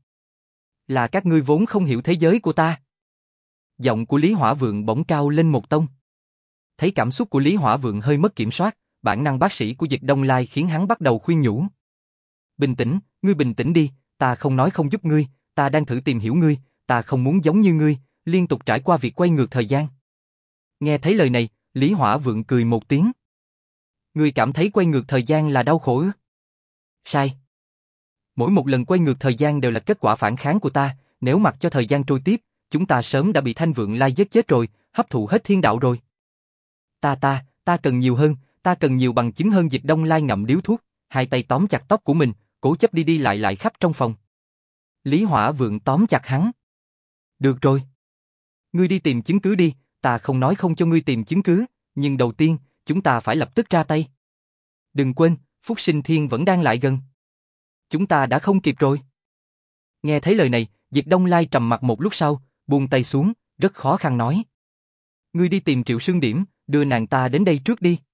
Là các ngươi vốn không hiểu thế giới của ta." Giọng của Lý Hỏa Vượng bỗng cao lên một tông. Thấy cảm xúc của Lý Hỏa Vượng hơi mất kiểm soát, bản năng bác sĩ của Diệp Đông Lai khiến hắn bắt đầu khuyên nhủ. "Bình tĩnh, ngươi bình tĩnh đi, ta không nói không giúp ngươi, ta đang thử tìm hiểu ngươi, ta không muốn giống như ngươi, liên tục trải qua việc quay ngược thời gian." Nghe thấy lời này, Lý Hỏa Vượng cười một tiếng. "Ngươi cảm thấy quay ngược thời gian là đau khổ ư?" "Sai. Mỗi một lần quay ngược thời gian đều là kết quả phản kháng của ta, nếu mặc cho thời gian trôi tiếp, chúng ta sớm đã bị Thanh Vượng Lai giết chết rồi, hấp thụ hết thiên đạo rồi. Ta ta, ta cần nhiều hơn, ta cần nhiều bằng chứng hơn." Diệp Đông Lai ngậm điếu thuốc, hai tay tóm chặt tóc của mình, cố chấp đi đi lại lại khắp trong phòng. Lý Hỏa Vượng tóm chặt hắn. "Được rồi. Ngươi đi tìm chứng cứ đi, ta không nói không cho ngươi tìm chứng cứ, nhưng đầu tiên, chúng ta phải lập tức ra tay. Đừng quên, Phúc Sinh Thiên vẫn đang lại gần. Chúng ta đã không kịp rồi." Nghe thấy lời này, Diệp Đông Lai trầm mặt một lúc sau, buông tay xuống, rất khó khăn nói. "Ngươi đi tìm Triệu Sương Điểm, đưa nàng ta đến đây trước đi."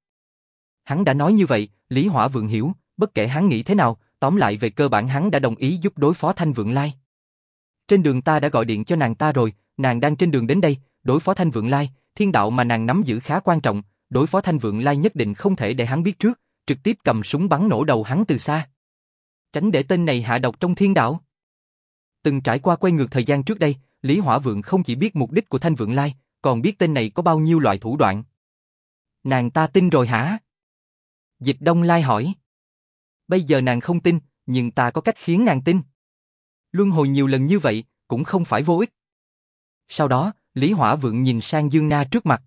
Hắn đã nói như vậy, Lý Hỏa Vượng hiểu, bất kể hắn nghĩ thế nào, tóm lại về cơ bản hắn đã đồng ý giúp đối phó Thanh Vượng Lai. "Trên đường ta đã gọi điện cho nàng ta rồi, nàng đang trên đường đến đây, đối phó Thanh Vượng Lai, thiên đạo mà nàng nắm giữ khá quan trọng, đối phó Thanh Vượng Lai nhất định không thể để hắn biết trước, trực tiếp cầm súng bắn nổ đầu hắn từ xa. Tránh để tên này hạ độc trong thiên đạo." Từng trải qua quay ngược thời gian trước đây, Lý Hỏa Vượng không chỉ biết mục đích của Thanh Vượng Lai, còn biết tên này có bao nhiêu loại thủ đoạn. "Nàng ta tin rồi hả?" Diệp Đông Lai hỏi. "Bây giờ nàng không tin, nhưng ta có cách khiến nàng tin. Luân hồi nhiều lần như vậy, cũng không phải vô ích." Sau đó, Lý Hỏa Vượng nhìn sang Dương Na trước mặt.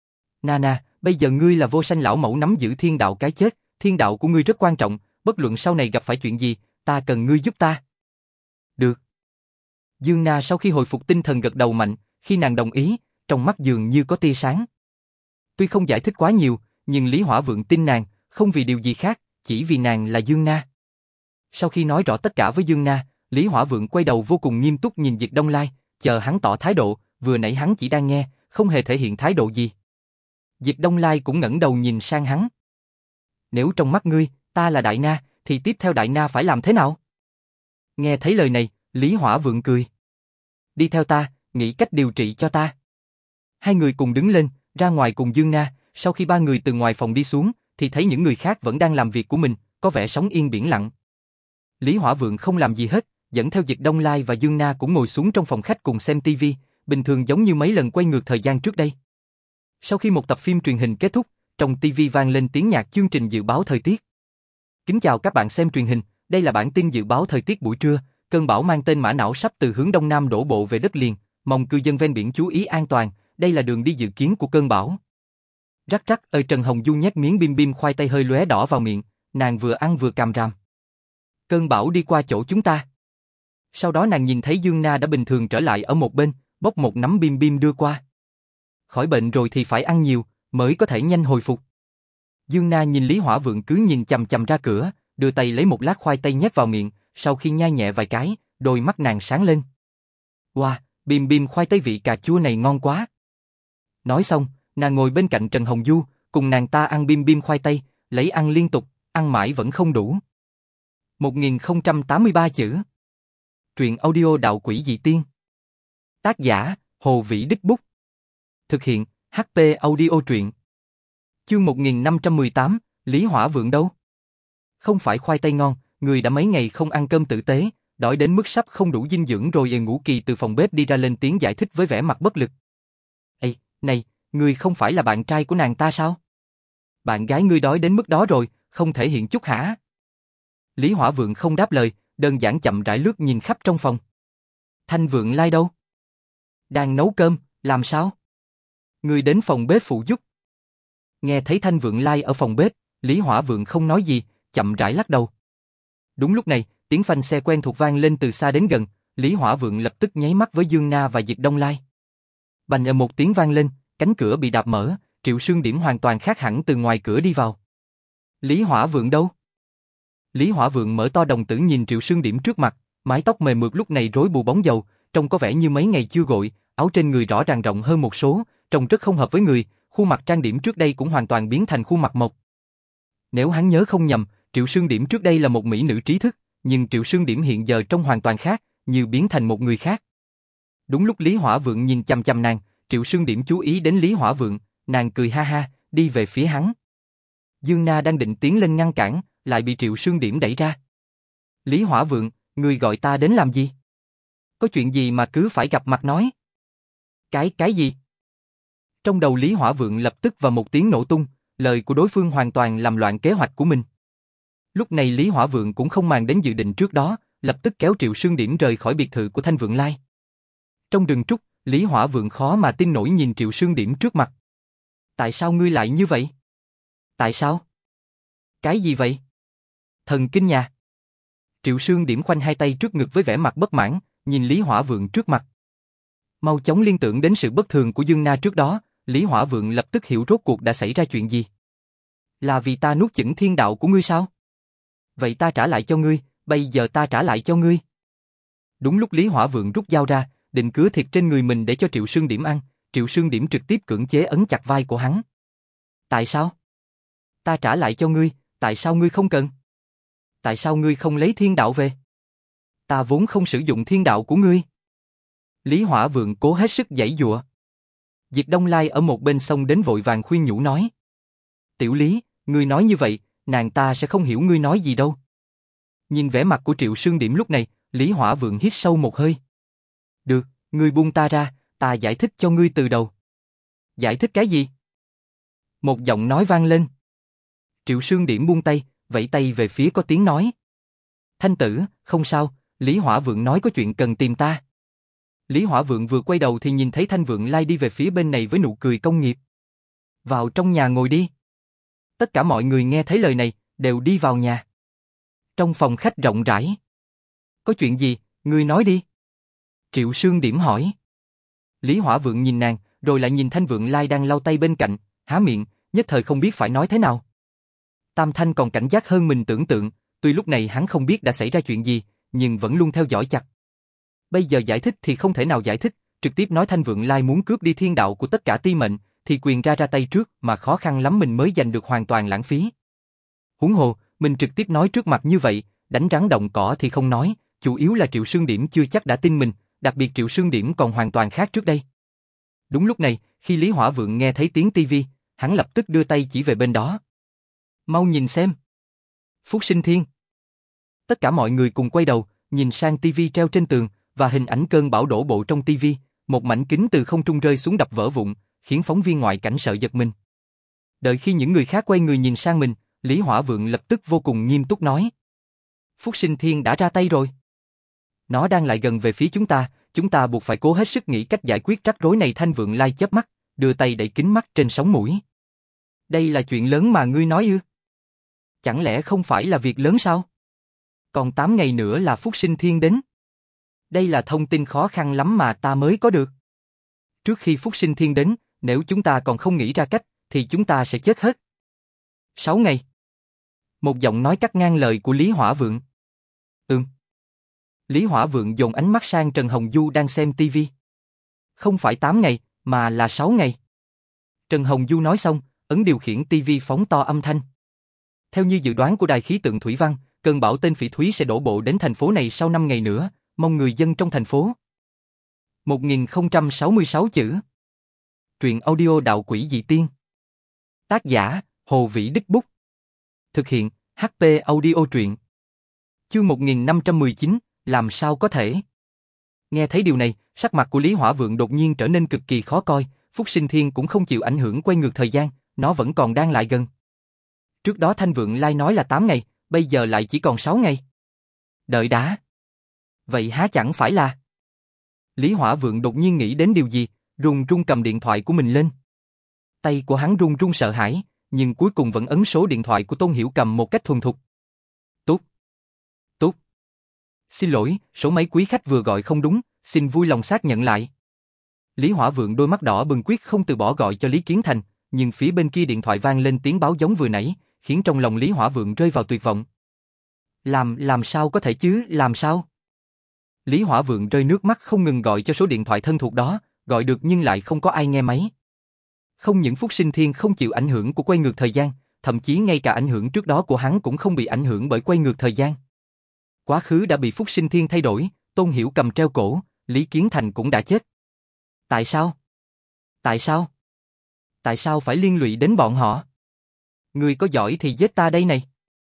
"Nana, bây giờ ngươi là Vô Sanh lão mẫu nắm giữ thiên đạo cái chết, thiên đạo của ngươi rất quan trọng, bất luận sau này gặp phải chuyện gì, ta cần ngươi giúp ta." "Được." Dương Na sau khi hồi phục tinh thần gật đầu mạnh, khi nàng đồng ý, trong mắt dường như có tia sáng. Tuy không giải thích quá nhiều, nhưng Lý Hỏa Vượng tin nàng, không vì điều gì khác, chỉ vì nàng là Dương Na. Sau khi nói rõ tất cả với Dương Na, Lý Hỏa Vượng quay đầu vô cùng nghiêm túc nhìn Diệp Đông Lai, chờ hắn tỏ thái độ, vừa nãy hắn chỉ đang nghe, không hề thể hiện thái độ gì. Diệp Đông Lai cũng ngẩng đầu nhìn sang hắn. "Nếu trong mắt ngươi, ta là Đại Na, thì tiếp theo Đại Na phải làm thế nào?" Nghe thấy lời này, Lý Hỏa Vượng cười. "Đi theo ta, nghĩ cách điều trị cho ta." Hai người cùng đứng lên, ra ngoài cùng Dương Na, sau khi ba người từ ngoài phòng đi xuống, thì thấy những người khác vẫn đang làm việc của mình, có vẻ sóng yên biển lặng. Lý Hỏa Vượng không làm gì hết, dẫn theo Diệp Đông Lai và Dương Na cũng ngồi xuống trong phòng khách cùng xem tivi, bình thường giống như mấy lần quay ngược thời gian trước đây. Sau khi một tập phim truyền hình kết thúc, trong tivi vang lên tiếng nhạc chương trình dự báo thời tiết. "Kính chào các bạn xem truyền hình, đây là bản tin dự báo thời tiết buổi trưa, cơn bão mang tên Mã Não sắp từ hướng đông nam đổ bộ về đất liền, mong cư dân ven biển chú ý an toàn, đây là đường đi dự kiến của cơn bão." Rắc rắc, ơi Trần Hồng Du nhét miếng bim bim khoai tây hơi lóe đỏ vào miệng, nàng vừa ăn vừa càm ràm. "Cơn bão đi qua chỗ chúng ta." Sau đó nàng nhìn thấy Dương Na đã bình thường trở lại ở một bên, bốc một nắm bim bim đưa qua. "Khỏi bệnh rồi thì phải ăn nhiều, mới có thể nhanh hồi phục." Dương Na nhìn Lý Hỏa Vượng cứ nhìn chằm chằm ra cửa, đưa tay lấy một lát khoai tây nhét vào miệng, sau khi nhai nhẹ vài cái, đôi mắt nàng sáng lên. "Wow, bim bim khoai tây vị cà chua này ngon quá." Nói xong, nàng ngồi bên cạnh Trần Hồng Du, cùng nàng ta ăn bim bim khoai tây, lấy ăn liên tục, ăn mãi vẫn không đủ. một nghìn không trăm tám mươi ba chữ. Truyện audio Đạo Quỷ Dị Tiên. Tác giả, Hồ Vĩ Đích Bút. Thực hiện, hát pê Audio Truyện. Chương một nghìn năm trăm mười tám, Lý Hỏa Vượng đâu? Không phải khoai tây ngon, người đã mấy ngày không ăn cơm tử tế, đói đến mức sắp không đủ dinh dưỡng rồi. Ê Ngũ Kỳ từ phòng bếp đi ra lên tiếng giải thích với vẻ mặt bất lực. "Ê, này, người không phải là bạn trai của nàng ta sao? Bạn gái ngươi đói đến mức đó rồi, không thể hiện chút hả?" Lý Hỏa Vượng không đáp lời, đơn giản chậm rãi lướt nhìn khắp trong phòng. "Thanh Vượng Lai đâu?" "Đang nấu cơm, làm sao?" "Ngươi đến phòng bếp phụ giúp." Nghe thấy Thanh Vượng Lai ở phòng bếp, Lý Hỏa Vượng không nói gì, chậm rãi lắc đầu. Đúng lúc này, tiếng phanh xe quen thuộc vang lên từ xa đến gần, Lý Hỏa Vượng lập tức nháy mắt với Dương Na và Diệp Đông Lai. Bành ở một tiếng vang lên, cánh cửa bị đạp mở, Triệu Sương Điểm hoàn toàn khác hẳn từ ngoài cửa đi vào. Lý Hỏa Vượng đâu? Lý Hỏa Vượng mở to đồng tử nhìn Triệu Sương Điểm trước mặt, mái tóc mềm mượt lúc này rối bù bóng dầu, trông có vẻ như mấy ngày chưa gội, áo trên người rõ ràng rộng hơn một số, trông rất không hợp với người, khuôn mặt trang điểm trước đây cũng hoàn toàn biến thành khuôn mặt mộc. Nếu hắn nhớ không nhầm, Triệu Sương Điểm trước đây là một mỹ nữ trí thức, nhưng Triệu Sương Điểm hiện giờ trông hoàn toàn khác, như biến thành một người khác. Đúng lúc Lý Hỏa Vượng nhìn chằm chằm nàng, Triệu Sương Điểm chú ý đến Lý Hỏa Vượng, nàng cười ha ha, đi về phía hắn. Dương Na đang định tiến lên ngăn cản, lại bị Triệu Sương Điểm đẩy ra. Lý Hỏa Vượng, ngươi gọi ta đến làm gì? Có chuyện gì mà cứ phải gặp mặt nói? Cái cái gì? Trong đầu Lý Hỏa Vượng lập tức vào một tiếng nổ tung, lời của đối phương hoàn toàn làm loạn kế hoạch của mình. Lúc này Lý Hỏa Vượng cũng không màng đến dự định trước đó, lập tức kéo Triệu Sương Điểm rời khỏi biệt thự của Thanh Vượng Lai. Trong rừng trúc, Lý Hỏa Vượng khó mà tin nổi nhìn Triệu Sương Điểm trước mặt. Tại sao ngươi lại như vậy? Tại sao? Cái gì vậy? Thần kinh nhà. Triệu Sương Điểm khoanh hai tay trước ngực với vẻ mặt bất mãn, nhìn Lý Hỏa Vượng trước mặt. Mau chóng liên tưởng đến sự bất thường của Dương Na trước đó, Lý Hỏa Vượng lập tức hiểu rốt cuộc đã xảy ra chuyện gì. Là vì ta nuốt chửng thiên đạo của ngươi sao? Vậy ta trả lại cho ngươi, bây giờ ta trả lại cho ngươi. Đúng lúc Lý Hỏa Vượng rút dao ra, định cứa thịt trên người mình để cho Triệu Sương Điểm ăn, Triệu Sương Điểm trực tiếp cưỡng chế ấn chặt vai của hắn. Tại sao? Ta trả lại cho ngươi, tại sao ngươi không cần? Tại sao ngươi không lấy thiên đạo về? Ta vốn không sử dụng thiên đạo của ngươi. Lý Hỏa Vượng cố hết sức giãy giụa. Diệt Đông Lai ở một bên sông đến vội vàng khuyên nhủ nói. Tiểu Lý, ngươi nói như vậy, nàng ta sẽ không hiểu ngươi nói gì đâu. Nhìn vẻ mặt của Triệu Sương Điểm lúc này, Lý Hỏa Vượng hít sâu một hơi. Được, ngươi buông ta ra, ta giải thích cho ngươi từ đầu. Giải thích cái gì? Một giọng nói vang lên. Triệu Sương Điểm buông tay, vẫy tay về phía có tiếng nói. Thanh tử, không sao, Lý Hỏa Vượng nói có chuyện cần tìm ta. Lý Hỏa Vượng vừa quay đầu thì nhìn thấy Thanh Vượng Lai đi về phía bên này với nụ cười công nghiệp. Vào trong nhà ngồi đi. Tất cả mọi người nghe thấy lời này, đều đi vào nhà. Trong phòng khách rộng rãi. Có chuyện gì, ngươi nói đi. Triệu Sương Điểm hỏi. Lý Hỏa Vượng nhìn nàng, rồi lại nhìn Thanh Vượng Lai đang lau tay bên cạnh, há miệng, nhất thời không biết phải nói thế nào. Tam Thanh còn cảnh giác hơn mình tưởng tượng, tuy lúc này hắn không biết đã xảy ra chuyện gì, nhưng vẫn luôn theo dõi chặt. Bây giờ giải thích thì không thể nào giải thích, trực tiếp nói Thanh Vượng Lai muốn cướp đi thiên đạo của tất cả ti mệnh, thì quyền ra ra tay trước mà khó khăn lắm mình mới giành được hoàn toàn lãng phí. Huống hồ, mình trực tiếp nói trước mặt như vậy, đánh rắn động cỏ thì không nói, chủ yếu là Triệu Sương Điểm chưa chắc đã tin mình, đặc biệt Triệu Sương Điểm còn hoàn toàn khác trước đây. Đúng lúc này, khi Lý Hỏa Vượng nghe thấy tiếng tivi, hắn lập tức đưa tay chỉ về bên đó. Mau nhìn xem. Phúc Sinh Thiên. Tất cả mọi người cùng quay đầu, nhìn sang tivi treo trên tường, và hình ảnh cơn bão đổ bộ trong tivi, một mảnh kính từ không trung rơi xuống đập vỡ vụn, khiến phóng viên ngoại cảnh sợ giật mình. Đợi khi những người khác quay người nhìn sang mình, Lý Hỏa Vượng lập tức vô cùng nghiêm túc nói. Phúc Sinh Thiên đã ra tay rồi. Nó đang lại gần về phía chúng ta, chúng ta buộc phải cố hết sức nghĩ cách giải quyết rắc rối này. Thanh Vượng Lai chớp mắt, đưa tay đẩy kính mắt trên sống mũi. Đây là chuyện lớn mà ngươi nói ư? Chẳng lẽ không phải là việc lớn sao? Còn tám ngày nữa là Phúc Sinh Thiên đến. Đây là thông tin khó khăn lắm mà ta mới có được. Trước khi Phúc Sinh Thiên đến, nếu chúng ta còn không nghĩ ra cách, thì chúng ta sẽ chết hết. Sáu ngày. Một giọng nói cắt ngang lời của Lý Hỏa Vượng. Ừm. Lý Hỏa Vượng dồn ánh mắt sang Trần Hồng Du đang xem tivi. Không phải tám ngày, mà là sáu ngày. Trần Hồng Du nói xong, ấn điều khiển tivi phóng to âm thanh. Theo như dự đoán của Đài khí tượng thủy văn, cơn bão tên Phỉ Thúy sẽ đổ bộ đến thành phố này sau năm ngày nữa, mong người dân trong thành phố. một nghìn không trăm sáu mươi sáu chữ. Truyện audio Đạo Quỷ Dị Tiên. Tác giả, Hồ Vĩ Đích Bút. Thực hiện, hát pê Audio truyện. Chương một nghìn năm trăm mười chín, làm sao có thể? Nghe thấy điều này, sắc mặt của Lý Hỏa Vượng đột nhiên trở nên cực kỳ khó coi, Phúc Sinh Thiên cũng không chịu ảnh hưởng quay ngược thời gian, nó vẫn còn đang lại gần. Trước đó Thanh Vượng Lai nói là tám ngày, bây giờ lại chỉ còn sáu ngày. Đợi đã. Vậy há chẳng phải là... Lý Hỏa Vượng đột nhiên nghĩ đến điều gì, run run cầm điện thoại của mình lên. Tay của hắn run run sợ hãi, nhưng cuối cùng vẫn ấn số điện thoại của Tôn Hiểu Cầm một cách thuần thục. Tốt. Tốt. Xin lỗi, số máy quý khách vừa gọi không đúng, xin vui lòng xác nhận lại. Lý Hỏa Vượng đôi mắt đỏ bừng quyết không từ bỏ gọi cho Lý Kiến Thành, nhưng phía bên kia điện thoại vang lên tiếng báo giống vừa nãy, khiến trong lòng Lý Hỏa Vượng rơi vào tuyệt vọng. Làm, làm sao có thể chứ, làm sao? Lý Hỏa Vượng rơi nước mắt không ngừng gọi cho số điện thoại thân thuộc đó, gọi được nhưng lại không có ai nghe máy. Không những Phúc Sinh Thiên không chịu ảnh hưởng của quay ngược thời gian, thậm chí ngay cả ảnh hưởng trước đó của hắn cũng không bị ảnh hưởng bởi quay ngược thời gian. Quá khứ đã bị Phúc Sinh Thiên thay đổi, Tôn Hiểu cầm treo cổ, Lý Kiến Thành cũng đã chết. Tại sao? Tại sao? Tại sao phải liên lụy đến bọn họ? Người có giỏi thì giết ta đây này.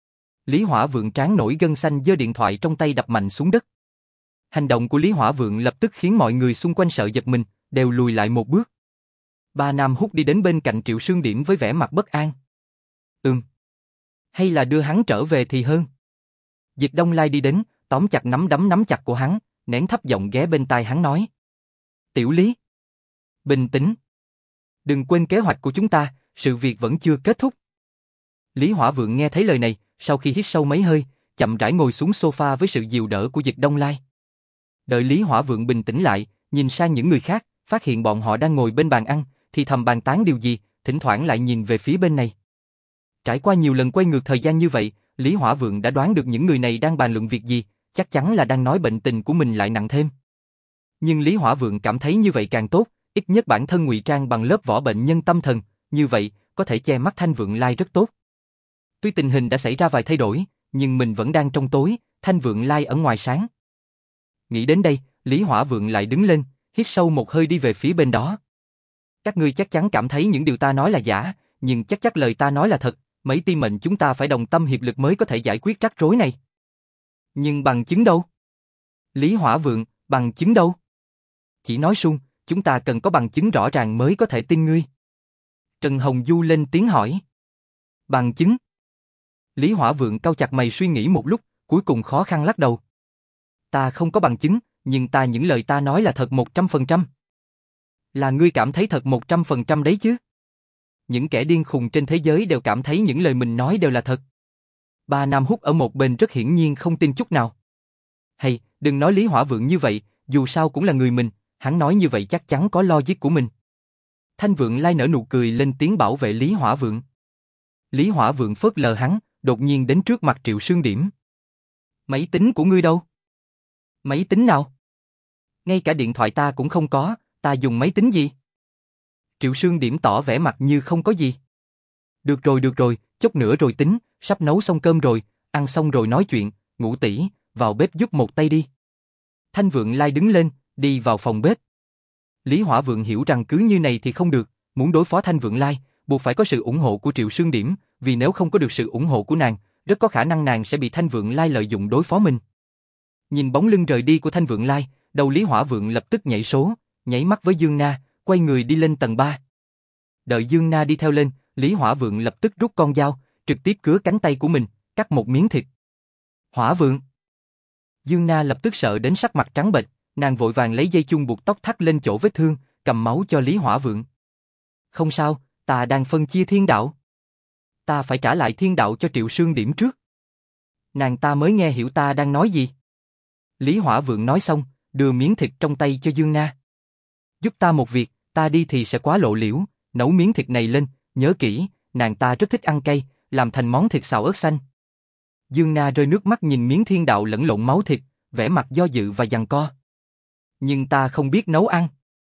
Lý Hỏa Vượng trán nổi gân xanh giơ điện thoại trong tay đập mạnh xuống đất. Hành động của Lý Hỏa Vượng lập tức khiến mọi người xung quanh sợ giật mình, đều lùi lại một bước. Ba Nam Húc đi đến bên cạnh Triệu Sương Điểm với vẻ mặt bất an. Ừm. Hay là đưa hắn trở về thì hơn. Dịch Đông Lai đi đến, tóm chặt nắm đấm nắm chặt của hắn, nén thấp giọng ghé bên tai hắn nói. Tiểu Lý. Bình tĩnh. Đừng quên kế hoạch của chúng ta, sự việc vẫn chưa kết thúc. Lý Hỏa Vượng nghe thấy lời này, sau khi hít sâu mấy hơi, chậm rãi ngồi xuống sofa với sự dìu đỡ của Dịch Đông Lai. Đợi Lý Hỏa Vượng bình tĩnh lại, nhìn sang những người khác, phát hiện bọn họ đang ngồi bên bàn ăn, thì thầm bàn tán điều gì, thỉnh thoảng lại nhìn về phía bên này. Trải qua nhiều lần quay ngược thời gian như vậy, Lý Hỏa Vượng đã đoán được những người này đang bàn luận việc gì, chắc chắn là đang nói bệnh tình của mình lại nặng thêm. Nhưng Lý Hỏa Vượng cảm thấy như vậy càng tốt, ít nhất bản thân ngụy trang bằng lớp vỏ bệnh nhân tâm thần, như vậy có thể che mắt Thanh Vượng Lai rất tốt. Tuy tình hình đã xảy ra vài thay đổi, nhưng mình vẫn đang trong tối, Thanh Vượng Lai ở ngoài sáng. Nghĩ đến đây, Lý Hỏa Vượng lại đứng lên, hít sâu một hơi đi về phía bên đó. Các ngươi chắc chắn cảm thấy những điều ta nói là giả, nhưng chắc chắc lời ta nói là thật, mấy team mệnh chúng ta phải đồng tâm hiệp lực mới có thể giải quyết rắc rối này. Nhưng bằng chứng đâu? Lý Hỏa Vượng, bằng chứng đâu? Chỉ nói suông, chúng ta cần có bằng chứng rõ ràng mới có thể tin ngươi. Trần Hồng Du lên tiếng hỏi. Bằng chứng? Lý Hỏa Vượng cau chặt mày suy nghĩ một lúc, cuối cùng khó khăn lắc đầu. Ta không có bằng chứng, nhưng ta những lời ta nói là thật một trăm phần trăm. Là ngươi cảm thấy thật một trăm phần trăm đấy chứ? Những kẻ điên khùng trên thế giới đều cảm thấy những lời mình nói đều là thật. Ba Nam Húc ở một bên rất hiển nhiên không tin chút nào. Hay, đừng nói Lý Hỏa Vượng như vậy, dù sao cũng là người mình, hắn nói như vậy chắc chắn có logic của mình. Thanh Vượng Lai nở nụ cười lên tiếng bảo vệ Lý Hỏa Vượng. Lý Hỏa Vượng phớt lờ hắn, đột nhiên đến trước mặt Triệu Sương Điểm. Máy tính của ngươi đâu? Máy tính nào? Ngay cả điện thoại ta cũng không có, ta dùng máy tính gì? Triệu Sương Điểm tỏ vẻ mặt như không có gì. Được rồi được rồi, chút nữa rồi tính, sắp nấu xong cơm rồi, ăn xong rồi nói chuyện, Ngũ tỷ, vào bếp giúp một tay đi. Thanh Vượng Lai đứng lên, đi vào phòng bếp. Lý Hỏa Vượng hiểu rằng cứ như này thì không được, muốn đối phó Thanh Vượng Lai, buộc phải có sự ủng hộ của Triệu Sương Điểm, vì nếu không có được sự ủng hộ của nàng, rất có khả năng nàng sẽ bị Thanh Vượng Lai lợi dụng đối phó mình. Nhìn bóng lưng rời đi của Thanh Vượng Lai, đầu Lý Hỏa Vượng lập tức nhảy số, nháy mắt với Dương Na, quay người đi lên tầng ba. Đợi Dương Na đi theo lên, Lý Hỏa Vượng lập tức rút con dao, trực tiếp cứa cánh tay của mình, cắt một miếng thịt. Hỏa Vượng. Dương Na lập tức sợ đến sắc mặt trắng bệch, nàng vội vàng lấy dây chun buộc tóc thắt lên chỗ vết thương, cầm máu cho Lý Hỏa Vượng. Không sao, ta đang phân chia thiên đạo. Ta phải trả lại thiên đạo cho Triệu Sương Điểm trước. Nàng ta mới nghe hiểu ta đang nói gì. Lý Hỏa Vượng nói xong, đưa miếng thịt trong tay cho Dương Na. Giúp ta một việc, ta đi thì sẽ quá lộ liễu, nấu miếng thịt này lên, nhớ kỹ, nàng ta rất thích ăn cay, làm thành món thịt xào ớt xanh. Dương Na rơi nước mắt nhìn miếng thiên đạo lẫn lộn máu thịt, vẻ mặt do dự và giằng co. Nhưng ta không biết nấu ăn.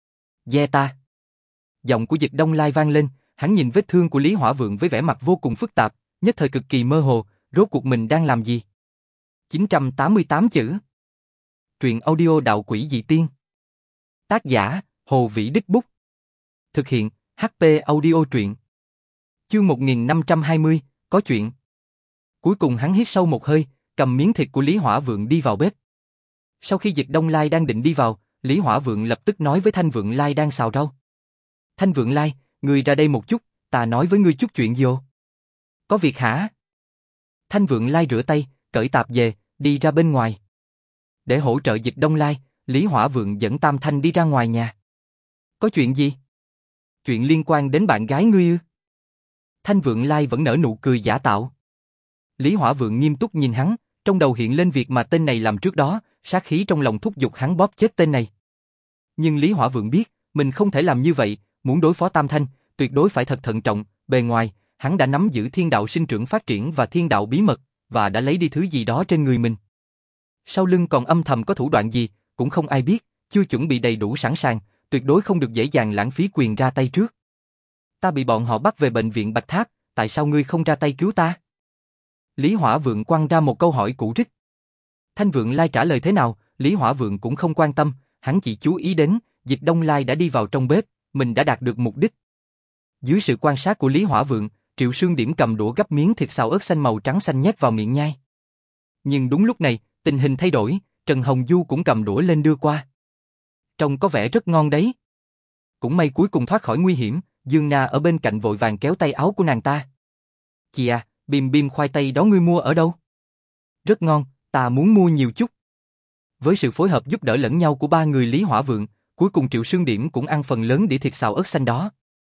Dè ta. Giọng của Dịch Đông Lai vang lên, hắn nhìn vết thương của Lý Hỏa Vượng với vẻ mặt vô cùng phức tạp, nhất thời cực kỳ mơ hồ, rốt cuộc mình đang làm gì? chín trăm tám mươi tám chữ. Truyện audio đạo quỷ dị tiên. Tác giả, Hồ Vĩ Đích Bút. Thực hiện, hát pê Audio truyện. Chương một nghìn năm trăm hai mươi, có chuyện. Cuối cùng hắn hít sâu một hơi, cầm miếng thịt của Lý Hỏa Vượng đi vào bếp. Sau khi Dịch Đông Lai đang định đi vào, Lý Hỏa Vượng lập tức nói với Thanh Vượng Lai đang xào rau. Thanh Vượng Lai, ngươi ra đây một chút, ta nói với ngươi chút chuyện vô. Có việc hả? Thanh Vượng Lai rửa tay, cởi tạp về, đi ra bên ngoài. Để hỗ trợ Dịch Đông Lai, Lý Hỏa Vượng dẫn Tam Thanh đi ra ngoài nhà. Có chuyện gì? Chuyện liên quan đến bạn gái ngươi ư? Thanh Vượng Lai vẫn nở nụ cười giả tạo. Lý Hỏa Vượng nghiêm túc nhìn hắn, trong đầu hiện lên việc mà tên này làm trước đó, sát khí trong lòng thúc giục hắn bóp chết tên này. Nhưng Lý Hỏa Vượng biết, Mình không thể làm như vậy, muốn đối phó Tam Thanh, tuyệt đối phải thật thận trọng, bề ngoài, hắn đã nắm giữ thiên đạo sinh trưởng phát triển và thiên đạo bí mật, và đã lấy đi thứ gì đó trên người mình. Sau lưng còn âm thầm có thủ đoạn gì, cũng không ai biết, chưa chuẩn bị đầy đủ sẵn sàng, tuyệt đối không được dễ dàng lãng phí quyền ra tay trước. Ta bị bọn họ bắt về bệnh viện Bạch Tháp, tại sao ngươi không ra tay cứu ta? Lý Hỏa Vượng quăng ra một câu hỏi cũ rích. Thanh Vượng Lai trả lời thế nào, Lý Hỏa Vượng cũng không quan tâm, hắn chỉ chú ý đến, Dịch Đông Lai đã đi vào trong bếp, mình đã đạt được mục đích. Dưới sự quan sát của Lý Hỏa Vượng, Triệu Sương Điểm cầm đũa gắp miếng thịt xào ớt xanh màu trắng xanh nhét vào miệng nhai. Nhưng đúng lúc này, tình hình thay đổi, Trần Hồng Du cũng cầm đũa lên đưa qua. Trông có vẻ rất ngon đấy. Cũng may cuối cùng thoát khỏi nguy hiểm, Dương Na ở bên cạnh vội vàng kéo tay áo của nàng ta. Chị à, bìm bìm khoai tây đó ngươi mua ở đâu? Rất ngon, ta muốn mua nhiều chút. Với sự phối hợp giúp đỡ lẫn nhau của ba người Lý Hỏa Vượng, cuối cùng Triệu Sương Điểm cũng ăn phần lớn đĩa thịt xào ớt xanh đó.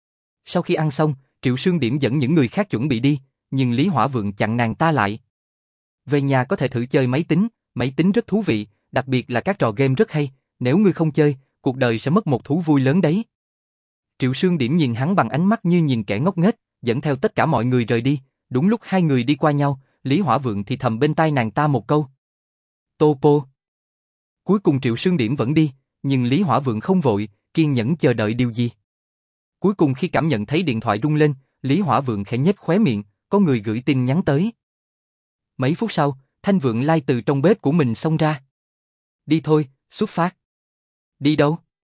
Sau khi ăn xong, Triệu Sương Điểm dẫn những người khác chuẩn bị đi, nhưng Lý Hỏa Vượng chặn nàng ta lại. Về nhà có thể thử chơi máy tính, máy tính rất thú vị, đặc biệt là các trò game rất hay, nếu ngươi không chơi, cuộc đời sẽ mất một thú vui lớn đấy. Triệu Sương Điểm nhìn hắn bằng ánh mắt như nhìn kẻ ngốc nghếch, dẫn theo tất cả mọi người rời đi, đúng lúc hai người đi qua nhau, Lý Hỏa Vượng thì thầm bên tai nàng ta một câu. Tô pô. Cuối cùng Triệu Sương Điểm vẫn đi, nhưng Lý Hỏa Vượng không vội, kiên nhẫn chờ đợi điều gì. Cuối cùng khi cảm nhận thấy điện thoại rung lên, Lý Hỏa Vượng khẽ nhếch khóe miệng, có người gửi tin nhắn tới. Mấy phút sau, Thanh Vượng Lai từ trong bếp của mình xông ra. Đi thôi, xuất phát. Đi đâu?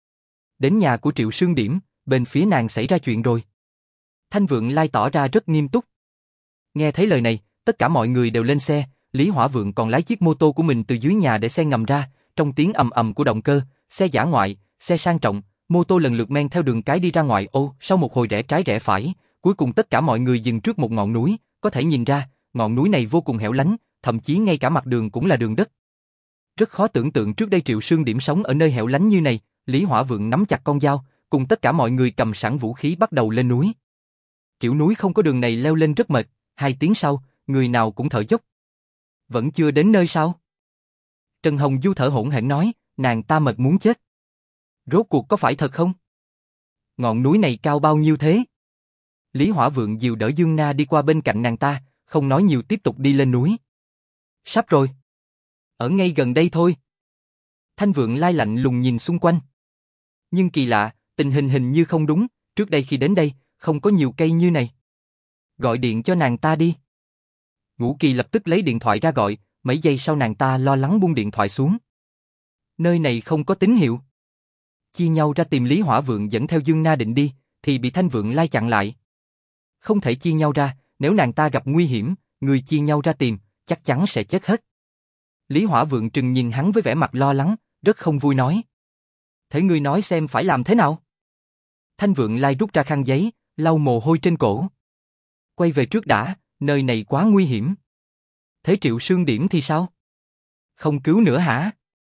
Đến nhà của Triệu Sương Điểm, bên phía nàng xảy ra chuyện rồi. Thanh Vượng Lai tỏ ra rất nghiêm túc. Nghe thấy lời này, tất cả mọi người đều lên xe, Lý Hỏa Vượng còn lái chiếc mô tô của mình từ dưới nhà để xe ngầm ra, trong tiếng ầm ầm của động cơ, xe dã ngoại, xe sang trọng, mô tô lần lượt men theo đường cái đi ra ngoài ô, sau một hồi rẽ trái rẽ phải, cuối cùng tất cả mọi người dừng trước một ngọn núi, có thể nhìn ra, ngọn núi này vô cùng hẻo lánh, thậm chí ngay cả mặt đường cũng là đường đất. Rất khó tưởng tượng trước đây Triệu Sương Điểm sống ở nơi hẻo lánh như này, Lý Hỏa Vượng nắm chặt con dao, cùng tất cả mọi người cầm sẵn vũ khí bắt đầu lên núi. Kiểu núi không có đường này leo lên rất mệt, hai tiếng sau, người nào cũng thở dốc. Vẫn chưa đến nơi sao? Trần Hồng Du thở hổn hển nói, nàng ta mệt muốn chết. Rốt cuộc có phải thật không? Ngọn núi này cao bao nhiêu thế? Lý Hỏa Vượng dìu đỡ Dương Na đi qua bên cạnh nàng ta, không nói nhiều tiếp tục đi lên núi. Sắp rồi. Ở ngay gần đây thôi. Thanh Vượng Lai lạnh lùng nhìn xung quanh. Nhưng kỳ lạ, tình hình hình như không đúng, trước đây khi đến đây, không có nhiều cây như này. Gọi điện cho nàng ta đi. Ngũ Kỳ lập tức lấy điện thoại ra gọi, mấy giây sau nàng ta lo lắng buông điện thoại xuống. Nơi này không có tín hiệu. Chia nhau ra tìm Lý Hỏa Vượng dẫn theo Dương Na định đi, thì bị Thanh Vượng Lai chặn lại. Không thể chia nhau ra, nếu nàng ta gặp nguy hiểm, người chia nhau ra tìm, chắc chắn sẽ chết hết. Lý Hỏa Vượng trừng nhìn hắn với vẻ mặt lo lắng, rất không vui nói. Thế ngươi nói xem phải làm thế nào? Thanh Vượng Lai rút ra khăn giấy, lau mồ hôi trên cổ. Quay về trước đã, nơi này quá nguy hiểm. Thế Triệu Sương Điểm thì sao? Không cứu nữa hả?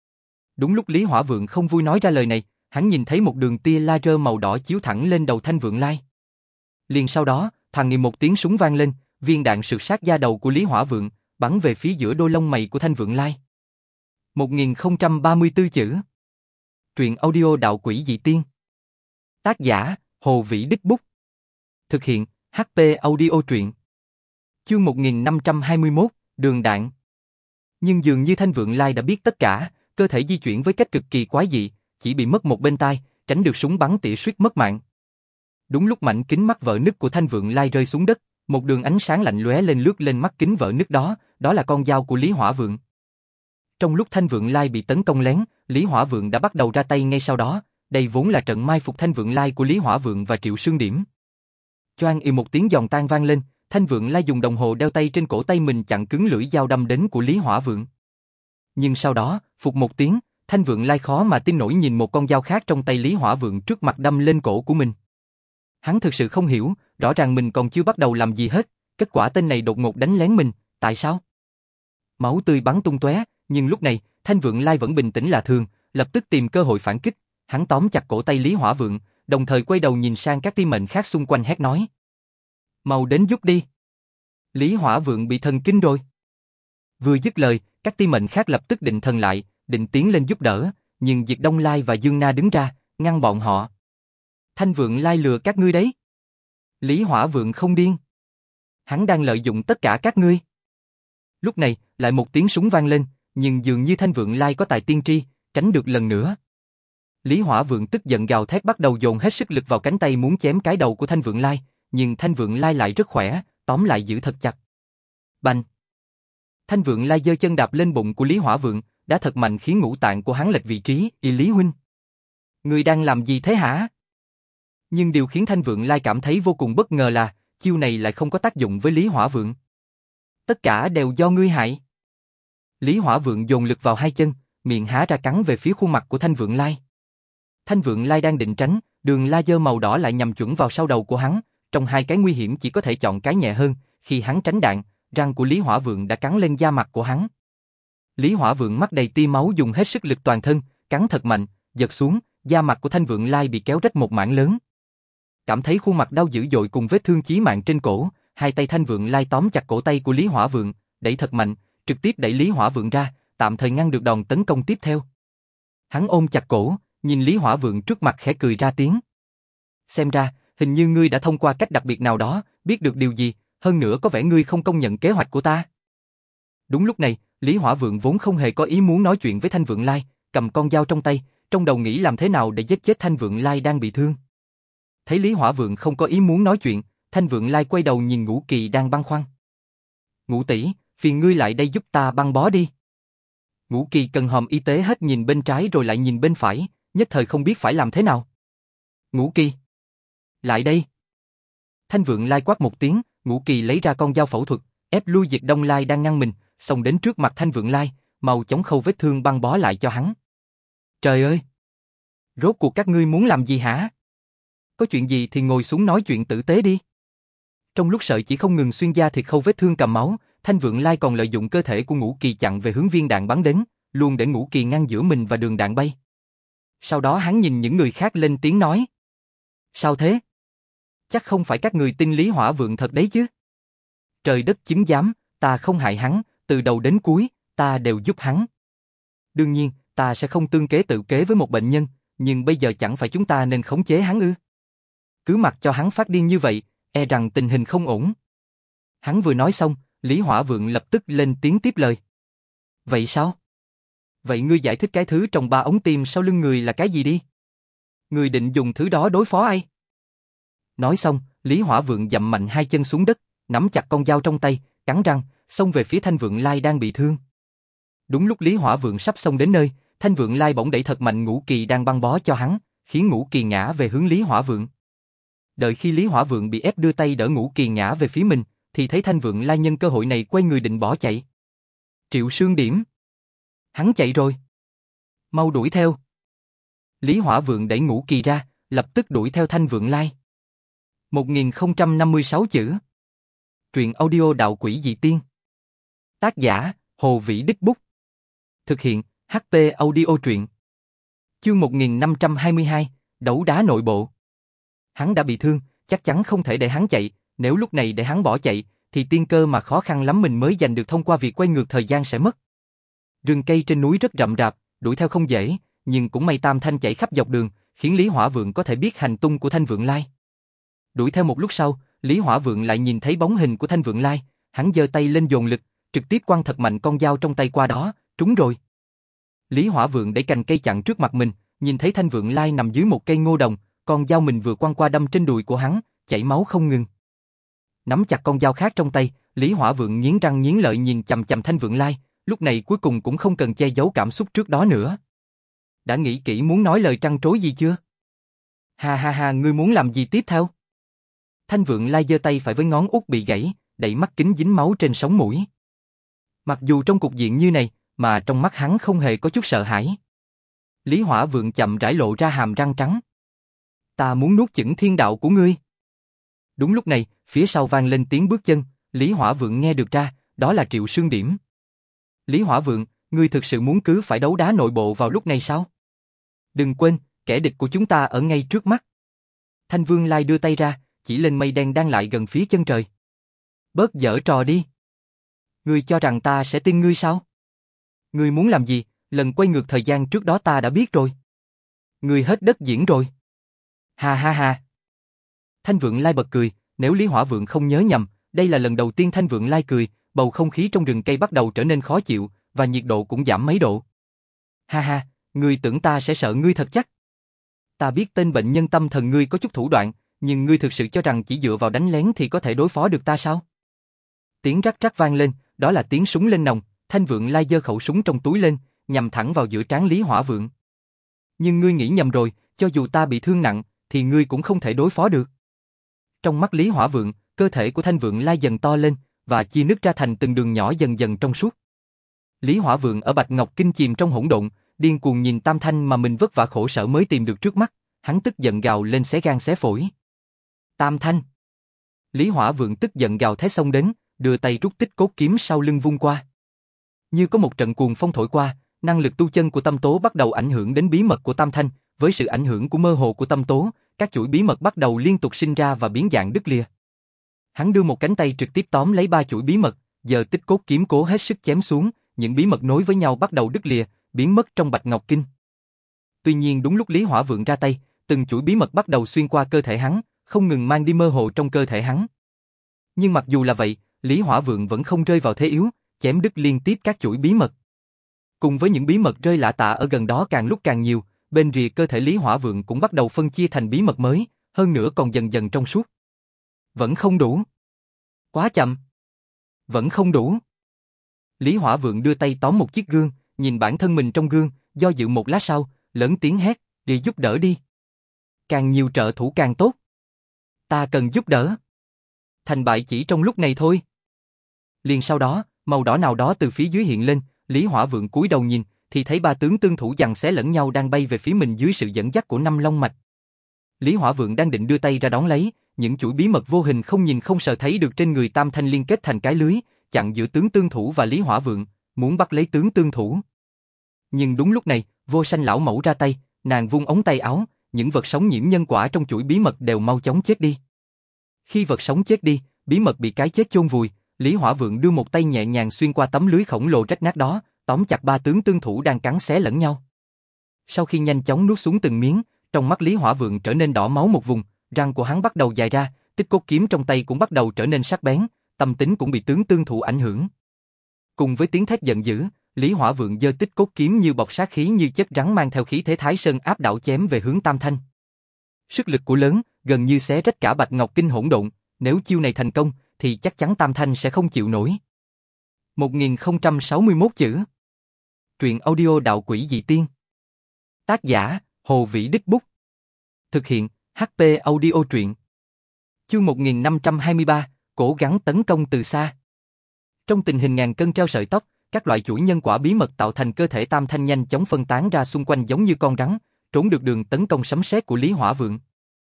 Đúng lúc Lý Hỏa Vượng không vui nói ra lời này, hắn nhìn thấy một đường tia laser màu đỏ chiếu thẳng lên đầu Thanh Vượng Lai. Liền sau đó, thằng nghìn một tiếng súng vang lên, viên đạn sượt sát da đầu của Lý Hỏa Vượng, bắn về phía giữa đôi lông mày của Thanh Vượng Lai. một nghìn không trăm ba mươi tư chữ. Truyện audio đạo quỷ dị tiên. Tác giả, Hồ Vĩ Đích Bút. Thực hiện, hát pê Audio truyện. Chương một nghìn năm trăm hai mươi mốt, đường đạn. Nhưng dường như Thanh Vượng Lai đã biết tất cả, cơ thể di chuyển với cách cực kỳ quái dị, chỉ bị mất một bên tai, tránh được súng bắn tỉa suýt mất mạng. Đúng lúc mảnh kính mắt vỡ nứt của Thanh Vượng Lai rơi xuống đất, một đường ánh sáng lạnh lóe lên lướt lên mắt kính vỡ nứt đó, đó là con dao của Lý Hỏa Vượng. Trong lúc Thanh Vượng Lai bị tấn công lén, Lý Hỏa Vượng đã bắt đầu ra tay ngay sau đó, đây vốn là trận mai phục Thanh Vượng Lai của Lý Hỏa Vượng và Triệu Sương Điểm. Choang y một tiếng giòn tan vang lên, Thanh Vượng Lai dùng đồng hồ đeo tay trên cổ tay mình chặn cứng lưỡi dao đâm đến của Lý Hỏa Vượng. Nhưng sau đó, phụt một tiếng, Thanh Vượng Lai khó mà tin nổi nhìn một con dao khác trong tay Lý Hỏa Vượng trước mặt đâm lên cổ của mình. Hắn thực sự không hiểu, rõ ràng mình còn chưa bắt đầu làm gì hết, kết quả tên này đột ngột đánh lén mình, tại sao? Máu tươi bắn tung tóe, nhưng lúc này, Thanh Vượng Lai vẫn bình tĩnh lạ thường, lập tức tìm cơ hội phản kích, hắn tóm chặt cổ tay Lý Hỏa Vượng, đồng thời quay đầu nhìn sang các tiên mệnh khác xung quanh hét nói. Mau đến giúp đi. Lý Hỏa Vượng bị thần kinh rồi. Vừa dứt lời, các tiên mệnh khác lập tức định thần lại, định tiến lên giúp đỡ, nhưng Diệt Đông Lai và Dương Na đứng ra, ngăn bọn họ. Thanh Vượng Lai lừa các ngươi đấy. Lý Hỏa Vượng không điên. Hắn đang lợi dụng tất cả các ngươi. Lúc này, lại một tiếng súng vang lên, nhưng dường như Thanh Vượng Lai có tài tiên tri, tránh được lần nữa. Lý Hỏa Vượng tức giận gào thét bắt đầu dồn hết sức lực vào cánh tay muốn chém cái đầu của Thanh Vượng Lai, nhưng Thanh Vượng Lai lại rất khỏe, tóm lại giữ thật chặt. Bành! Thanh Vượng Lai giơ chân đạp lên bụng của Lý Hỏa Vượng, đá thật mạnh khiến ngũ tạng của hắn lệch vị trí. Y Lý huynh, ngươi đang làm gì thế hả? Nhưng điều khiến Thanh Vượng Lai cảm thấy vô cùng bất ngờ là chiêu này lại không có tác dụng với Lý Hỏa Vượng. Tất cả đều do ngươi hại. Lý Hỏa Vượng dồn lực vào hai chân, miệng há ra cắn về phía khuôn mặt của Thanh Vượng Lai. Thanh Vượng Lai đang định tránh, đường laser màu đỏ lại nhằm chuẩn vào sau đầu của hắn. Trong hai cái nguy hiểm chỉ có thể chọn cái nhẹ hơn. Khi hắn tránh đạn, răng của Lý Hỏa Vượng đã cắn lên da mặt của hắn. Lý Hỏa Vượng mắt đầy tia máu dùng hết sức lực toàn thân, cắn thật mạnh, giật xuống, da mặt của Thanh Vượng Lai bị kéo rách một mảng lớn. Cảm thấy khuôn mặt đau dữ dội cùng vết thương chí mạng trên cổ, hai tay Thanh Vượng Lai tóm chặt cổ tay của Lý Hỏa Vượng, đẩy thật mạnh, trực tiếp đẩy Lý Hỏa Vượng ra, tạm thời ngăn được đòn tấn công tiếp theo. Hắn ôm chặt cổ, nhìn Lý Hỏa Vượng trước mặt khẽ cười ra tiếng. Xem ra, hình như ngươi đã thông qua cách đặc biệt nào đó, biết được điều gì, hơn nữa có vẻ ngươi không công nhận kế hoạch của ta. Đúng lúc này, Lý Hỏa Vượng vốn không hề có ý muốn nói chuyện với Thanh Vượng Lai, cầm con dao trong tay, trong đầu nghĩ làm thế nào để giết chết Thanh Vượng Lai đang bị thương. Thấy Lý Hỏa Vượng không có ý muốn nói chuyện, Thanh Vượng Lai quay đầu nhìn Ngũ Kỳ đang băng khoăn. Ngũ tỷ, phiền ngươi lại đây giúp ta băng bó đi. Ngũ Kỳ cần hòm y tế hết nhìn bên trái rồi lại nhìn bên phải, nhất thời không biết phải làm thế nào. Ngũ Kỳ, lại đây. Thanh Vượng Lai quát một tiếng, Ngũ Kỳ lấy ra con dao phẫu thuật, ép lui Diệt Đông Lai đang ngăn mình, xông đến trước mặt Thanh Vượng Lai, mau chóng khâu vết thương băng bó lại cho hắn. Trời ơi! Rốt cuộc các ngươi muốn làm gì hả? Có chuyện gì thì ngồi xuống nói chuyện tử tế đi. Trong lúc sợi chỉ không ngừng xuyên da thịt khâu vết thương cầm máu, Thanh Vượng Lai còn lợi dụng cơ thể của Ngũ Kỳ chặn về hướng viên đạn bắn đến, luôn để Ngũ Kỳ ngăn giữa mình và đường đạn bay. Sau đó hắn nhìn những người khác lên tiếng nói. Sao thế? Chắc không phải các người tin Lý Hỏa Vượng thật đấy chứ? Trời đất chứng giám, ta không hại hắn, từ đầu đến cuối, ta đều giúp hắn. Đương nhiên, ta sẽ không tương kế tự kế với một bệnh nhân, nhưng bây giờ chẳng phải chúng ta nên khống chế hắn ư? Cứ mặc cho hắn phát điên như vậy, e rằng tình hình không ổn. Hắn vừa nói xong, Lý Hỏa Vượng lập tức lên tiếng tiếp lời. Vậy sao? Vậy ngươi giải thích cái thứ trong ba ống tim sau lưng người là cái gì đi? Ngươi định dùng thứ đó đối phó ai? Nói xong, Lý Hỏa Vượng dậm mạnh hai chân xuống đất, nắm chặt con dao trong tay, cắn răng, xông về phía Thanh Vượng Lai đang bị thương. Đúng lúc Lý Hỏa Vượng sắp xông đến nơi, Thanh Vượng Lai bỗng đẩy thật mạnh Ngũ Kỳ đang băng bó cho hắn, khiến Ngũ Kỳ ngã về hướng Lý Hỏa Vượng. Đợi khi Lý Hỏa Vượng bị ép đưa tay đỡ Ngũ Kỳ ngã về phía mình, thì thấy Thanh Vượng Lai nhân cơ hội này quay người định bỏ chạy. Triệu Sương Điểm! Hắn chạy rồi! Mau đuổi theo! Lý Hỏa Vượng đẩy Ngũ Kỳ ra, lập tức đuổi theo Thanh Vượng Lai. một nghìn không trăm năm mươi sáu chữ. Truyện audio Đạo Quỷ Dị Tiên. Tác giả, Hồ Vĩ Đích Bút. Thực hiện, hát pê Audio Truyện. Chương một nghìn năm trăm hai mươi hai, Đấu đá nội bộ. Hắn đã bị thương, chắc chắn không thể để hắn chạy, nếu lúc này để hắn bỏ chạy, thì tiên cơ mà khó khăn lắm mình mới giành được thông qua việc quay ngược thời gian sẽ mất. Rừng cây trên núi rất rậm rạp, đuổi theo không dễ, nhưng cũng may Tam Thanh chạy khắp dọc đường, khiến Lý Hỏa Vượng có thể biết hành tung của Thanh Vượng Lai. Đuổi theo một lúc sau, Lý Hỏa Vượng lại nhìn thấy bóng hình của Thanh Vượng Lai, hắn giơ tay lên dồn lực, trực tiếp quăng thật mạnh con dao trong tay qua đó, trúng rồi. Lý Hỏa Vượng đẩy cành cây chặn trước mặt mình, nhìn thấy Thanh Vượng Lai nằm dưới một cây ngô đồng, con dao mình vừa quăng qua đâm trên đùi của hắn, chảy máu không ngừng. Nắm chặt con dao khác trong tay, Lý Hỏa Vượng nghiến răng nghiến lợi nhìn chằm chằm Thanh Vượng Lai, lúc này cuối cùng cũng không cần che giấu cảm xúc trước đó nữa. Đã nghĩ kỹ muốn nói lời trăn trối gì chưa? Ha ha ha, ngươi muốn làm gì tiếp theo? Thanh Vượng Lai giơ tay phải với ngón út bị gãy, đẩy mắt kính dính máu trên sống mũi. Mặc dù trong cục diện như này, mà trong mắt hắn không hề có chút sợ hãi. Lý Hỏa Vượng chậm rãi lộ ra hàm răng trắng. Ta muốn nuốt chửng thiên đạo của ngươi. Đúng lúc này, phía sau vang lên tiếng bước chân, Lý Hỏa Vượng nghe được ra, đó là Triệu Sương Điểm. Lý Hỏa Vượng, ngươi thực sự muốn cứ phải đấu đá nội bộ vào lúc này sao? Đừng quên, kẻ địch của chúng ta ở ngay trước mắt. Thanh Vương Lai đưa tay ra, chỉ lên mây đen đang lại gần phía chân trời. Bớt giở trò đi. Ngươi cho rằng ta sẽ tin ngươi sao? Ngươi muốn làm gì, lần quay ngược thời gian trước đó ta đã biết rồi. Ngươi hết đất diễn rồi. Ha ha ha. Thanh Vượng Lai bật cười, nếu Lý Hỏa Vượng không nhớ nhầm, đây là lần đầu tiên Thanh Vượng Lai cười, bầu không khí trong rừng cây bắt đầu trở nên khó chịu, và nhiệt độ cũng giảm mấy độ. Ha ha, ngươi tưởng ta sẽ sợ ngươi thật chắc. Ta biết tên bệnh nhân tâm thần ngươi có chút thủ đoạn, nhưng ngươi thực sự cho rằng chỉ dựa vào đánh lén thì có thể đối phó được ta sao? Tiếng rắc rắc vang lên, đó là tiếng súng lên nòng, Thanh Vượng Lai giơ khẩu súng trong túi lên, nhằm thẳng vào giữa trán Lý Hỏa Vượng. Nhưng ngươi nghĩ nhầm rồi, cho dù ta bị thương nặng, thì ngươi cũng không thể đối phó được. Trong mắt Lý Hỏa Vượng, cơ thể của Thanh Vượng Lai dần to lên, và chia nứt ra thành từng đường nhỏ dần dần trong suốt. Lý Hỏa Vượng ở Bạch Ngọc Kinh chìm trong hỗn độn, điên cuồng nhìn Tam Thanh mà mình vất vả khổ sở mới tìm được trước mắt, hắn tức giận gào lên xé gan xé phổi. Tam Thanh! Lý Hỏa Vượng tức giận gào thét xông đến, đưa tay rút tích cốt kiếm sau lưng vung qua. Như có một trận cuồng phong thổi qua, năng lực tu chân của Tâm Tố bắt đầu ảnh hưởng đến bí mật của Tam Thanh, với sự ảnh hưởng của mơ hồ của Tâm Tố, các chuỗi bí mật bắt đầu liên tục sinh ra và biến dạng đứt lìa. Hắn đưa một cánh tay trực tiếp tóm lấy ba chuỗi bí mật, giờ tích cốt kiếm cố hết sức chém xuống, những bí mật nối với nhau bắt đầu đứt lìa, biến mất trong Bạch Ngọc Kinh. Tuy nhiên đúng lúc Lý Hỏa Vượng ra tay, từng chuỗi bí mật bắt đầu xuyên qua cơ thể hắn, không ngừng mang đi mơ hồ trong cơ thể hắn. Nhưng mặc dù là vậy, Lý Hỏa Vượng vẫn không rơi vào thế yếu, chém đứt liên tiếp các chuỗi bí mật. Cùng với những bí mật rơi lả tả ở gần đó càng lúc càng nhiều, bên rìa cơ thể Lý Hỏa Vượng cũng bắt đầu phân chia thành bí mật mới, hơn nữa còn dần dần trong suốt. Vẫn không đủ. Quá chậm. Vẫn không đủ. Lý Hỏa Vượng đưa tay tóm một chiếc gương, nhìn bản thân mình trong gương, do dự một lát sau, lớn tiếng hét, đi giúp đỡ đi. Càng nhiều trợ thủ càng tốt. Ta cần giúp đỡ. Thành bại chỉ trong lúc này thôi. Liền sau đó, màu đỏ nào đó từ phía dưới hiện lên, Lý Hỏa Vượng cúi đầu nhìn, thì thấy ba tướng tương thủ giằng xé lẫn nhau đang bay về phía mình dưới sự dẫn dắt của năm long mạch. Lý Hỏa Vượng đang định đưa tay ra đón lấy, những chuỗi bí mật vô hình không nhìn không sờ thấy được trên người Tam Thanh liên kết thành cái lưới, chặn giữa tướng tương thủ và Lý Hỏa Vượng, muốn bắt lấy tướng tương thủ. Nhưng đúng lúc này, Vô Sanh lão mẫu ra tay, nàng vung ống tay áo, những vật sống nhiễm nhân quả trong chuỗi bí mật đều mau chóng chết đi. Khi vật sống chết đi, bí mật bị cái chết chôn vùi, Lý Hỏa Vượng đưa một tay nhẹ nhàng xuyên qua tấm lưới khổng lồ rách nát đó, tóm chặt ba tướng tương thủ đang cắn xé lẫn nhau. Sau khi nhanh chóng nuốt xuống từng miếng, trong mắt Lý Hỏa Vượng trở nên đỏ máu một vùng, răng của hắn bắt đầu dài ra, tích cốt kiếm trong tay cũng bắt đầu trở nên sắc bén, tâm tính cũng bị tướng tương thủ ảnh hưởng. Cùng với tiếng thét giận dữ, Lý Hỏa Vượng giơ tích cốt kiếm như bọc sát khí như chất rắn mang theo khí thế Thái Sơn áp đảo chém về hướng Tam Thanh. Sức lực của lớn, gần như xé rách cả Bạch Ngọc Kinh hỗn độn, nếu chiêu này thành công, thì chắc chắn Tam Thanh sẽ không chịu nổi. một nghìn không trăm sáu mươi mốt chữ. Truyện audio Đạo Quỷ Dị Tiên. Tác giả, Hồ Vĩ Đích Bút. Thực hiện, hát pê Audio Truyện. Chương một nghìn năm trăm hai mươi ba, cố gắng tấn công từ xa. Trong tình hình ngàn cân treo sợi tóc, các loại chuỗi nhân quả bí mật tạo thành cơ thể Tam Thanh nhanh chóng phân tán ra xung quanh giống như con rắn, trốn được đường tấn công sấm sét của Lý Hỏa Vượng.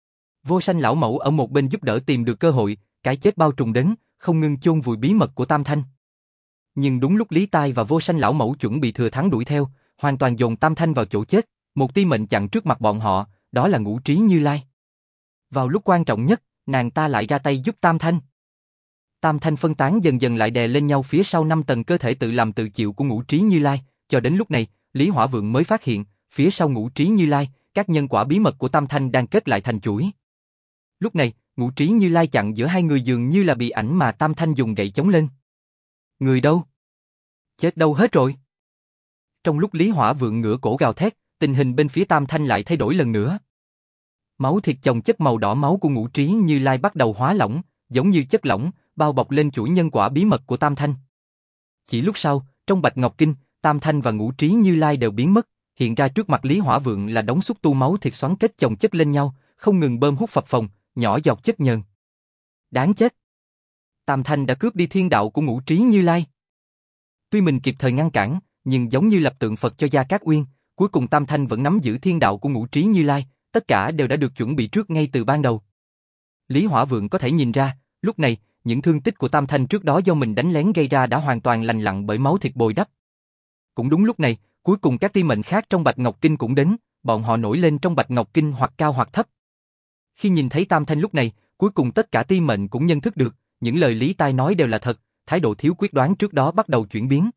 Vô Sanh lão mẫu ở một bên giúp đỡ tìm được cơ hội, cái chết bao trùm đến, không ngừng chôn vùi bí mật của Tam Thanh. Nhưng đúng lúc Lý Tai và Vô Sanh lão mẫu chuẩn bị thừa thắng đuổi theo, hoàn toàn dồn Tam Thanh vào chỗ chết, một tia mệnh chặn trước mặt bọn họ, đó là Ngũ Trí Như Lai. Vào lúc quan trọng nhất, nàng ta lại ra tay giúp Tam Thanh. Tam Thanh phân tán dần dần lại đè lên nhau phía sau năm tầng cơ thể tự làm tự chịu của Ngũ Trí Như Lai, cho đến lúc này, Lý Hỏa Vượng mới phát hiện, phía sau Ngũ Trí Như Lai, các nhân quả bí mật của Tam Thanh đang kết lại thành chuỗi. Lúc này, Ngũ Trí Như Lai chặn giữa hai người dường như là bị ảnh mà Tam Thanh dùng gậy chống lên. Người đâu? Chết đâu hết rồi? Trong lúc Lý Hỏa Vượng ngửa cổ gào thét, tình hình bên phía Tam Thanh lại thay đổi lần nữa. Máu thịt chồng chất màu đỏ máu của Ngũ Trí Như Lai bắt đầu hóa lỏng, giống như chất lỏng, bao bọc lên chuỗi nhân quả bí mật của Tam Thanh. Chỉ lúc sau, trong Bạch Ngọc Kinh, Tam Thanh và Ngũ Trí Như Lai đều biến mất, hiện ra trước mặt Lý Hỏa Vượng là đống xúc tu máu thịt xoắn kết chồng chất lên nhau, không ngừng bơm hút phập phồng, nhỏ giọt chất nhờn. Đáng chết! Tam Thanh đã cướp đi thiên đạo của Ngũ Trí Như Lai. Tuy mình kịp thời ngăn cản, nhưng giống như lập tượng Phật cho Gia Cát Uyên, cuối cùng Tam Thanh vẫn nắm giữ thiên đạo của Ngũ Trí Như Lai, tất cả đều đã được chuẩn bị trước ngay từ ban đầu. Lý Hỏa Vượng có thể nhìn ra, lúc này, những thương tích của Tam Thanh trước đó do mình đánh lén gây ra đã hoàn toàn lành lặn bởi máu thịt bồi đắp. Cũng đúng lúc này, cuối cùng các tiên mệnh khác trong Bạch Ngọc Kinh cũng đến, bọn họ nổi lên trong Bạch Ngọc Kinh hoặc cao hoặc thấp. Khi nhìn thấy Tam Thanh lúc này, cuối cùng tất cả tiên mệnh cũng nhận thức được, những lời Lý Tai nói đều là thật, thái độ thiếu quyết đoán trước đó bắt đầu chuyển biến.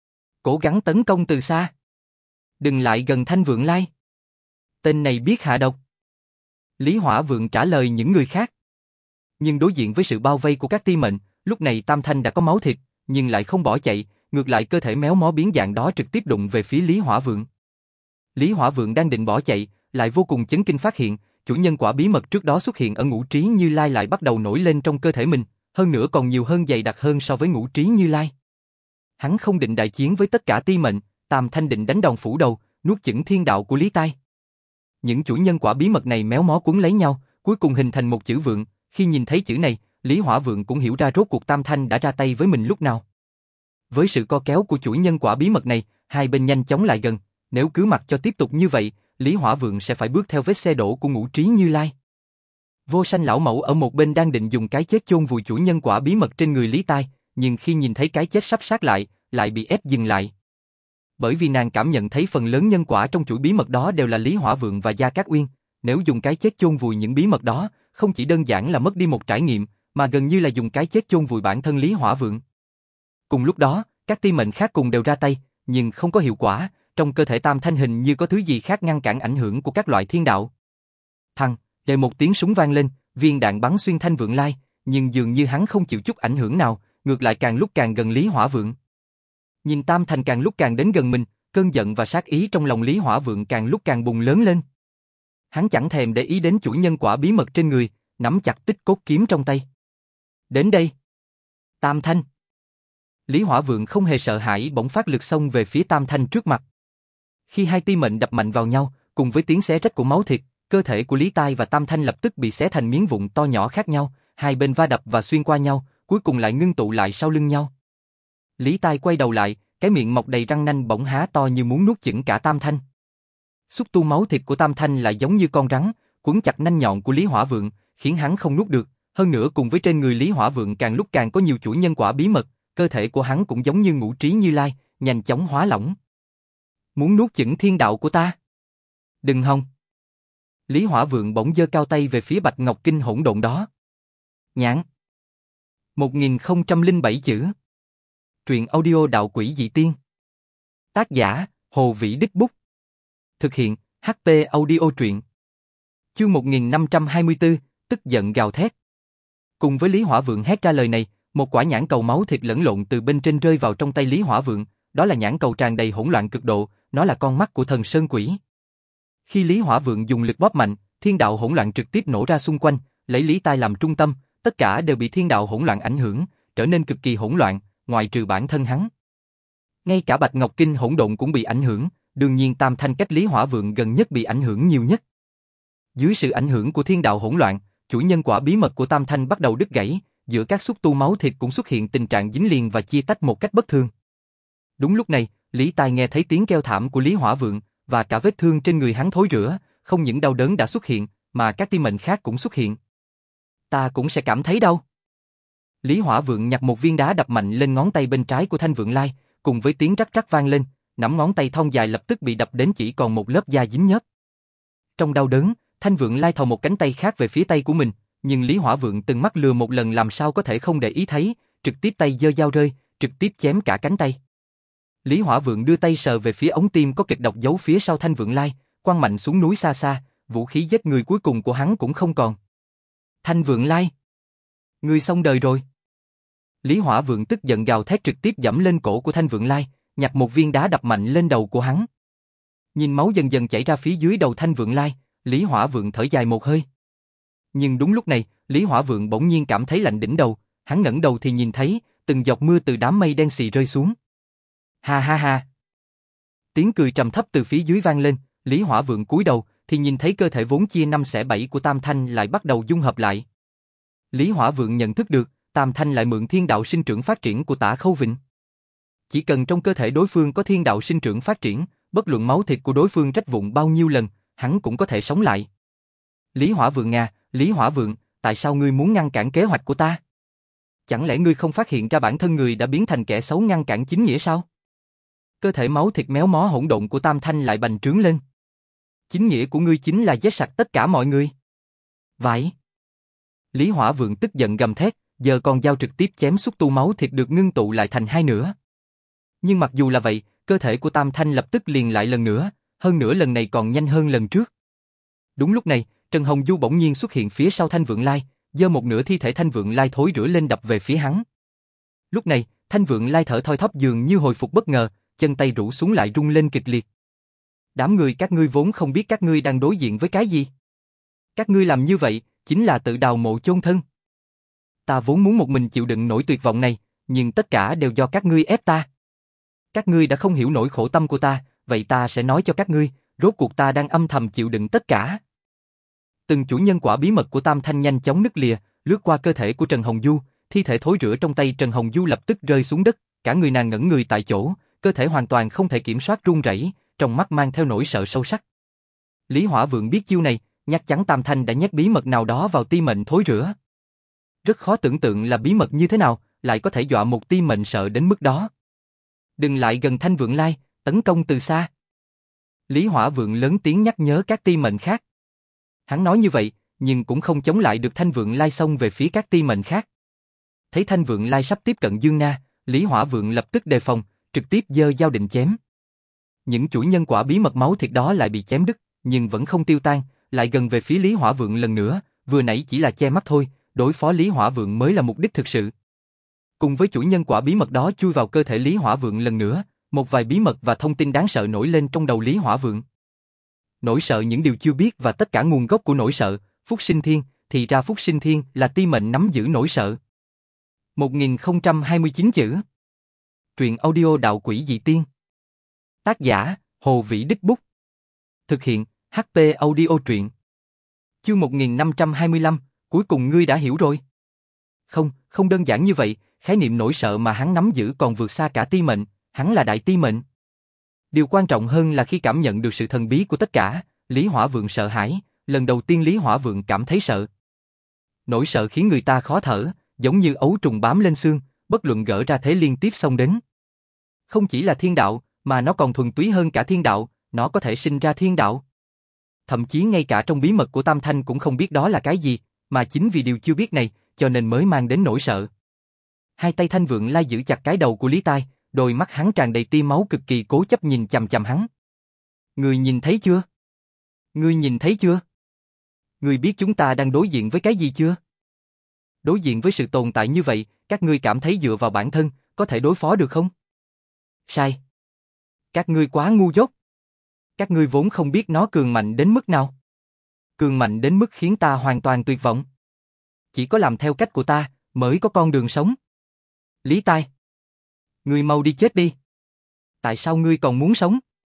Cố gắng tấn công từ xa. Đừng lại gần Thanh Vượng Lai. Tên này biết hạ độc. Lý Hỏa Vượng trả lời những người khác. Nhưng đối diện với sự bao vây của các ti mệnh, lúc này Tam Thanh đã có máu thịt, nhưng lại không bỏ chạy, ngược lại cơ thể méo mó biến dạng đó trực tiếp đụng về phía Lý Hỏa Vượng. Lý Hỏa Vượng đang định bỏ chạy, lại vô cùng chấn kinh phát hiện, chủ nhân quả bí mật trước đó xuất hiện ở Ngũ Trí Như Lai lại bắt đầu nổi lên trong cơ thể mình, hơn nữa còn nhiều hơn dày đặc hơn so với Ngũ Trí Như Lai. Hắn không định đại chiến với tất cả ti mệnh, Tam Thanh định đánh đòn phủ đầu, nuốt chửng thiên đạo của Lý Tai. Những chủ nhân quả bí mật này méo mó cuốn lấy nhau, cuối cùng hình thành một chữ Vượng, khi nhìn thấy chữ này, Lý Hỏa Vượng cũng hiểu ra rốt cuộc Tam Thanh đã ra tay với mình lúc nào. Với sự co kéo của chủ nhân quả bí mật này, hai bên nhanh chóng lại gần, nếu cứ mặc cho tiếp tục như vậy, Lý Hỏa Vượng sẽ phải bước theo vết xe đổ của Ngũ Trí Như Lai. Vô Sanh lão mẫu ở một bên đang định dùng cái chết chôn vùi chủ nhân quả bí mật trên người Lý Tai, nhưng khi nhìn thấy cái chết sắp sát lại, lại bị ép dừng lại. Bởi vì nàng cảm nhận thấy phần lớn nhân quả trong chuỗi bí mật đó đều là Lý Hỏa Vượng và Gia Cát Uyên, nếu dùng cái chết chôn vùi những bí mật đó, không chỉ đơn giản là mất đi một trải nghiệm, mà gần như là dùng cái chết chôn vùi bản thân Lý Hỏa Vượng. Cùng lúc đó, các ti mệnh khác cùng đều ra tay, nhưng không có hiệu quả, trong cơ thể Tam Thanh hình như có thứ gì khác ngăn cản ảnh hưởng của các loại thiên đạo. Thằng, để một tiếng súng vang lên, viên đạn bắn xuyên Thanh Vượng Lai, nhưng dường như hắn không chịu chút ảnh hưởng nào, ngược lại càng lúc càng gần Lý Hỏa Vượng. Nhìn Tam Thanh càng lúc càng đến gần mình, cơn giận và sát ý trong lòng Lý Hỏa Vượng càng lúc càng bùng lớn lên. Hắn chẳng thèm để ý đến chủ nhân quả bí mật trên người, nắm chặt tích cốt kiếm trong tay. Đến đây. Tam Thanh. Lý Hỏa Vượng không hề sợ hãi bỗng phát lực xông về phía Tam Thanh trước mặt. Khi hai ti mệnh đập mạnh vào nhau, cùng với tiếng xé rách của máu thịt, cơ thể của Lý Tai và Tam Thanh lập tức bị xé thành miếng vụn to nhỏ khác nhau, hai bên va đập và xuyên qua nhau, cuối cùng lại ngưng tụ lại sau lưng nhau. Lý Tai quay đầu lại, cái miệng mọc đầy răng nanh bỗng há to như muốn nuốt chửng cả Tam Thanh. Xúc tu máu thịt của Tam Thanh lại giống như con rắn, quấn chặt nanh nhọn của Lý Hỏa Vượng, khiến hắn không nuốt được, hơn nữa cùng với trên người Lý Hỏa Vượng càng lúc càng có nhiều chủ nhân quả bí mật, cơ thể của hắn cũng giống như Ngũ Trí Như Lai, nhanh chóng hóa lỏng. Muốn nuốt chửng thiên đạo của ta? Đừng hòng. Lý Hỏa Vượng bỗng giơ cao tay về phía Bạch Ngọc Kinh hỗn độn đó. Nhãn. một nghìn không trăm lẻ bảy chữ. Truyện audio đạo quỷ dị tiên. Tác giả, Hồ Vĩ Đích Bút. Thực hiện, hát pê Audio truyện. Chương một nghìn năm trăm hai mươi tư, tức giận gào thét. Cùng với Lý Hỏa Vượng hét ra lời này, một quả nhãn cầu máu thịt lẫn lộn từ bên trên rơi vào trong tay Lý Hỏa Vượng, đó là nhãn cầu tràn đầy hỗn loạn cực độ, nó là con mắt của thần sơn quỷ. Khi Lý Hỏa Vượng dùng lực bóp mạnh, thiên đạo hỗn loạn trực tiếp nổ ra xung quanh, lấy Lý Tai làm trung tâm, tất cả đều bị thiên đạo hỗn loạn ảnh hưởng, trở nên cực kỳ hỗn loạn, ngoại trừ bản thân hắn. Ngay cả Bạch Ngọc Kinh hỗn độn cũng bị ảnh hưởng, đương nhiên Tam Thanh cách Lý Hỏa Vượng gần nhất bị ảnh hưởng nhiều nhất. Dưới sự ảnh hưởng của thiên đạo hỗn loạn, chuỗi nhân quả bí mật của Tam Thanh bắt đầu đứt gãy, giữa các xúc tu máu thịt cũng xuất hiện tình trạng dính liền và chia tách một cách bất thường. Đúng lúc này, Lý Tai nghe thấy tiếng kêu thảm của Lý Hỏa Vượng, và cả vết thương trên người hắn thối rữa, không những đau đớn đã xuất hiện, mà các ti mệnh khác cũng xuất hiện. Ta cũng sẽ cảm thấy đau. Lý Hỏa Vượng nhặt một viên đá đập mạnh lên ngón tay bên trái của Thanh Vượng Lai, cùng với tiếng rắc rắc vang lên, nắm ngón tay thon dài lập tức bị đập đến chỉ còn một lớp da dính nhớp. Trong đau đớn, Thanh Vượng Lai thò một cánh tay khác về phía tay của mình, nhưng Lý Hỏa Vượng từng mắt lừa một lần làm sao có thể không để ý thấy, trực tiếp tay giơ dao rơi, trực tiếp chém cả cánh tay. Lý Hỏa Vượng đưa tay sờ về phía ống tim có kịch độc giấu phía sau Thanh Vượng Lai, quăng mạnh xuống núi xa xa, vũ khí giết người cuối cùng của hắn cũng không còn. Thanh Vượng Lai, ngươi xong đời rồi. Lý Hỏa Vượng tức giận gào thét trực tiếp giẫm lên cổ của Thanh Vượng Lai, nhặt một viên đá đập mạnh lên đầu của hắn. Nhìn máu dần dần chảy ra phía dưới đầu Thanh Vượng Lai, Lý Hỏa Vượng thở dài một hơi. Nhưng đúng lúc này, Lý Hỏa Vượng bỗng nhiên cảm thấy lạnh đỉnh đầu, hắn ngẩng đầu thì nhìn thấy từng giọt mưa từ đám mây đen xì rơi xuống. Ha ha ha. Tiếng cười trầm thấp từ phía dưới vang lên, Lý Hỏa Vượng cúi đầu thì nhìn thấy cơ thể vốn chia năm xẻ bảy của Tam Thanh lại bắt đầu dung hợp lại. Lý Hỏa Vượng nhận thức được, Tam Thanh lại mượn thiên đạo sinh trưởng phát triển của Tả Khâu Vịnh. Chỉ cần trong cơ thể đối phương có thiên đạo sinh trưởng phát triển, bất luận máu thịt của đối phương rách vụn bao nhiêu lần, hắn cũng có thể sống lại. Lý Hỏa Vượng à, Lý Hỏa Vượng, tại sao ngươi muốn ngăn cản kế hoạch của ta? Chẳng lẽ ngươi không phát hiện ra bản thân người đã biến thành kẻ xấu ngăn cản chính nghĩa sao? Cơ thể máu thịt méo mó hỗn độn của Tam Thanh lại bành trướng lên. Chính nghĩa của ngươi chính là giết sạch tất cả mọi người. Vậy. Lý Hỏa Vượng tức giận gầm thét, giờ con dao trực tiếp chém xúc tu máu thịt được ngưng tụ lại thành hai nửa. Nhưng mặc dù là vậy, cơ thể của Tam Thanh lập tức liền lại lần nữa, hơn nữa lần này còn nhanh hơn lần trước. Đúng lúc này, Trần Hồng Du bỗng nhiên xuất hiện phía sau Thanh Vượng Lai, giơ một nửa thi thể Thanh Vượng Lai thối rữa lên đập về phía hắn. Lúc này, Thanh Vượng Lai thở thoi thóp dường như hồi phục bất ngờ, chân tay rũ xuống lại rung lên kịch liệt. Đám người các ngươi vốn không biết các ngươi đang đối diện với cái gì. Các ngươi làm như vậy, chính là tự đào mộ chôn thân. Ta vốn muốn một mình chịu đựng nỗi tuyệt vọng này, nhưng tất cả đều do các ngươi ép ta. Các ngươi đã không hiểu nỗi khổ tâm của ta, vậy ta sẽ nói cho các ngươi, rốt cuộc ta đang âm thầm chịu đựng tất cả. Từng chuỗi nhân quả bí mật của Tam Thanh nhanh chóng nứt lìa, lướt qua cơ thể của Trần Hồng Du, thi thể thối rữa trong tay Trần Hồng Du lập tức rơi xuống đất, cả người nàng ngẩn người tại chỗ, cơ thể hoàn toàn không thể kiểm soát run rẩy, trong mắt mang theo nỗi sợ sâu sắc. Lý Hỏa Vượng biết chiêu này, chắc chắn Tam Thanh đã nhét bí mật nào đó vào ti mệnh thối rữa. Rất khó tưởng tượng là bí mật như thế nào, lại có thể dọa một ti mệnh sợ đến mức đó. Đừng lại gần Thanh Vượng Lai, tấn công từ xa. Lý Hỏa Vượng lớn tiếng nhắc nhớ các ti mệnh khác. Hắn nói như vậy, nhưng cũng không chống lại được Thanh Vượng Lai xông về phía các ti mệnh khác. Thấy Thanh Vượng Lai sắp tiếp cận Dương Na, Lý Hỏa Vượng lập tức đề phòng, trực tiếp giơ dao định chém. Những chuỗi nhân quả bí mật máu thịt đó lại bị chém đứt, nhưng vẫn không tiêu tan, lại gần về phía Lý Hỏa Vượng lần nữa, vừa nãy chỉ là che mắt thôi, đối phó Lý Hỏa Vượng mới là mục đích thực sự. Cùng với chuỗi nhân quả bí mật đó chui vào cơ thể Lý Hỏa Vượng lần nữa, một vài bí mật và thông tin đáng sợ nổi lên trong đầu Lý Hỏa Vượng. Nỗi sợ những điều chưa biết và tất cả nguồn gốc của nỗi sợ, Phúc Sinh Thiên, thì ra Phúc Sinh Thiên là ti mệnh nắm giữ nỗi sợ. một nghìn không trăm hai mươi chín chữ. Truyện audio Đạo Quỷ Dị Tiên. Tác giả, Hồ Vĩ Đích Bút. Thực hiện, hát pê Audio Truyện. Chương một nghìn năm trăm hai mươi lăm, cuối cùng ngươi đã hiểu rồi. Không, không đơn giản như vậy, khái niệm nỗi sợ mà hắn nắm giữ còn vượt xa cả ti mệnh, hắn là đại ti mệnh. Điều quan trọng hơn là khi cảm nhận được sự thần bí của tất cả, Lý Hỏa Vượng sợ hãi, lần đầu tiên Lý Hỏa Vượng cảm thấy sợ. Nỗi sợ khiến người ta khó thở, giống như ấu trùng bám lên xương, bất luận gỡ ra thế liên tiếp xông đến. Không chỉ là thiên đạo, mà nó còn thuần túy hơn cả thiên đạo, nó có thể sinh ra thiên đạo. Thậm chí ngay cả trong bí mật của Tam Thanh cũng không biết đó là cái gì, mà chính vì điều chưa biết này, cho nên mới mang đến nỗi sợ. Hai tay Thanh Vượng Lai giữ chặt cái đầu của Lý Tai, đôi mắt hắn tràn đầy tia máu cực kỳ cố chấp nhìn chằm chằm hắn. Ngươi nhìn thấy chưa? Ngươi nhìn thấy chưa? Ngươi biết chúng ta đang đối diện với cái gì chưa? Đối diện với sự tồn tại như vậy, các ngươi cảm thấy dựa vào bản thân, có thể đối phó được không? Sai. Các ngươi quá ngu dốt. Các ngươi vốn không biết nó cường mạnh đến mức nào. Cường mạnh đến mức khiến ta hoàn toàn tuyệt vọng. Chỉ có làm theo cách của ta, mới có con đường sống. Lý Tai. Ngươi mau đi chết đi. Tại sao ngươi còn muốn sống?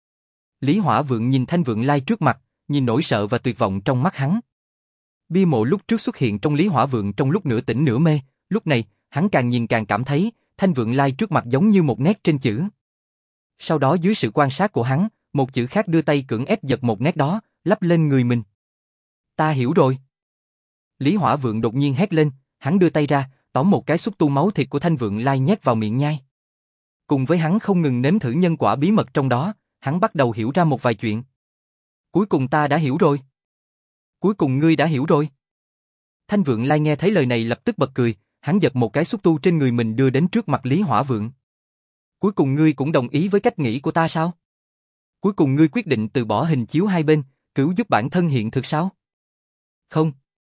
Lý Hỏa Vượng nhìn Thanh Vượng Lai trước mặt, nhìn nỗi sợ và tuyệt vọng trong mắt hắn. Bia mộ lúc trước xuất hiện trong Lý Hỏa Vượng trong lúc nửa tỉnh nửa mê, lúc này, hắn càng nhìn càng cảm thấy, Thanh Vượng Lai trước mặt giống như một nét trên chữ. Sau đó dưới sự quan sát của hắn, một chữ khác đưa tay cưỡng ép giật một nét đó, lắp lên người mình. Ta hiểu rồi. Lý Hỏa Vượng đột nhiên hét lên, hắn đưa tay ra, tóm một cái xúc tu máu thịt của Thanh Vượng Lai nhét vào miệng nhai. Cùng với hắn không ngừng nếm thử nhân quả bí mật trong đó, hắn bắt đầu hiểu ra một vài chuyện. Cuối cùng ta đã hiểu rồi. Cuối cùng ngươi đã hiểu rồi. Thanh Vượng Lai nghe thấy lời này lập tức bật cười, hắn giật một cái xúc tu trên người mình đưa đến trước mặt Lý Hỏa Vượng. Cuối cùng ngươi cũng đồng ý với cách nghĩ của ta sao? Cuối cùng ngươi quyết định từ bỏ hình chiếu hai bên, cứu giúp bản thân hiện thực sao? Không.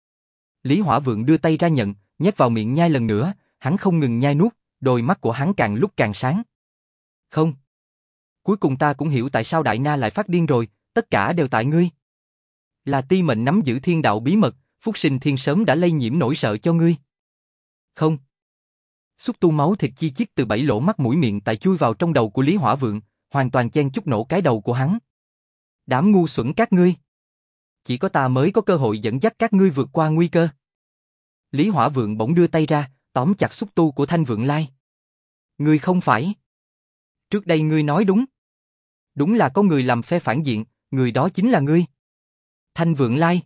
Lý Hỏa Vượng đưa tay ra nhận, nhét vào miệng nhai lần nữa, hắn không ngừng nhai nuốt, đôi mắt của hắn càng lúc càng sáng. Không. Cuối cùng ta cũng hiểu tại sao Đại Na lại phát điên rồi, tất cả đều tại ngươi. Là ti mệnh nắm giữ thiên đạo bí mật, Phúc Sinh Thiên sớm đã lây nhiễm nỗi sợ cho ngươi. Không. Xúc tu máu thịt chi chít từ bảy lỗ mắt mũi miệng tại chui vào trong đầu của Lý Hỏa Vượng, hoàn toàn chen chúc nổ cái đầu của hắn. Đám ngu xuẩn các ngươi. Chỉ có ta mới có cơ hội dẫn dắt các ngươi vượt qua nguy cơ. Lý Hỏa Vượng bỗng đưa tay ra, tóm chặt xúc tu của Thanh Vượng Lai. Ngươi không phải. Trước đây ngươi nói đúng. Đúng là có người làm phe phản diện, người đó chính là ngươi. Thanh Vượng Lai.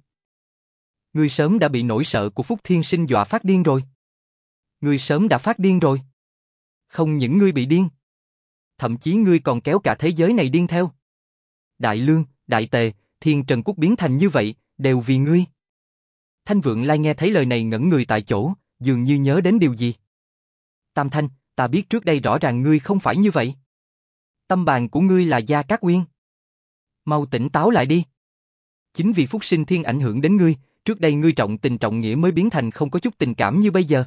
Ngươi sớm đã bị nỗi sợ của Phúc Thiên Sinh dọa phát điên rồi. Ngươi sớm đã phát điên rồi. Không những ngươi bị điên. Thậm chí ngươi còn kéo cả thế giới này điên theo. Đại Lương, Đại Tề, Thiên Trần Quốc biến thành như vậy, đều vì ngươi. Thanh Vượng Lai nghe thấy lời này ngẩn người tại chỗ, dường như nhớ đến điều gì. Tam Thanh, ta biết trước đây rõ ràng ngươi không phải như vậy. Tâm bàn của ngươi là Gia Cát Uyên. Mau tỉnh táo lại đi. Chính vì Phúc Sinh Thiên ảnh hưởng đến ngươi, trước đây ngươi trọng tình trọng nghĩa mới biến thành không có chút tình cảm như bây giờ.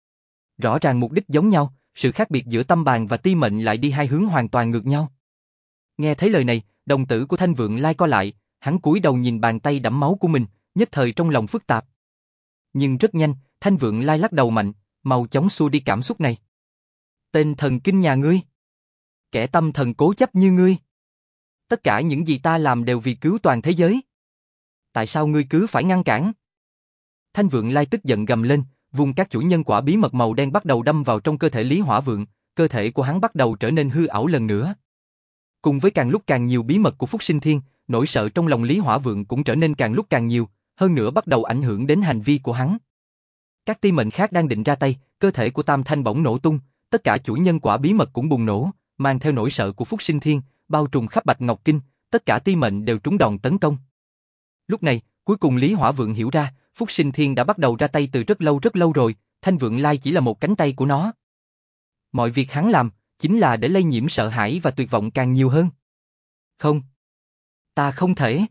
Rõ ràng mục đích giống nhau, sự khác biệt giữa Tâm Bàn và Ti Mệnh lại đi hai hướng hoàn toàn ngược nhau. Nghe thấy lời này, đồng tử của Thanh Vượng Lai co lại, hắn cúi đầu nhìn bàn tay đẫm máu của mình, nhất thời trong lòng phức tạp. Nhưng rất nhanh, Thanh Vượng Lai lắc đầu mạnh, mau chóng xua đi cảm xúc này. Tên thần kinh nhà ngươi, kẻ tâm thần cố chấp như ngươi. Tất cả những gì ta làm đều vì cứu toàn thế giới. Tại sao ngươi cứ phải ngăn cản? Thanh Vượng Lai tức giận gầm lên, vung các chủ nhân quả bí mật màu đen bắt đầu đâm vào trong cơ thể Lý Hỏa Vượng, cơ thể của hắn bắt đầu trở nên hư ảo lần nữa. Cùng với càng lúc càng nhiều bí mật của Phúc Sinh Thiên, nỗi sợ trong lòng Lý Hỏa Vượng cũng trở nên càng lúc càng nhiều, hơn nữa bắt đầu ảnh hưởng đến hành vi của hắn. Các ti mệnh khác đang định ra tay, cơ thể của Tam Thanh bỗng nổ tung, tất cả chủ nhân quả bí mật cũng bùng nổ, mang theo nỗi sợ của Phúc Sinh Thiên, bao trùm khắp Bạch Ngọc Kinh, tất cả ti mệnh đều trúng đòn tấn công. Lúc này, cuối cùng Lý Hỏa Vượng hiểu ra, Phúc Sinh Thiên đã bắt đầu ra tay từ rất lâu rất lâu rồi, Thanh Vượng Lai chỉ là một cánh tay của nó. Mọi việc hắn làm, chính là để lây nhiễm sợ hãi và tuyệt vọng càng nhiều hơn. Không, ta không thể.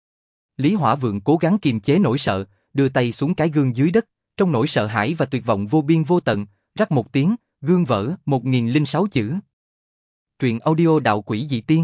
Lý Hỏa Vượng cố gắng kiềm chế nỗi sợ, đưa tay xuống cái gương dưới đất, trong nỗi sợ hãi và tuyệt vọng vô biên vô tận, rắc một tiếng, gương vỡ, một nghìn lẻ sáu chữ. Truyện audio Đạo Quỷ Dị Tiên.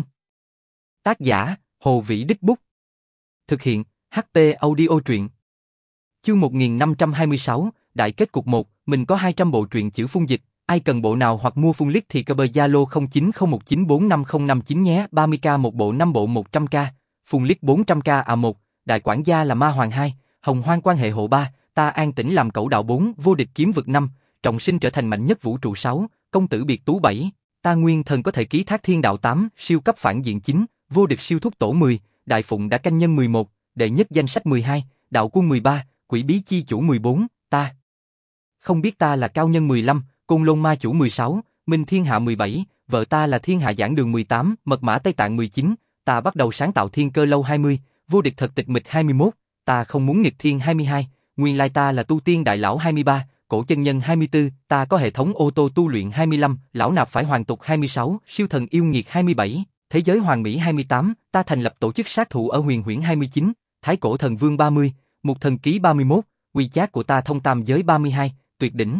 Tác giả, Hồ Vĩ Đích Bút. Thực hiện, hát pê Audio Truyện. Chương một nghìn năm trăm hai mươi sáu, Đại kết cục một, mình có hai trăm bộ truyện chữ phun dịch, ai cần bộ nào hoặc mua phun liếc thì cơ bờ Zalo không chín không một chín bốn năm không năm chín nhé, ba mươi k một bộ, năm bộ một trăm k, phun liếc bốn trăm k à một, đại quản gia là Ma Hoàng hai, Hồng Hoang quan hệ hộ ba, ta an tĩnh làm cẩu đạo bốn, vô địch kiếm vực năm, trọng sinh trở thành mạnh nhất vũ trụ sáu, công tử biệt tú bảy, ta nguyên thần có thể ký thác thiên đạo tám, siêu cấp phản diện chín, vô địch siêu thúc tổ mười, đại phụng đã canh nhân mười một, đệ nhất danh sách mười hai, đạo quân mười ba, quỷ bí chi chủ mười bốn, ta. Không biết ta là cao nhân mười lăm, côn lôn ma chủ mười sáu, minh thiên hạ mười bảy, vợ ta là thiên hạ giảng đường mười tám, mật mã Tây Tạng mười chín, ta bắt đầu sáng tạo thiên cơ lâu hai mươi, vô địch thật tịch mịch hai mươi mốt, ta không muốn nghịch thiên hai mươi hai, nguyên lai ta là tu tiên đại lão hai mươi ba, cổ chân nhân hai mươi tư, ta có hệ thống ô tô tu luyện hai mươi lăm, lão nạp phải hoàn tục hai mươi sáu, siêu thần yêu nghiệt hai mươi bảy, thế giới hoàn mỹ hai mươi tám, ta thành lập tổ chức sát thủ ở huyền huyễn hai mươi chín, thái cổ thần vương ba mươi, mục thần ký ba mươi mốt, quy chát của ta thông tam giới ba mươi hai, tuyệt đỉnh.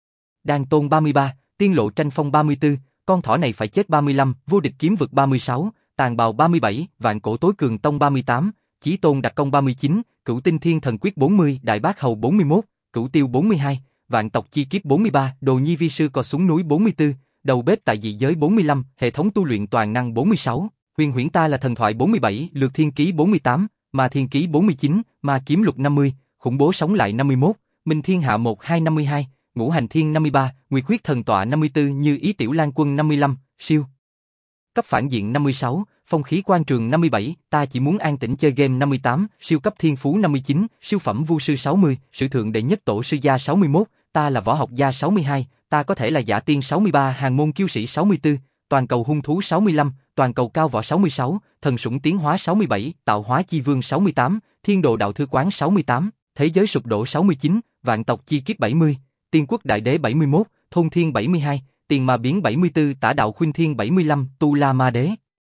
Đan tôn ba mươi ba, tiên lộ tranh phong ba mươi tư, con thỏ này phải chết ba mươi lăm, vô địch kiếm vực ba mươi sáu, tàn bào ba mươi bảy, vạn cổ tối cường tông ba mươi tám, chí tôn đặc công ba mươi chín, cửu tinh thiên thần quyết bốn mươi, đại bác hầu bốn mươi mốt, cửu tiêu bốn mươi hai, vạn tộc chi kiếp bốn mươi ba, đồ nhi vi sư cò súng núi bốn mươi tư, đầu bếp tại dị giới bốn mươi lăm, hệ thống tu luyện toàn năng bốn mươi sáu, huyền huyễn ta là thần thoại bốn mươi bảy, lược thiên ký bốn mươi tám, ma thiên ký bốn mươi chín, ma kiếm lục năm mươi, khủng bố sống lại năm mươi mốt, minh thiên hạ một hai năm mươi hai, ngũ hành thiên năm mươi ba, nguyệt huyết thần tọa năm mươi tư, như ý tiểu lan quân năm mươi lăm, siêu cấp phản diện năm mươi sáu, phong khí quan trường năm mươi bảy, ta chỉ muốn an tĩnh chơi game năm mươi tám, siêu cấp thiên phú năm mươi chín, siêu phẩm vu sư sáu mươi, sử thượng đệ nhất tổ sư gia sáu mươi mốt, ta là võ học gia sáu mươi hai, ta có thể là giả tiên sáu mươi ba, hàng môn kiêu sĩ sáu mươi tư, toàn cầu hung thú sáu mươi lăm, toàn cầu cao võ sáu mươi sáu, thần sủng tiến hóa sáu mươi bảy, tạo hóa chi vương sáu mươi tám, thiên đồ đạo thư quán sáu mươi tám, thế giới sụp đổ sáu mươi chín, vạn tộc chi kiếp bảy mươi, tiên quốc đại đế bảy mươi mốt, thôn thiên bảy mươi hai, tiền ma biến bảy mươi tư, tả đạo khuynh thiên bảy mươi lăm, tu la ma đế.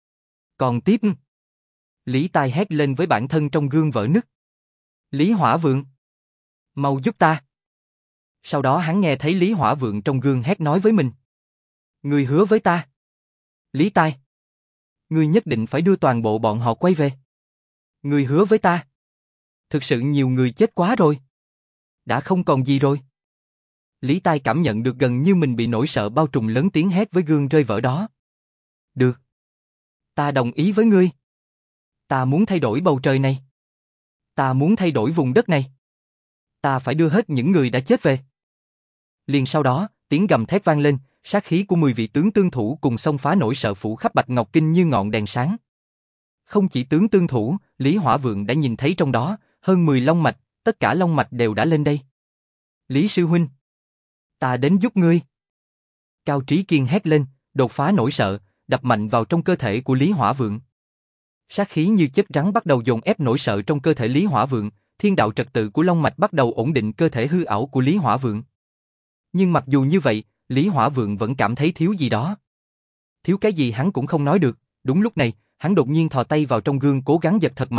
Còn tiếp, Lý Tai hét lên với bản thân trong gương vỡ nứt. Lý Hỏa Vượng, mau giúp ta. Sau đó hắn nghe thấy Lý Hỏa Vượng trong gương hét nói với mình. Ngươi hứa với ta. Lý Tai, ngươi nhất định phải đưa toàn bộ bọn họ quay về. Ngươi hứa với ta. Thực sự nhiều người chết quá rồi. Đã không còn gì rồi. Lý Tai cảm nhận được gần như mình bị nỗi sợ bao trùm, lớn tiếng hét với gương rơi vỡ đó. Được. Ta đồng ý với ngươi. Ta muốn thay đổi bầu trời này. Ta muốn thay đổi vùng đất này. Ta phải đưa hết những người đã chết về. Liền sau đó, tiếng gầm thét vang lên, sát khí của mười vị tướng tương thủ cùng xông phá nỗi sợ phủ khắp Bạch Ngọc Kinh như ngọn đèn sáng. Không chỉ tướng tương thủ, Lý Hỏa Vượng đã nhìn thấy trong đó, hơn mười long mạch, tất cả long mạch đều đã lên đây. Lý sư huynh, ta đến giúp ngươi. Cao Trí Kiên hét lên, đột phá nỗi sợ, đập mạnh vào trong cơ thể của Lý Hỏa Vượng. Sát khí như chất rắn bắt đầu dồn ép nỗi sợ trong cơ thể Lý Hỏa Vượng, thiên đạo trật tự của long mạch bắt đầu ổn định cơ thể hư ảo của Lý Hỏa Vượng. Nhưng mặc dù như vậy, Lý Hỏa Vượng vẫn cảm thấy thiếu gì đó. Thiếu cái gì hắn cũng không nói được, đúng lúc này, hắn đột nhiên thò tay vào trong gương cố gắng giật thật mạnh,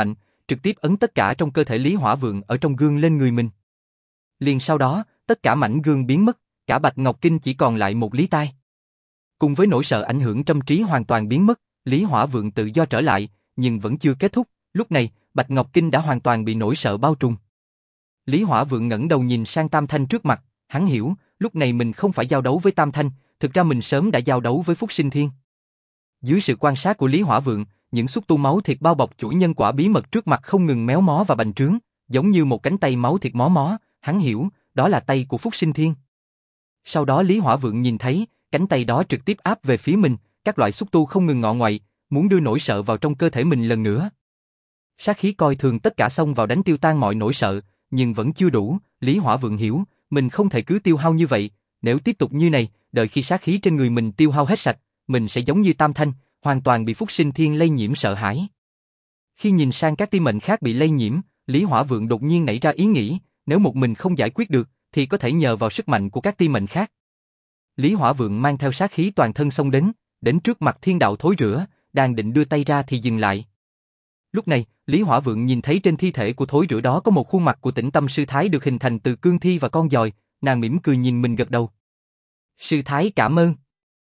trực tiếp ấn tất cả trong cơ thể Lý Hỏa Vượng ở trong gương lên người mình. Liền sau đó, tất cả mảnh gương biến mất, cả Bạch Ngọc Kinh chỉ còn lại một Lý Tai. Cùng với nỗi sợ ảnh hưởng tâm trí hoàn toàn biến mất, Lý Hỏa Vượng tự do trở lại, nhưng vẫn chưa kết thúc, lúc này, Bạch Ngọc Kinh đã hoàn toàn bị nỗi sợ bao trùm. Lý Hỏa Vượng ngẩng đầu nhìn sang Tam Thanh trước mặt, hắn hiểu, lúc này mình không phải giao đấu với Tam Thanh, thực ra mình sớm đã giao đấu với Phúc Sinh Thiên. Dưới sự quan sát của Lý Hỏa Vượng, những xúc tu máu thịt bao bọc chuỗi nhân quả bí mật trước mặt không ngừng méo mó và bành trướng, giống như một cánh tay máu thịt mó mó, hắn hiểu, đó là tay của Phúc Sinh Thiên. Sau đó Lý Hỏa Vượng nhìn thấy, cánh tay đó trực tiếp áp về phía mình, các loại xúc tu không ngừng ngọ ngoại, muốn đưa nỗi sợ vào trong cơ thể mình lần nữa. Sát khí coi thường tất cả xông vào đánh tiêu tan mọi nỗi sợ, nhưng vẫn chưa đủ, Lý Hỏa Vượng hiểu, mình không thể cứ tiêu hao như vậy, nếu tiếp tục như này, đợi khi sát khí trên người mình tiêu hao hết sạch, mình sẽ giống như Tam Thanh, hoàn toàn bị Phúc Sinh Thiên lây nhiễm sợ hãi. Khi nhìn sang các tiên mệnh khác bị lây nhiễm, Lý Hỏa Vượng đột nhiên nảy ra ý nghĩ, nếu một mình không giải quyết được, thì có thể nhờ vào sức mạnh của các tiên mệnh khác. Lý Hỏa Vượng mang theo sát khí toàn thân xông đến, đến trước mặt thiên đạo thối rữa, đang định đưa tay ra thì dừng lại. Lúc này, Lý Hỏa Vượng nhìn thấy trên thi thể của thối rữa đó có một khuôn mặt của Tĩnh Tâm Sư Thái được hình thành từ cương thi và con giòi, nàng mỉm cười nhìn mình gật đầu. Sư Thái cảm ơn.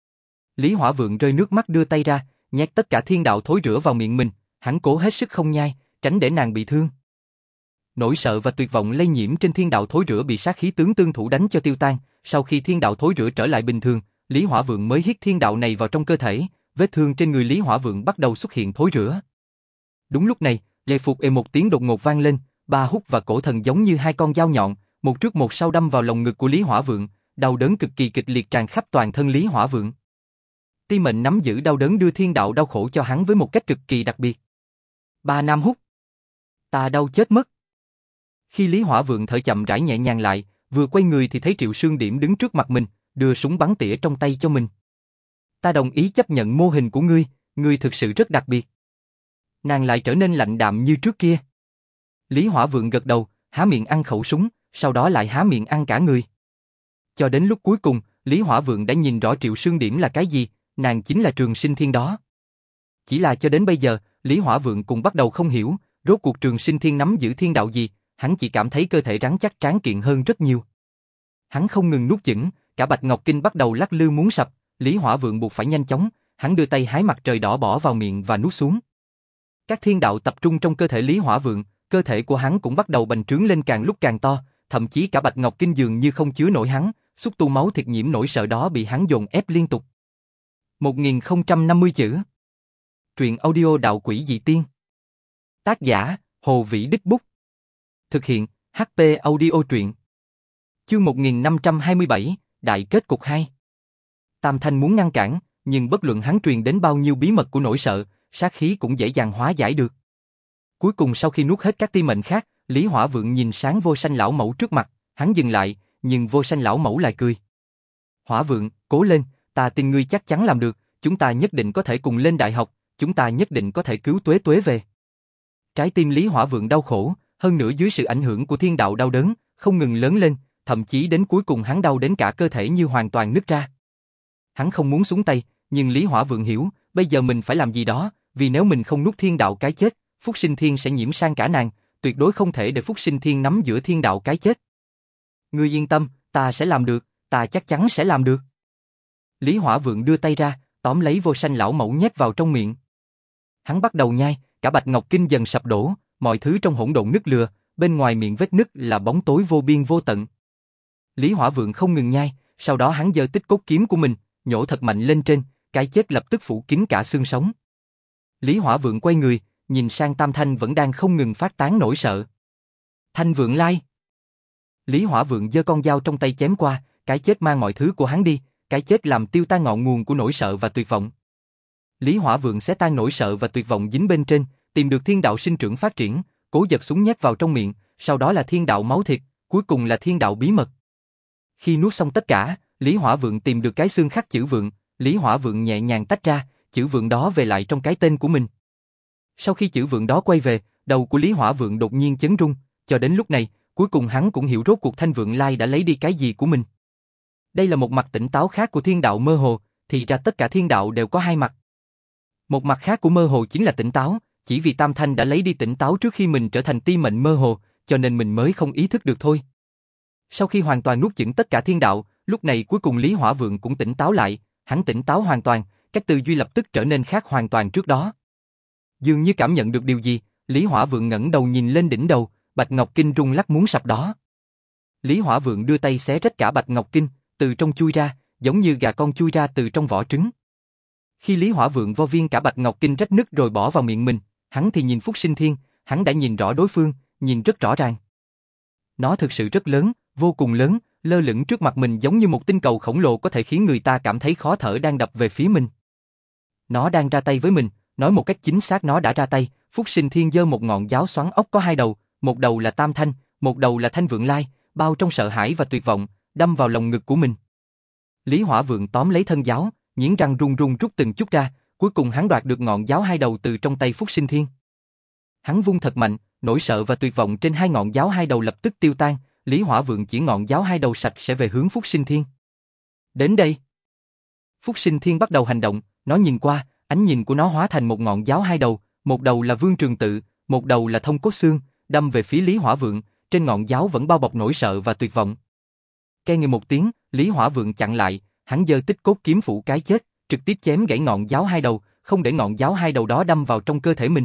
Lý Hỏa Vượng rơi nước mắt đưa tay ra, nhét tất cả thiên đạo thối rữa vào miệng mình, hắn cố hết sức không nhai, tránh để nàng bị thương. Nỗi sợ và tuyệt vọng lây nhiễm trên thiên đạo thối rữa bị sát khí tướng tương thủ đánh cho tiêu tan, sau khi thiên đạo thối rữa trở lại bình thường, Lý Hỏa Vượng mới hít thiên đạo này vào trong cơ thể, vết thương trên người Lý Hỏa Vượng bắt đầu xuất hiện thối rữa. Đúng lúc này, lệ phục ê một tiếng đột ngột vang lên, ba hút và cổ thần giống như hai con dao nhọn, một trước một sau đâm vào lồng ngực của Lý Hỏa Vượng, đau đớn cực kỳ kịch liệt tràn khắp toàn thân Lý Hỏa Vượng. Ti mệnh nắm giữ đau đớn đưa thiên đạo đau khổ cho hắn với một cách cực kỳ đặc biệt. Ba nam hút. Ta đau chết mất. Khi Lý Hỏa Vượng thở chậm rãi nhẹ nhàng lại, vừa quay người thì thấy Triệu Sương Điểm đứng trước mặt mình, đưa súng bắn tỉa trong tay cho mình. Ta đồng ý chấp nhận mô hình của ngươi, ngươi thực sự rất đặc biệt. Nàng lại trở nên lạnh đạm như trước kia. Lý Hỏa Vượng gật đầu, há miệng ăn khẩu súng, sau đó lại há miệng ăn cả người. Cho đến lúc cuối cùng, Lý Hỏa Vượng đã nhìn rõ Triệu Sương Điểm là cái gì, nàng chính là Trường Sinh Thiên đó. Chỉ là cho đến bây giờ, Lý Hỏa Vượng cũng bắt đầu không hiểu, rốt cuộc Trường Sinh Thiên nắm giữ thiên đạo gì, hắn chỉ cảm thấy cơ thể rắn chắc tráng kiện hơn rất nhiều. Hắn không ngừng nuốt chửng, cả Bạch Ngọc Kinh bắt đầu lắc lư muốn sập, Lý Hỏa Vượng buộc phải nhanh chóng, hắn đưa tay hái mặt trời đỏ bỏ vào miệng và nuốt xuống. Các thiên đạo tập trung trong cơ thể Lý Hỏa Vượng, cơ thể của hắn cũng bắt đầu bành trướng lên càng lúc càng to, thậm chí cả Bạch Ngọc Kinh dường như không chứa nổi hắn, xúc tu máu thịt nhiễm nỗi sợ đó bị hắn dồn ép liên tục. một nghìn không trăm năm mươi chữ. Truyện audio Đạo Quỷ Dị Tiên. Tác giả: Hồ Vĩ Đích Bút. Thực hiện: hát pê Audio Truyện. Chương một nghìn năm trăm hai mươi bảy, Đại kết cục hai. Tam Thanh muốn ngăn cản, nhưng bất luận hắn truyền đến bao nhiêu bí mật của nỗi sợ, sát khí cũng dễ dàng hóa giải được. Cuối cùng sau khi nuốt hết các ti mệnh khác, Lý Hỏa Vượng nhìn sáng Vô Sanh lão mẫu trước mặt, hắn dừng lại, nhưng Vô Sanh lão mẫu lại cười. Hỏa Vượng, cố lên, ta tin ngươi chắc chắn làm được, chúng ta nhất định có thể cùng lên đại học, chúng ta nhất định có thể cứu Tuế Tuế về. Trái tim Lý Hỏa Vượng đau khổ, hơn nữa dưới sự ảnh hưởng của thiên đạo đau đớn, không ngừng lớn lên, thậm chí đến cuối cùng hắn đau đến cả cơ thể như hoàn toàn nứt ra. Hắn không muốn xuống tay, nhưng Lý Hỏa Vượng hiểu, bây giờ mình phải làm gì đó, vì nếu mình không nuốt thiên đạo cái chết, Phúc Sinh Thiên sẽ nhiễm sang cả nàng, tuyệt đối không thể để Phúc Sinh Thiên nắm giữa thiên đạo cái chết. Ngươi yên tâm, ta sẽ làm được, ta chắc chắn sẽ làm được. Lý Hỏa Vượng đưa tay ra, tóm lấy Vô Sanh lão mẫu nhét vào trong miệng. Hắn bắt đầu nhai, cả Bạch Ngọc Kinh dần sập đổ, mọi thứ trong hỗn độn nứt lừa, bên ngoài miệng vết nứt là bóng tối vô biên vô tận. Lý Hỏa Vượng không ngừng nhai, sau đó hắn giơ tích cốt kiếm của mình, nhổ thật mạnh lên trên, cái chết lập tức phủ kín cả xương sống. Lý Hỏa Vượng quay người, nhìn sang Tam Thanh vẫn đang không ngừng phát tán nỗi sợ. Thanh Vượng Lai. Lý Hỏa Vượng giơ con dao trong tay chém qua, cái chết mang mọi thứ của hắn đi, cái chết làm tiêu tan ngọn nguồn của nỗi sợ và tuyệt vọng. Lý Hỏa Vượng xé tan nỗi sợ và tuyệt vọng dính bên trên, tìm được thiên đạo sinh trưởng phát triển, cố giật súng nhét vào trong miệng, sau đó là thiên đạo máu thịt, cuối cùng là thiên đạo bí mật. Khi nuốt xong tất cả, Lý Hỏa Vượng tìm được cái xương khắc chữ Vượng, Lý Hỏa Vượng nhẹ nhàng tách ra, chữ Vượng đó về lại trong cái tên của mình. Sau khi chữ Vượng đó quay về, đầu của Lý Hỏa Vượng đột nhiên chấn rung, cho đến lúc này, cuối cùng hắn cũng hiểu rốt cuộc Thanh Vượng Lai đã lấy đi cái gì của mình. Đây là một mặt tỉnh táo khác của thiên đạo mơ hồ, thì ra tất cả thiên đạo đều có hai mặt. Một mặt khác của mơ hồ chính là tỉnh táo, chỉ vì Tam Thanh đã lấy đi tỉnh táo trước khi mình trở thành ti mệnh mơ hồ, cho nên mình mới không ý thức được thôi. Sau khi hoàn toàn nuốt chửng tất cả thiên đạo, lúc này cuối cùng Lý Hỏa Vượng cũng tỉnh táo lại, hắn tỉnh táo hoàn toàn, cách tư duy lập tức trở nên khác hoàn toàn trước đó. Dường như cảm nhận được điều gì, Lý Hỏa Vượng ngẩng đầu nhìn lên đỉnh đầu, Bạch Ngọc Kinh rung lắc muốn sập đó. Lý Hỏa Vượng đưa tay xé rách cả Bạch Ngọc Kinh, từ trong chui ra, giống như gà con chui ra từ trong vỏ trứng. Khi Lý Hỏa Vượng vo viên cả Bạch Ngọc Kinh rách nứt rồi bỏ vào miệng mình, hắn thì nhìn Phúc Sinh Thiên, hắn đã nhìn rõ đối phương, nhìn rất rõ ràng. Nó thực sự rất lớn, vô cùng lớn, lơ lửng trước mặt mình giống như một tinh cầu khổng lồ có thể khiến người ta cảm thấy khó thở đang đập về phía mình. Nó đang ra tay với mình, nói một cách chính xác nó đã ra tay. Phúc Sinh Thiên giơ một ngọn giáo xoắn ốc có hai đầu, một đầu là Tam Thanh, một đầu là Thanh Vượng Lai, bao trong sợ hãi và tuyệt vọng, đâm vào lồng ngực của mình. Lý Hỏa Vượng tóm lấy thân giáo, nghiến răng run run rút từng chút ra, cuối cùng hắn đoạt được ngọn giáo hai đầu từ trong tay Phúc Sinh Thiên. Hắn vung thật mạnh, nỗi sợ và tuyệt vọng trên hai ngọn giáo hai đầu lập tức tiêu tan, Lý Hỏa Vượng chỉ ngọn giáo hai đầu sạch sẽ về hướng Phúc Sinh Thiên. Đến đây. Phúc Sinh Thiên bắt đầu hành động, nó nhìn qua, ánh nhìn của nó hóa thành một ngọn giáo hai đầu, một đầu là Vương Trường Tự, một đầu là Thông Cốt Xương, đâm về phía Lý Hỏa Vượng, trên ngọn giáo vẫn bao bọc nỗi sợ và tuyệt vọng. Keng nghe một tiếng, Lý Hỏa Vượng chặn lại, hắn giơ Tích Cốt kiếm phụ cái chết, trực tiếp chém gãy ngọn giáo hai đầu, không để ngọn giáo hai đầu đó đâm vào trong cơ thể mình.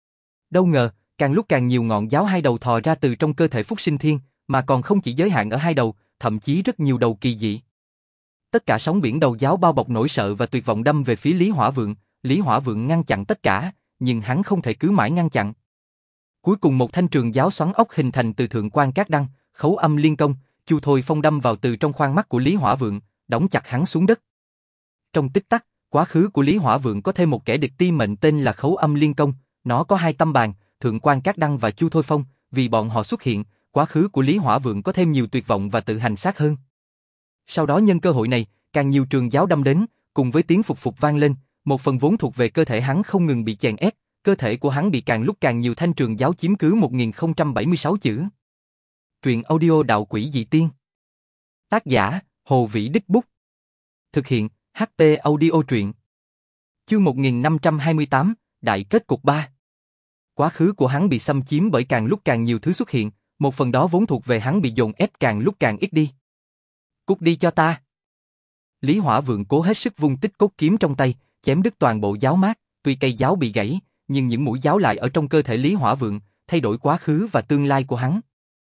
Đâu ngờ, càng lúc càng nhiều ngọn giáo hai đầu thò ra từ trong cơ thể Phúc Sinh Thiên, mà còn không chỉ giới hạn ở hai đầu, thậm chí rất nhiều đầu kỳ dị. Tất cả sóng biển đầu giáo bao bọc nỗi sợ và tuyệt vọng đâm về phía Lý Hỏa Vượng, Lý Hỏa Vượng ngăn chặn tất cả, nhưng hắn không thể cứ mãi ngăn chặn. Cuối cùng một thanh trường giáo xoắn ốc hình thành từ thượng quan cát đăng, khấu âm liên công, Chu Thôi Phong đâm vào từ trong khoang mắt của Lý Hỏa Vượng, đóng chặt hắn xuống đất. Trong tích tắc, quá khứ của Lý Hỏa Vượng có thêm một kẻ địch ti mệnh tên là khấu âm liên công, nó có hai tâm bàn, thượng quan cát đăng và Chu Thôi Phong, vì bọn họ xuất hiện, quá khứ của Lý Hỏa Vượng có thêm nhiều tuyệt vọng và tự hành sát hơn. Sau đó nhân cơ hội này, càng nhiều trường giáo đâm đến, cùng với tiếng phục phục vang lên, một phần vốn thuộc về cơ thể hắn không ngừng bị chèn ép, cơ thể của hắn bị càng lúc càng nhiều thanh trường giáo chiếm cứ một nghìn không trăm bảy mươi sáu chữ. Truyện audio Đạo Quỷ Dị Tiên. Tác giả, Hồ Vĩ Đích Bút. Thực hiện, hát pê Audio Truyện. Chương một nghìn năm trăm hai mươi tám, Đại kết cục ba. Quá khứ của hắn bị xâm chiếm bởi càng lúc càng nhiều thứ xuất hiện, một phần đó vốn thuộc về hắn bị dồn ép càng lúc càng ít đi. Cút đi cho ta. Lý Hỏa Vượng cố hết sức vung Tích Cốt kiếm trong tay, chém đứt toàn bộ giáo mát, tuy cây giáo bị gãy, nhưng những mũi giáo lại ở trong cơ thể Lý Hỏa Vượng, thay đổi quá khứ và tương lai của hắn.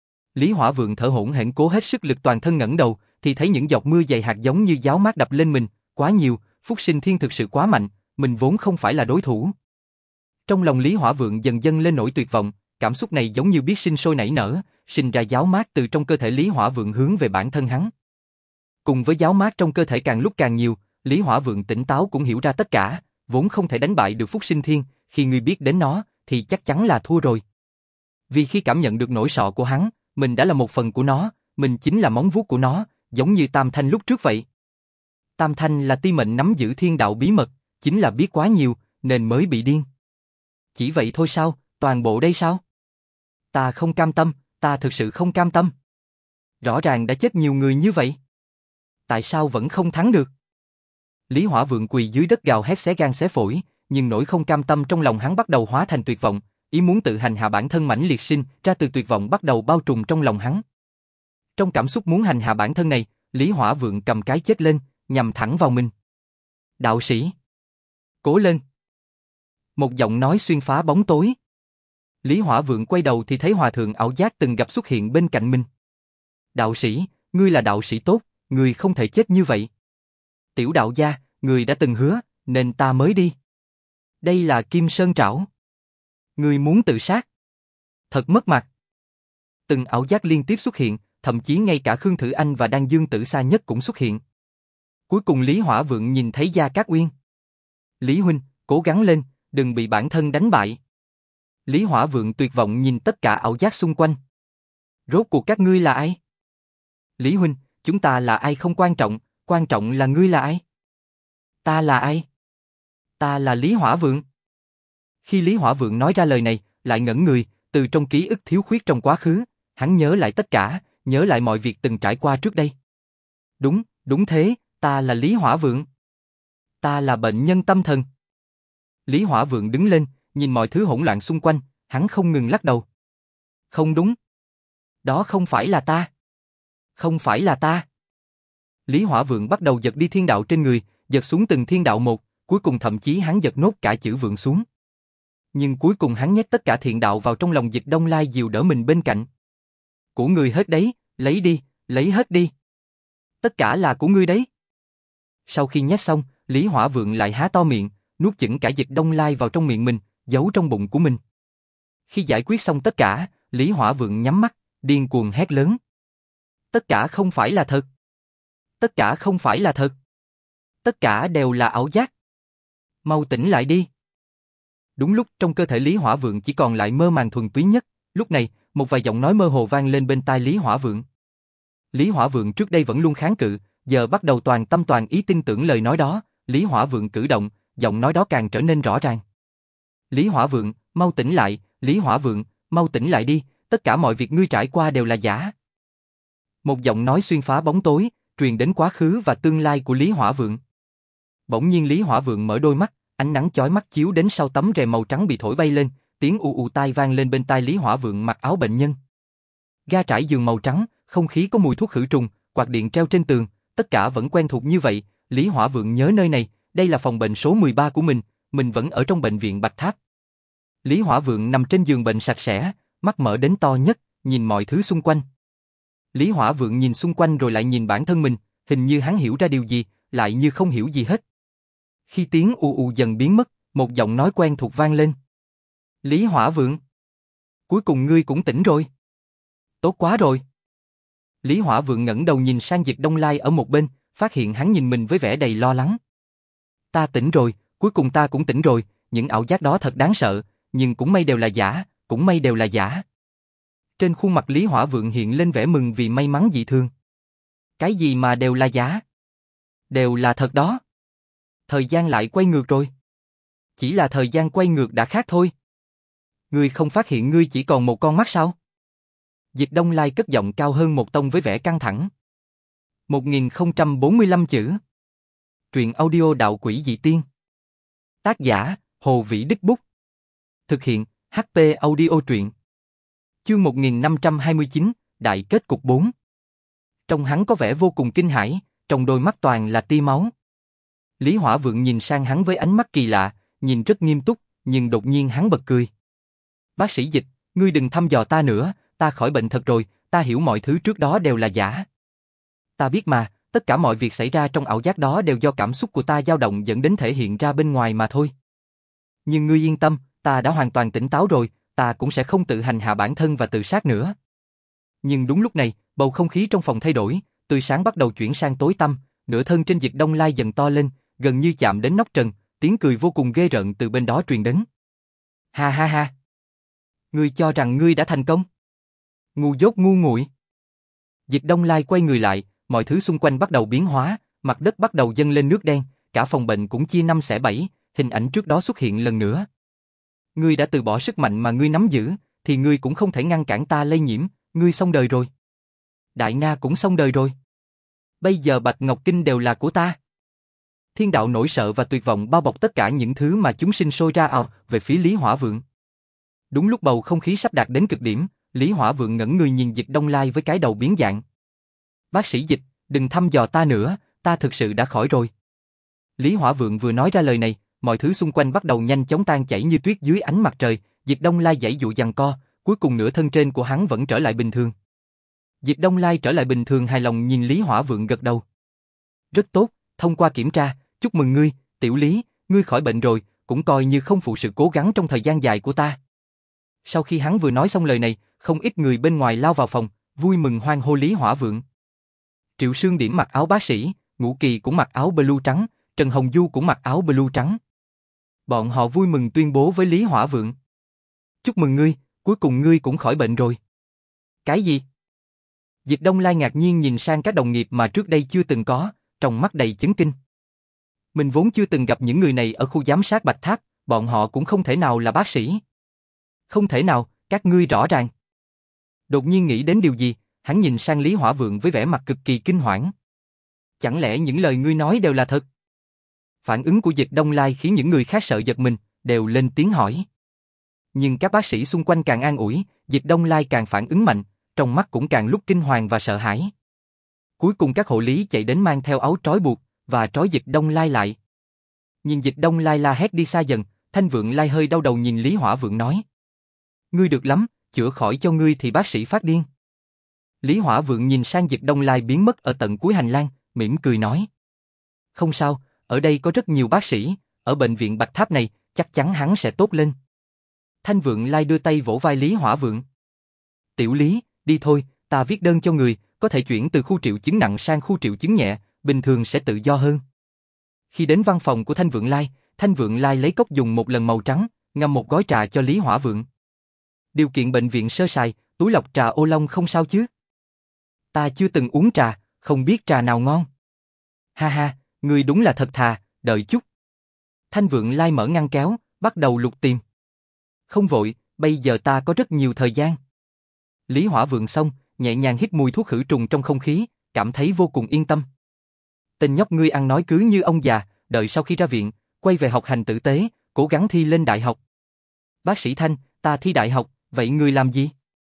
Lý Hỏa Vượng thở hổn hển cố hết sức lực toàn thân ngẩng đầu, thì thấy những giọt mưa dày hạt giống như giáo mát đập lên mình, quá nhiều, Phúc Sinh Thiên thực sự quá mạnh, mình vốn không phải là đối thủ. Trong lòng Lý Hỏa Vượng dần dần lên nỗi tuyệt vọng, cảm xúc này giống như biết sinh sôi nảy nở, sinh ra giáo mát từ trong cơ thể Lý Hỏa Vượng hướng về bản thân hắn. Cùng với giáo mát trong cơ thể càng lúc càng nhiều, Lý Hỏa Vượng tỉnh táo cũng hiểu ra tất cả, vốn không thể đánh bại được Phúc Sinh Thiên, khi ngươi biết đến nó, thì chắc chắn là thua rồi. Vì khi cảm nhận được nỗi sợ của hắn, mình đã là một phần của nó, mình chính là móng vuốt của nó, giống như Tam Thanh lúc trước vậy. Tam Thanh là ti mệnh nắm giữ thiên đạo bí mật, chính là biết quá nhiều, nên mới bị điên. Chỉ vậy thôi sao, toàn bộ đây sao? Ta không cam tâm, ta thực sự không cam tâm. Rõ ràng đã chết nhiều người như vậy. Tại sao vẫn không thắng được? Lý Hỏa Vượng quỳ dưới đất gào hét xé gan xé phổi, nhưng nỗi không cam tâm trong lòng hắn bắt đầu hóa thành tuyệt vọng, ý muốn tự hành hạ bản thân mãnh liệt sinh ra từ tuyệt vọng bắt đầu bao trùm trong lòng hắn. Trong cảm xúc muốn hành hạ bản thân này, Lý Hỏa Vượng cầm cái chết lên, nhằm thẳng vào mình. Đạo sĩ! Cố lên! Một giọng nói xuyên phá bóng tối. Lý Hỏa Vượng quay đầu thì thấy hòa thượng ảo giác từng gặp xuất hiện bên cạnh mình. Đạo sĩ, ngươi là đạo sĩ tốt, ngươi không thể chết như vậy. Tiểu đạo gia, ngươi đã từng hứa, nên ta mới đi. Đây là Kim Sơn Trảo. Ngươi muốn tự sát. Thật mất mặt. Từng ảo giác liên tiếp xuất hiện, thậm chí ngay cả Khương Thử Anh và Đan Dương Tử xa nhất cũng xuất hiện. Cuối cùng Lý Hỏa Vượng nhìn thấy Gia Cát Uyên. Lý huynh, cố gắng lên, đừng bị bản thân đánh bại. Lý Hỏa Vượng tuyệt vọng nhìn tất cả ảo giác xung quanh. Rốt cuộc các ngươi là ai? Lý huynh, chúng ta là ai không quan trọng, quan trọng là ngươi là ai? Ta là ai? Ta là Lý Hỏa Vượng. Khi Lý Hỏa Vượng nói ra lời này, lại ngẩn người, từ trong ký ức thiếu khuyết trong quá khứ, hắn nhớ lại tất cả, nhớ lại mọi việc từng trải qua trước đây. Đúng, đúng thế, ta là Lý Hỏa Vượng. Ta là bệnh nhân tâm thần. Lý Hỏa Vượng đứng lên, nhìn mọi thứ hỗn loạn xung quanh, hắn không ngừng lắc đầu. Không đúng. Đó không phải là ta. Không phải là ta. Lý Hỏa Vượng bắt đầu giật đi thiên đạo trên người, giật xuống từng thiên đạo một, cuối cùng thậm chí hắn giật nốt cả chữ vượng xuống. Nhưng cuối cùng hắn nhét tất cả thiện đạo vào trong lòng Dịch Đông Lai dìu đỡ mình bên cạnh. Của ngươi hết đấy, lấy đi, lấy hết đi. Tất cả là của ngươi đấy. Sau khi nhét xong, Lý Hỏa Vượng lại há to miệng, nuốt chửng cả Dịch Đông Lai vào trong miệng mình, giấu trong bụng của mình. Khi giải quyết xong tất cả, Lý Hỏa Vượng nhắm mắt, điên cuồng hét lớn. Tất cả không phải là thật. Tất cả không phải là thật. Tất cả đều là ảo giác. Mau tỉnh lại đi. Đúng lúc trong cơ thể Lý Hỏa Vượng chỉ còn lại mơ màng thuần túy nhất, lúc này, một vài giọng nói mơ hồ vang lên bên tai Lý Hỏa Vượng. Lý Hỏa Vượng trước đây vẫn luôn kháng cự, giờ bắt đầu toàn tâm toàn ý tin tưởng lời nói đó, Lý Hỏa Vượng cử động, giọng nói đó càng trở nên rõ ràng. Lý Hỏa Vượng, mau tỉnh lại, Lý Hỏa Vượng, mau tỉnh lại đi, tất cả mọi việc ngươi trải qua đều là giả. Một giọng nói xuyên phá bóng tối, truyền đến quá khứ và tương lai của Lý Hỏa Vượng. Bỗng nhiên Lý Hỏa Vượng mở đôi mắt, ánh nắng chói mắt chiếu đến sau tấm rèm màu trắng bị thổi bay lên, tiếng u u tai vang lên bên tai Lý Hỏa Vượng mặc áo bệnh nhân. Ga trải giường màu trắng, không khí có mùi thuốc khử trùng, quạt điện treo trên tường, tất cả vẫn quen thuộc như vậy, Lý Hỏa Vượng nhớ nơi này, đây là phòng bệnh số mười ba của mình, mình vẫn ở trong bệnh viện Bạch Tháp. Lý Hỏa Vượng nằm trên giường bệnh sạch sẽ, mắt mở đến to nhất, nhìn mọi thứ xung quanh. Lý Hỏa Vượng nhìn xung quanh rồi lại nhìn bản thân mình, hình như hắn hiểu ra điều gì, lại như không hiểu gì hết. Khi tiếng u u dần biến mất, một giọng nói quen thuộc vang lên. Lý Hỏa Vượng, cuối cùng ngươi cũng tỉnh rồi. Tốt quá rồi. Lý Hỏa Vượng ngẩng đầu nhìn sang Dịch Đông Lai ở một bên, phát hiện hắn nhìn mình với vẻ đầy lo lắng. Ta tỉnh rồi, cuối cùng ta cũng tỉnh rồi, những ảo giác đó thật đáng sợ, nhưng cũng may đều là giả, cũng may đều là giả. Trên khuôn mặt Lý Hỏa Vượng hiện lên vẻ mừng vì may mắn dị thường. Cái gì mà đều là giả? Đều là thật đó. Thời gian lại quay ngược rồi. Chỉ là thời gian quay ngược đã khác thôi. Ngươi không phát hiện ngươi chỉ còn một con mắt sao? Dịch Đông Lai cất giọng cao hơn một tông với vẻ căng thẳng. một nghìn không trăm bốn mươi lăm chữ. Truyện audio Đạo Quỷ Dị Tiên. Tác giả, Hồ Vĩ Đích Bút. Thực hiện, hát pê Audio Truyện. Chương một nghìn năm trăm hai mươi chín, Đại kết cục bốn. Trông hắn có vẻ vô cùng kinh hãi, trong đôi mắt toàn là tia máu. Lý Hỏa Vượng nhìn sang hắn với ánh mắt kỳ lạ, nhìn rất nghiêm túc, nhưng đột nhiên hắn bật cười. Bác sĩ Dịch, ngươi đừng thăm dò ta nữa, ta khỏi bệnh thật rồi, ta hiểu mọi thứ trước đó đều là giả. Ta biết mà, tất cả mọi việc xảy ra trong ảo giác đó đều do cảm xúc của ta dao động dẫn đến thể hiện ra bên ngoài mà thôi. Nhưng ngươi yên tâm, ta đã hoàn toàn tỉnh táo rồi, ta cũng sẽ không tự hành hạ bản thân và tự sát nữa. Nhưng đúng lúc này, bầu không khí trong phòng thay đổi, từ sáng bắt đầu chuyển sang tối tăm, nửa thân trên Dịch Đông Lai dần to lên, gần như chạm đến nóc trần, tiếng cười vô cùng ghê rợn từ bên đó truyền đến. Ha ha ha! Ngươi cho rằng ngươi đã thành công? Ngu dốt ngu nguội! Dịch Đông Lai quay người lại, mọi thứ xung quanh bắt đầu biến hóa, mặt đất bắt đầu dâng lên nước đen, cả phòng bệnh cũng chia năm xẻ bảy, hình ảnh trước đó xuất hiện lần nữa. Ngươi đã từ bỏ sức mạnh mà ngươi nắm giữ, thì ngươi cũng không thể ngăn cản ta lây nhiễm, ngươi xong đời rồi. Đại Na cũng xong đời rồi. Bây giờ Bạch Ngọc Kinh đều là của ta. Thiên đạo nỗi sợ và tuyệt vọng bao bọc tất cả những thứ mà chúng sinh sôi ra ào về phía Lý Hỏa Vượng. Đúng lúc bầu không khí sắp đạt đến cực điểm, Lý Hỏa Vượng ngẩng người nhìn Dịch Đông Lai với cái đầu biến dạng. Bác sĩ Dịch, đừng thăm dò ta nữa, ta thực sự đã khỏi rồi. Lý Hỏa Vượng vừa nói ra lời này, mọi thứ xung quanh bắt đầu nhanh chóng tan chảy như tuyết dưới ánh mặt trời, Dịch Đông Lai giãy dụa giằng co, cuối cùng nửa thân trên của hắn vẫn trở lại bình thường. Dịch Đông Lai trở lại bình thường hài lòng nhìn Lý Hỏa Vượng gật đầu. Rất tốt, thông qua kiểm tra, chúc mừng ngươi, Tiểu Lý, ngươi khỏi bệnh rồi, cũng coi như không phụ sự cố gắng trong thời gian dài của ta. Sau khi hắn vừa nói xong lời này, không ít người bên ngoài lao vào phòng, vui mừng hoan hô Lý Hỏa Vượng. Triệu Sương Điểm mặc áo bác sĩ, Ngũ Kỳ cũng mặc áo blue trắng, Trần Hồng Du cũng mặc áo blue trắng. Bọn họ vui mừng tuyên bố với Lý Hỏa Vượng. Chúc mừng ngươi, cuối cùng ngươi cũng khỏi bệnh rồi. Cái gì? Dịch Đông Lai ngạc nhiên nhìn sang các đồng nghiệp mà trước đây chưa từng có, trong mắt đầy chấn kinh. Mình vốn chưa từng gặp những người này ở khu giám sát Bạch Tháp, bọn họ cũng không thể nào là bác sĩ. Không thể nào, các ngươi rõ ràng. Đột nhiên nghĩ đến điều gì, hắn nhìn sang Lý Hỏa Vượng với vẻ mặt cực kỳ kinh hoảng. Chẳng lẽ những lời ngươi nói đều là thật? Phản ứng của Dịch Đông Lai khiến những người khác sợ giật mình, đều lên tiếng hỏi. nhưng các bác sĩ xung quanh càng an ủi, Dịch Đông Lai càng phản ứng mạnh, trong mắt cũng càng lúc kinh hoàng và sợ hãi. Cuối cùng các hộ lý chạy đến mang theo áo trói buộc và trói Dịch Đông Lai lại. Nhìn Dịch Đông Lai la hét đi xa dần, Thanh Vượng Lai hơi đau đầu nhìn Lý Hỏa Vượng nói: "Ngươi được lắm, chữa khỏi cho ngươi thì bác sĩ phát điên." Lý Hỏa Vượng nhìn sang Dịch Đông Lai biến mất ở tận cuối hành lang, mỉm cười nói: "Không sao, ở đây có rất nhiều bác sĩ, ở bệnh viện Bạch Tháp này, chắc chắn hắn sẽ tốt lên." Thanh Vượng Lai đưa tay vỗ vai Lý Hỏa Vượng. "Tiểu Lý, đi thôi, ta viết đơn cho người, có thể chuyển từ khu triệu chứng nặng sang khu triệu chứng nhẹ, bình thường sẽ tự do hơn." Khi đến văn phòng của Thanh Vượng Lai, Thanh Vượng Lai lấy cốc dùng một lần màu trắng, ngâm một gói trà cho Lý Hỏa Vượng. "Điều kiện bệnh viện sơ sài, túi lọc trà ô long không sao chứ?" "Ta chưa từng uống trà, không biết trà nào ngon." "Ha ha, ngươi đúng là thật thà, đợi chút." Thanh Vượng Lai mở ngăn kéo, bắt đầu lục tìm. "Không vội, bây giờ ta có rất nhiều thời gian." Lý Hỏa Vượng xong, nhẹ nhàng hít mùi thuốc khử trùng trong không khí, cảm thấy vô cùng yên tâm. "Tên nhóc ngươi ăn nói cứ như ông già, đợi sau khi ra viện, quay về học hành tử tế, cố gắng thi lên đại học." "Bác sĩ Thanh, ta thi đại học, vậy ngươi làm gì?"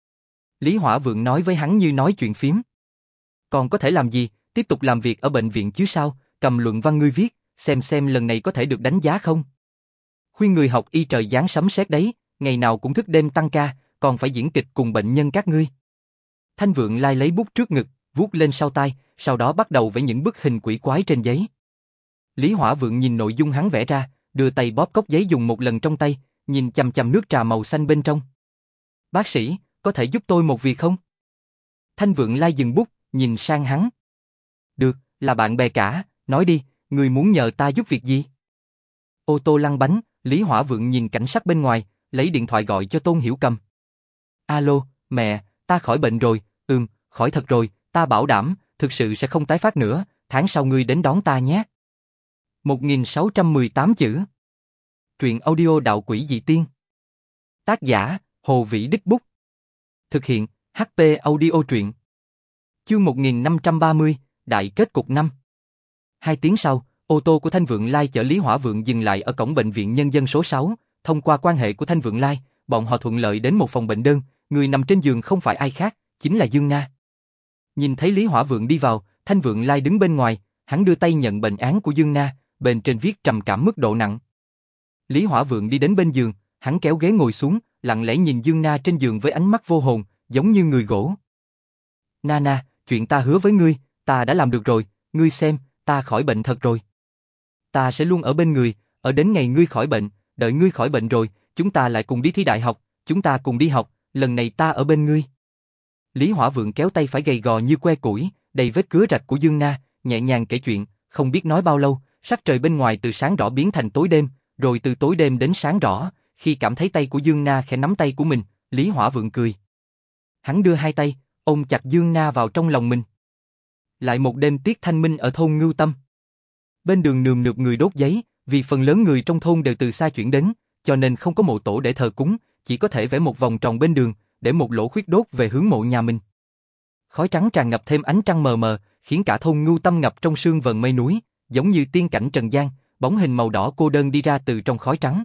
Lý Hỏa Vượng nói với hắn như nói chuyện phiếm. "Còn có thể làm gì, tiếp tục làm việc ở bệnh viện chứ sao, cầm luận văn ngươi viết, xem xem lần này có thể được đánh giá không. Khuyên người học y trời giáng sấm sét đấy, ngày nào cũng thức đêm tăng ca, còn phải diễn kịch cùng bệnh nhân các ngươi." Thanh Vượng Lai lấy bút trước ngực, vuốt lên sau tai, sau đó bắt đầu vẽ những bức hình quỷ quái trên giấy. Lý Hỏa Vượng nhìn nội dung hắn vẽ ra, đưa tay bóp cốc giấy dùng một lần trong tay, nhìn chằm chằm nước trà màu xanh bên trong. "Bác sĩ, có thể giúp tôi một việc không?" Thanh Vượng Lai dừng bút, nhìn sang hắn. "Được, là bạn bè cả, nói đi, người muốn nhờ ta giúp việc gì?" Ô tô lăn bánh, Lý Hỏa Vượng nhìn cảnh sắc bên ngoài, lấy điện thoại gọi cho Tôn Hiểu Cầm. "Alo, mẹ, ta khỏi bệnh rồi, ừm, khỏi thật rồi, ta bảo đảm, thực sự sẽ không tái phát nữa, tháng sau ngươi đến đón ta nhé." một nghìn sáu trăm mười tám chữ. Truyện audio Đạo Quỷ Dị Tiên. Tác giả, Hồ Vĩ Đích Bút. Thực hiện, hát pê Audio truyện. Chương một nghìn năm trăm ba mươi, Đại kết cục năm. Hai tiếng sau, ô tô của Thanh Vượng Lai chở Lý Hỏa Vượng dừng lại ở cổng bệnh viện nhân dân số sáu, thông qua quan hệ của Thanh Vượng Lai, bọn họ thuận lợi đến một phòng bệnh đơn, người nằm trên giường không phải ai khác, chính là Dương Na. Nhìn thấy Lý Hỏa Vượng đi vào, Thanh Vượng Lai đứng bên ngoài, hắn đưa tay nhận bệnh án của Dương Na, bên trên viết trầm cảm mức độ nặng. Lý Hỏa Vượng đi đến bên giường, hắn kéo ghế ngồi xuống, lặng lẽ nhìn Dương Na trên giường với ánh mắt vô hồn, giống như người gỗ. "Na Na, chuyện ta hứa với ngươi, ta đã làm được rồi, ngươi xem, ta khỏi bệnh thật rồi. Ta sẽ luôn ở bên người, ở đến ngày ngươi khỏi bệnh, đợi ngươi khỏi bệnh rồi, chúng ta lại cùng đi thi đại học, chúng ta cùng đi học, lần này ta ở bên ngươi." Lý Hỏa Vượng kéo tay phải gầy gò như que củi, đầy vết cứa rạch của Dương Na, nhẹ nhàng kể chuyện, không biết nói bao lâu, sắc trời bên ngoài từ sáng rõ biến thành tối đêm, rồi từ tối đêm đến sáng rõ, khi cảm thấy tay của Dương Na khẽ nắm tay của mình, Lý Hỏa Vượng cười. Hắn đưa hai tay, ôm chặt Dương Na vào trong lòng mình. Lại một đêm tiết thanh minh ở thôn Ngưu Tâm. Bên đường nườm nượp người đốt giấy, vì phần lớn người trong thôn đều từ xa chuyển đến, cho nên không có mộ tổ để thờ cúng, chỉ có thể vẽ một vòng tròn bên đường, để một lỗ khuyết đốt về hướng mộ nhà mình. Khói trắng tràn ngập thêm ánh trăng mờ mờ, khiến cả thôn Ngưu Tâm ngập trong sương vần mây núi, giống như tiên cảnh trần gian, bóng hình màu đỏ cô đơn đi ra từ trong khói trắng.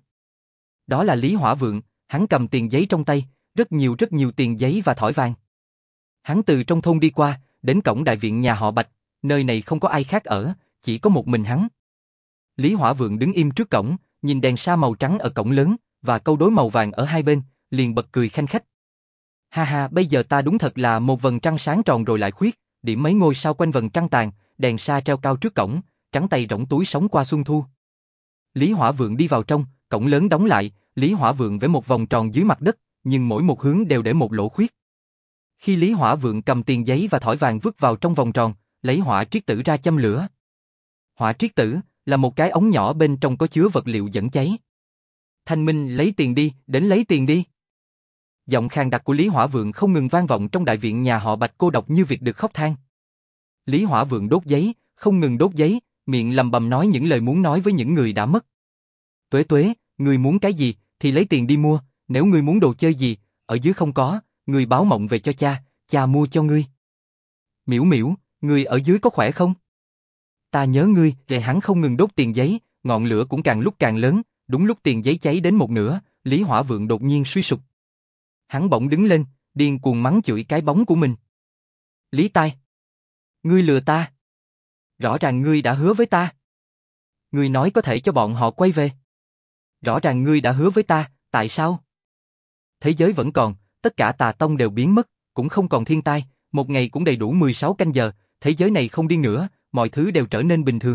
Đó là Lý Hỏa Vượng, hắn cầm tiền giấy trong tay, rất nhiều rất nhiều tiền giấy và thỏi vàng. Hắn từ trong thôn đi qua, đến cổng đại viện nhà họ Bạch, nơi này không có ai khác ở, chỉ có một mình hắn. Lý Hỏa Vượng đứng im trước cổng, nhìn đèn sa màu trắng ở cổng lớn, và câu đối màu vàng ở hai bên, liền bật cười khanh khách. Ha ha, bây giờ ta đúng thật là một vầng trăng sáng tròn rồi lại khuyết, điểm mấy ngôi sao quanh vầng trăng tàn, đèn sa treo cao trước cổng, trắng tay rỗng túi sống qua xuân thu. Lý Hỏa Vượng đi vào trong, cổng lớn đóng lại, Lý Hỏa Vượng vẽ một vòng tròn dưới mặt đất, nhưng mỗi một hướng đều để một lỗ khuyết. Khi Lý Hỏa Vượng cầm tiền giấy và thỏi vàng vứt vào trong vòng tròn, lấy hỏa triết tử ra châm lửa. Hỏa triết tử là một cái ống nhỏ bên trong có chứa vật liệu dẫn cháy. Thanh Minh, lấy tiền đi, đến lấy tiền đi. Giọng khàn đặc của Lý Hỏa Vượng không ngừng vang vọng trong đại viện nhà họ Bạch cô độc như việc được khóc than. Lý Hỏa Vượng đốt giấy, không ngừng đốt giấy, miệng lầm bầm nói những lời muốn nói với những người đã mất. Tuế Tuế, người muốn cái gì thì lấy tiền đi mua, nếu người muốn đồ chơi gì, ở dưới không có, người báo mộng về cho cha, cha mua cho ngươi. Miễu Miễu, người ở dưới có khỏe không? Ta nhớ ngươi. Để hắn không ngừng đốt tiền giấy, ngọn lửa cũng càng lúc càng lớn, đúng lúc tiền giấy cháy đến một nửa, Lý Hỏa Vượng đột nhiên suy sụp. Hắn bỗng đứng lên, điên cuồng mắng chửi cái bóng của mình. Lý Tai! Ngươi lừa ta! Rõ ràng ngươi đã hứa với ta! Ngươi nói có thể cho bọn họ quay về. Rõ ràng ngươi đã hứa với ta, tại sao? Thế giới vẫn còn, tất cả tà tông đều biến mất, cũng không còn thiên tai, một ngày cũng đầy đủ mười sáu canh giờ, thế giới này không điên nữa, mọi thứ đều trở nên bình thường.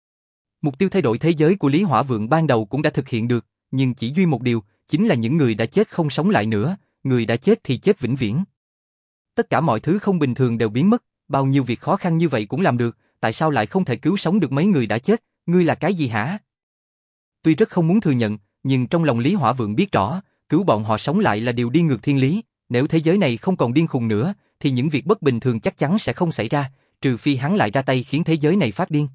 Mục tiêu thay đổi thế giới của Lý Hỏa Vượng ban đầu cũng đã thực hiện được, nhưng chỉ duy một điều, chính là những người đã chết không sống lại nữa, người đã chết thì chết vĩnh viễn. Tất cả mọi thứ không bình thường đều biến mất, bao nhiêu việc khó khăn như vậy cũng làm được, tại sao lại không thể cứu sống được mấy người đã chết, ngươi là cái gì hả? Tuy rất không muốn thừa nhận, nhưng trong lòng Lý Hỏa Vượng biết rõ, cứu bọn họ sống lại là điều đi ngược thiên lý, nếu thế giới này không còn điên khùng nữa, thì những việc bất bình thường chắc chắn sẽ không xảy ra, trừ phi hắn lại ra tay khiến thế giới này phát điên.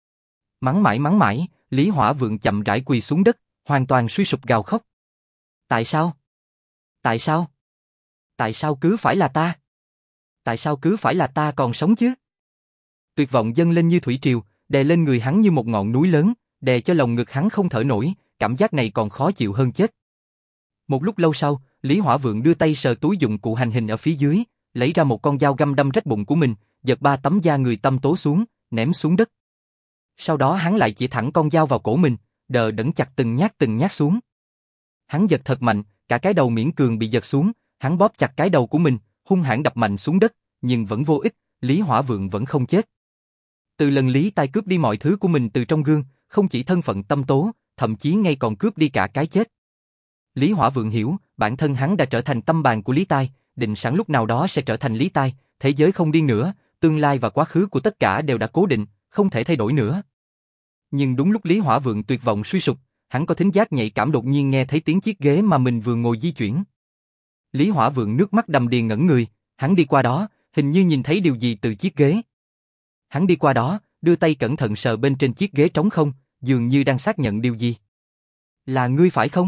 Mắng mãi mắng mãi, Lý Hỏa Vượng chậm rãi quỳ xuống đất, hoàn toàn suy sụp gào khóc. Tại sao? Tại sao? Tại sao cứ phải là ta? Tại sao cứ phải là ta còn sống chứ? Tuyệt vọng dâng lên như thủy triều, đè lên người hắn như một ngọn núi lớn, đè cho lồng ngực hắn không thở nổi, cảm giác này còn khó chịu hơn chết. Một lúc lâu sau, Lý Hỏa Vượng đưa tay sờ túi dụng cụ hành hình ở phía dưới, lấy ra một con dao găm đâm rách bụng của mình, giật ba tấm da người tăm tố xuống, ném xuống đất. Sau đó hắn lại chỉ thẳng con dao vào cổ mình, đờ đẫn chặt từng nhát từng nhát xuống. Hắn giật thật mạnh, cả cái đầu miễn cường bị giật xuống, hắn bóp chặt cái đầu của mình, hung hãn đập mạnh xuống đất, nhưng vẫn vô ích, Lý Hỏa Vượng vẫn không chết. Từ lần Lý Tai cướp đi mọi thứ của mình từ trong gương, không chỉ thân phận tâm tố, thậm chí ngay còn cướp đi cả cái chết. Lý Hỏa Vượng hiểu, bản thân hắn đã trở thành tâm bàn của Lý Tai, định sẵn lúc nào đó sẽ trở thành Lý Tai, thế giới không điên nữa, tương lai và quá khứ của tất cả đều đã cố định, không thể thay đổi nữa. Nhưng đúng lúc Lý Hỏa Vượng tuyệt vọng suy sụp, hắn có thính giác nhạy cảm đột nhiên nghe thấy tiếng chiếc ghế mà mình vừa ngồi di chuyển. Lý Hỏa Vượng nước mắt đầm đìa ngẩn người, hắn đi qua đó, hình như nhìn thấy điều gì từ chiếc ghế. Hắn đi qua đó, đưa tay cẩn thận sờ bên trên chiếc ghế trống không, dường như đang xác nhận điều gì. Là ngươi phải không?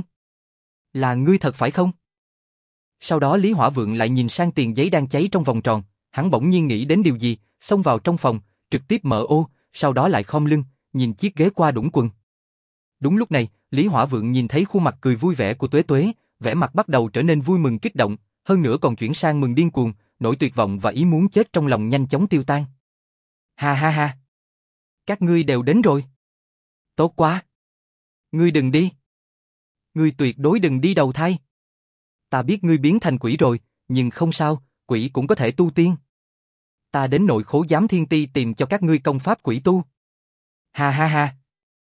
Là ngươi thật phải không? Sau đó Lý Hỏa Vượng lại nhìn sang tiền giấy đang cháy trong vòng tròn, hắn bỗng nhiên nghĩ đến điều gì, xông vào trong phòng, trực tiếp mở ô, sau đó lại khom lưng, nhìn chiếc ghế qua đũng quần. Đúng lúc này, Lý Hỏa Vượng nhìn thấy khuôn mặt cười vui vẻ của Tuế Tuế, vẻ mặt bắt đầu trở nên vui mừng kích động, hơn nữa còn chuyển sang mừng điên cuồng, nỗi tuyệt vọng và ý muốn chết trong lòng nhanh chóng tiêu tan. Ha ha ha! Các ngươi đều đến rồi. Tốt quá! Ngươi đừng đi! Ngươi tuyệt đối đừng đi đầu thai! Ta biết ngươi biến thành quỷ rồi, nhưng không sao, quỷ cũng có thể tu tiên. Ta đến nội khố giám thiên ti tìm cho các ngươi công pháp quỷ tu. Ha ha ha!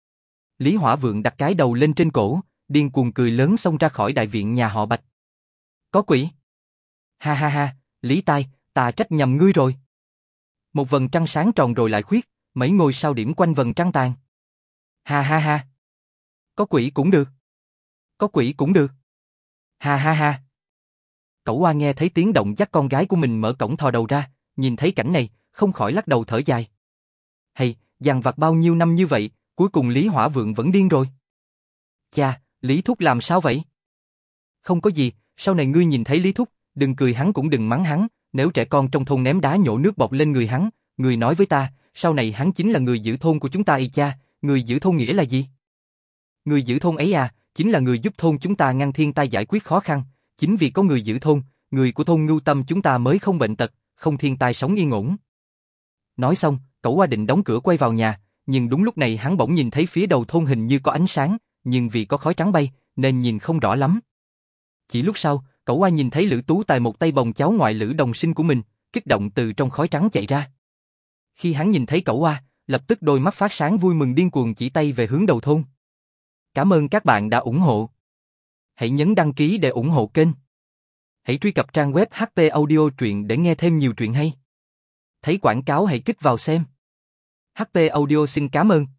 Lý Hỏa Vượng đặt cái đầu lên trên cổ, điên cuồng cười lớn xông ra khỏi đại viện nhà họ Bạch. Có quỷ! Ha ha ha! Lý Tai, ta trách nhầm ngươi rồi. Một vầng trăng sáng tròn rồi lại khuyết, mấy ngôi sao điểm quanh vầng trăng tàn. Ha ha ha! Có quỷ cũng được. Có quỷ cũng được. Ha ha ha! Cẩu Oa nghe thấy tiếng động dắt con gái của mình mở cổng thò đầu ra, nhìn thấy cảnh này, không khỏi lắc đầu thở dài. Hay, dằn vặt bao nhiêu năm như vậy, cuối cùng Lý Hỏa Vượng vẫn điên rồi. Cha, Lý Thúc làm sao vậy? Không có gì, sau này ngươi nhìn thấy Lý Thúc, đừng cười hắn cũng đừng mắng hắn, nếu trẻ con trong thôn ném đá nhổ nước bọt lên người hắn, người nói với ta, sau này hắn chính là người giữ thôn của chúng ta y cha, người giữ thôn nghĩa là gì? Người giữ thôn ấy à, chính là người giúp thôn chúng ta ngăn thiên tai giải quyết khó khăn, chính vì có người giữ thôn, người của thôn Ngưu Tâm chúng ta mới không bệnh tật, không thiên tai sống yên ổn. Nói xong, Cẩu Oa định đóng cửa quay vào nhà, nhưng đúng lúc này hắn bỗng nhìn thấy phía đầu thôn hình như có ánh sáng, nhưng vì có khói trắng bay, nên nhìn không rõ lắm. Chỉ lúc sau, Cẩu Oa nhìn thấy Lữ Tú Tài một tay bồng cháu ngoại Lữ đồng sinh của mình, kích động từ trong khói trắng chạy ra. Khi hắn nhìn thấy Cẩu Oa, lập tức đôi mắt phát sáng vui mừng điên cuồng chỉ tay về hướng đầu thôn. Cảm ơn các bạn đã ủng hộ. Hãy nhấn đăng ký để ủng hộ kênh. Hãy truy cập trang web hát pê Audio Truyện để nghe thêm nhiều truyện hay. Thấy quảng cáo hãy kích vào xem. hát pê Audio xin cảm ơn.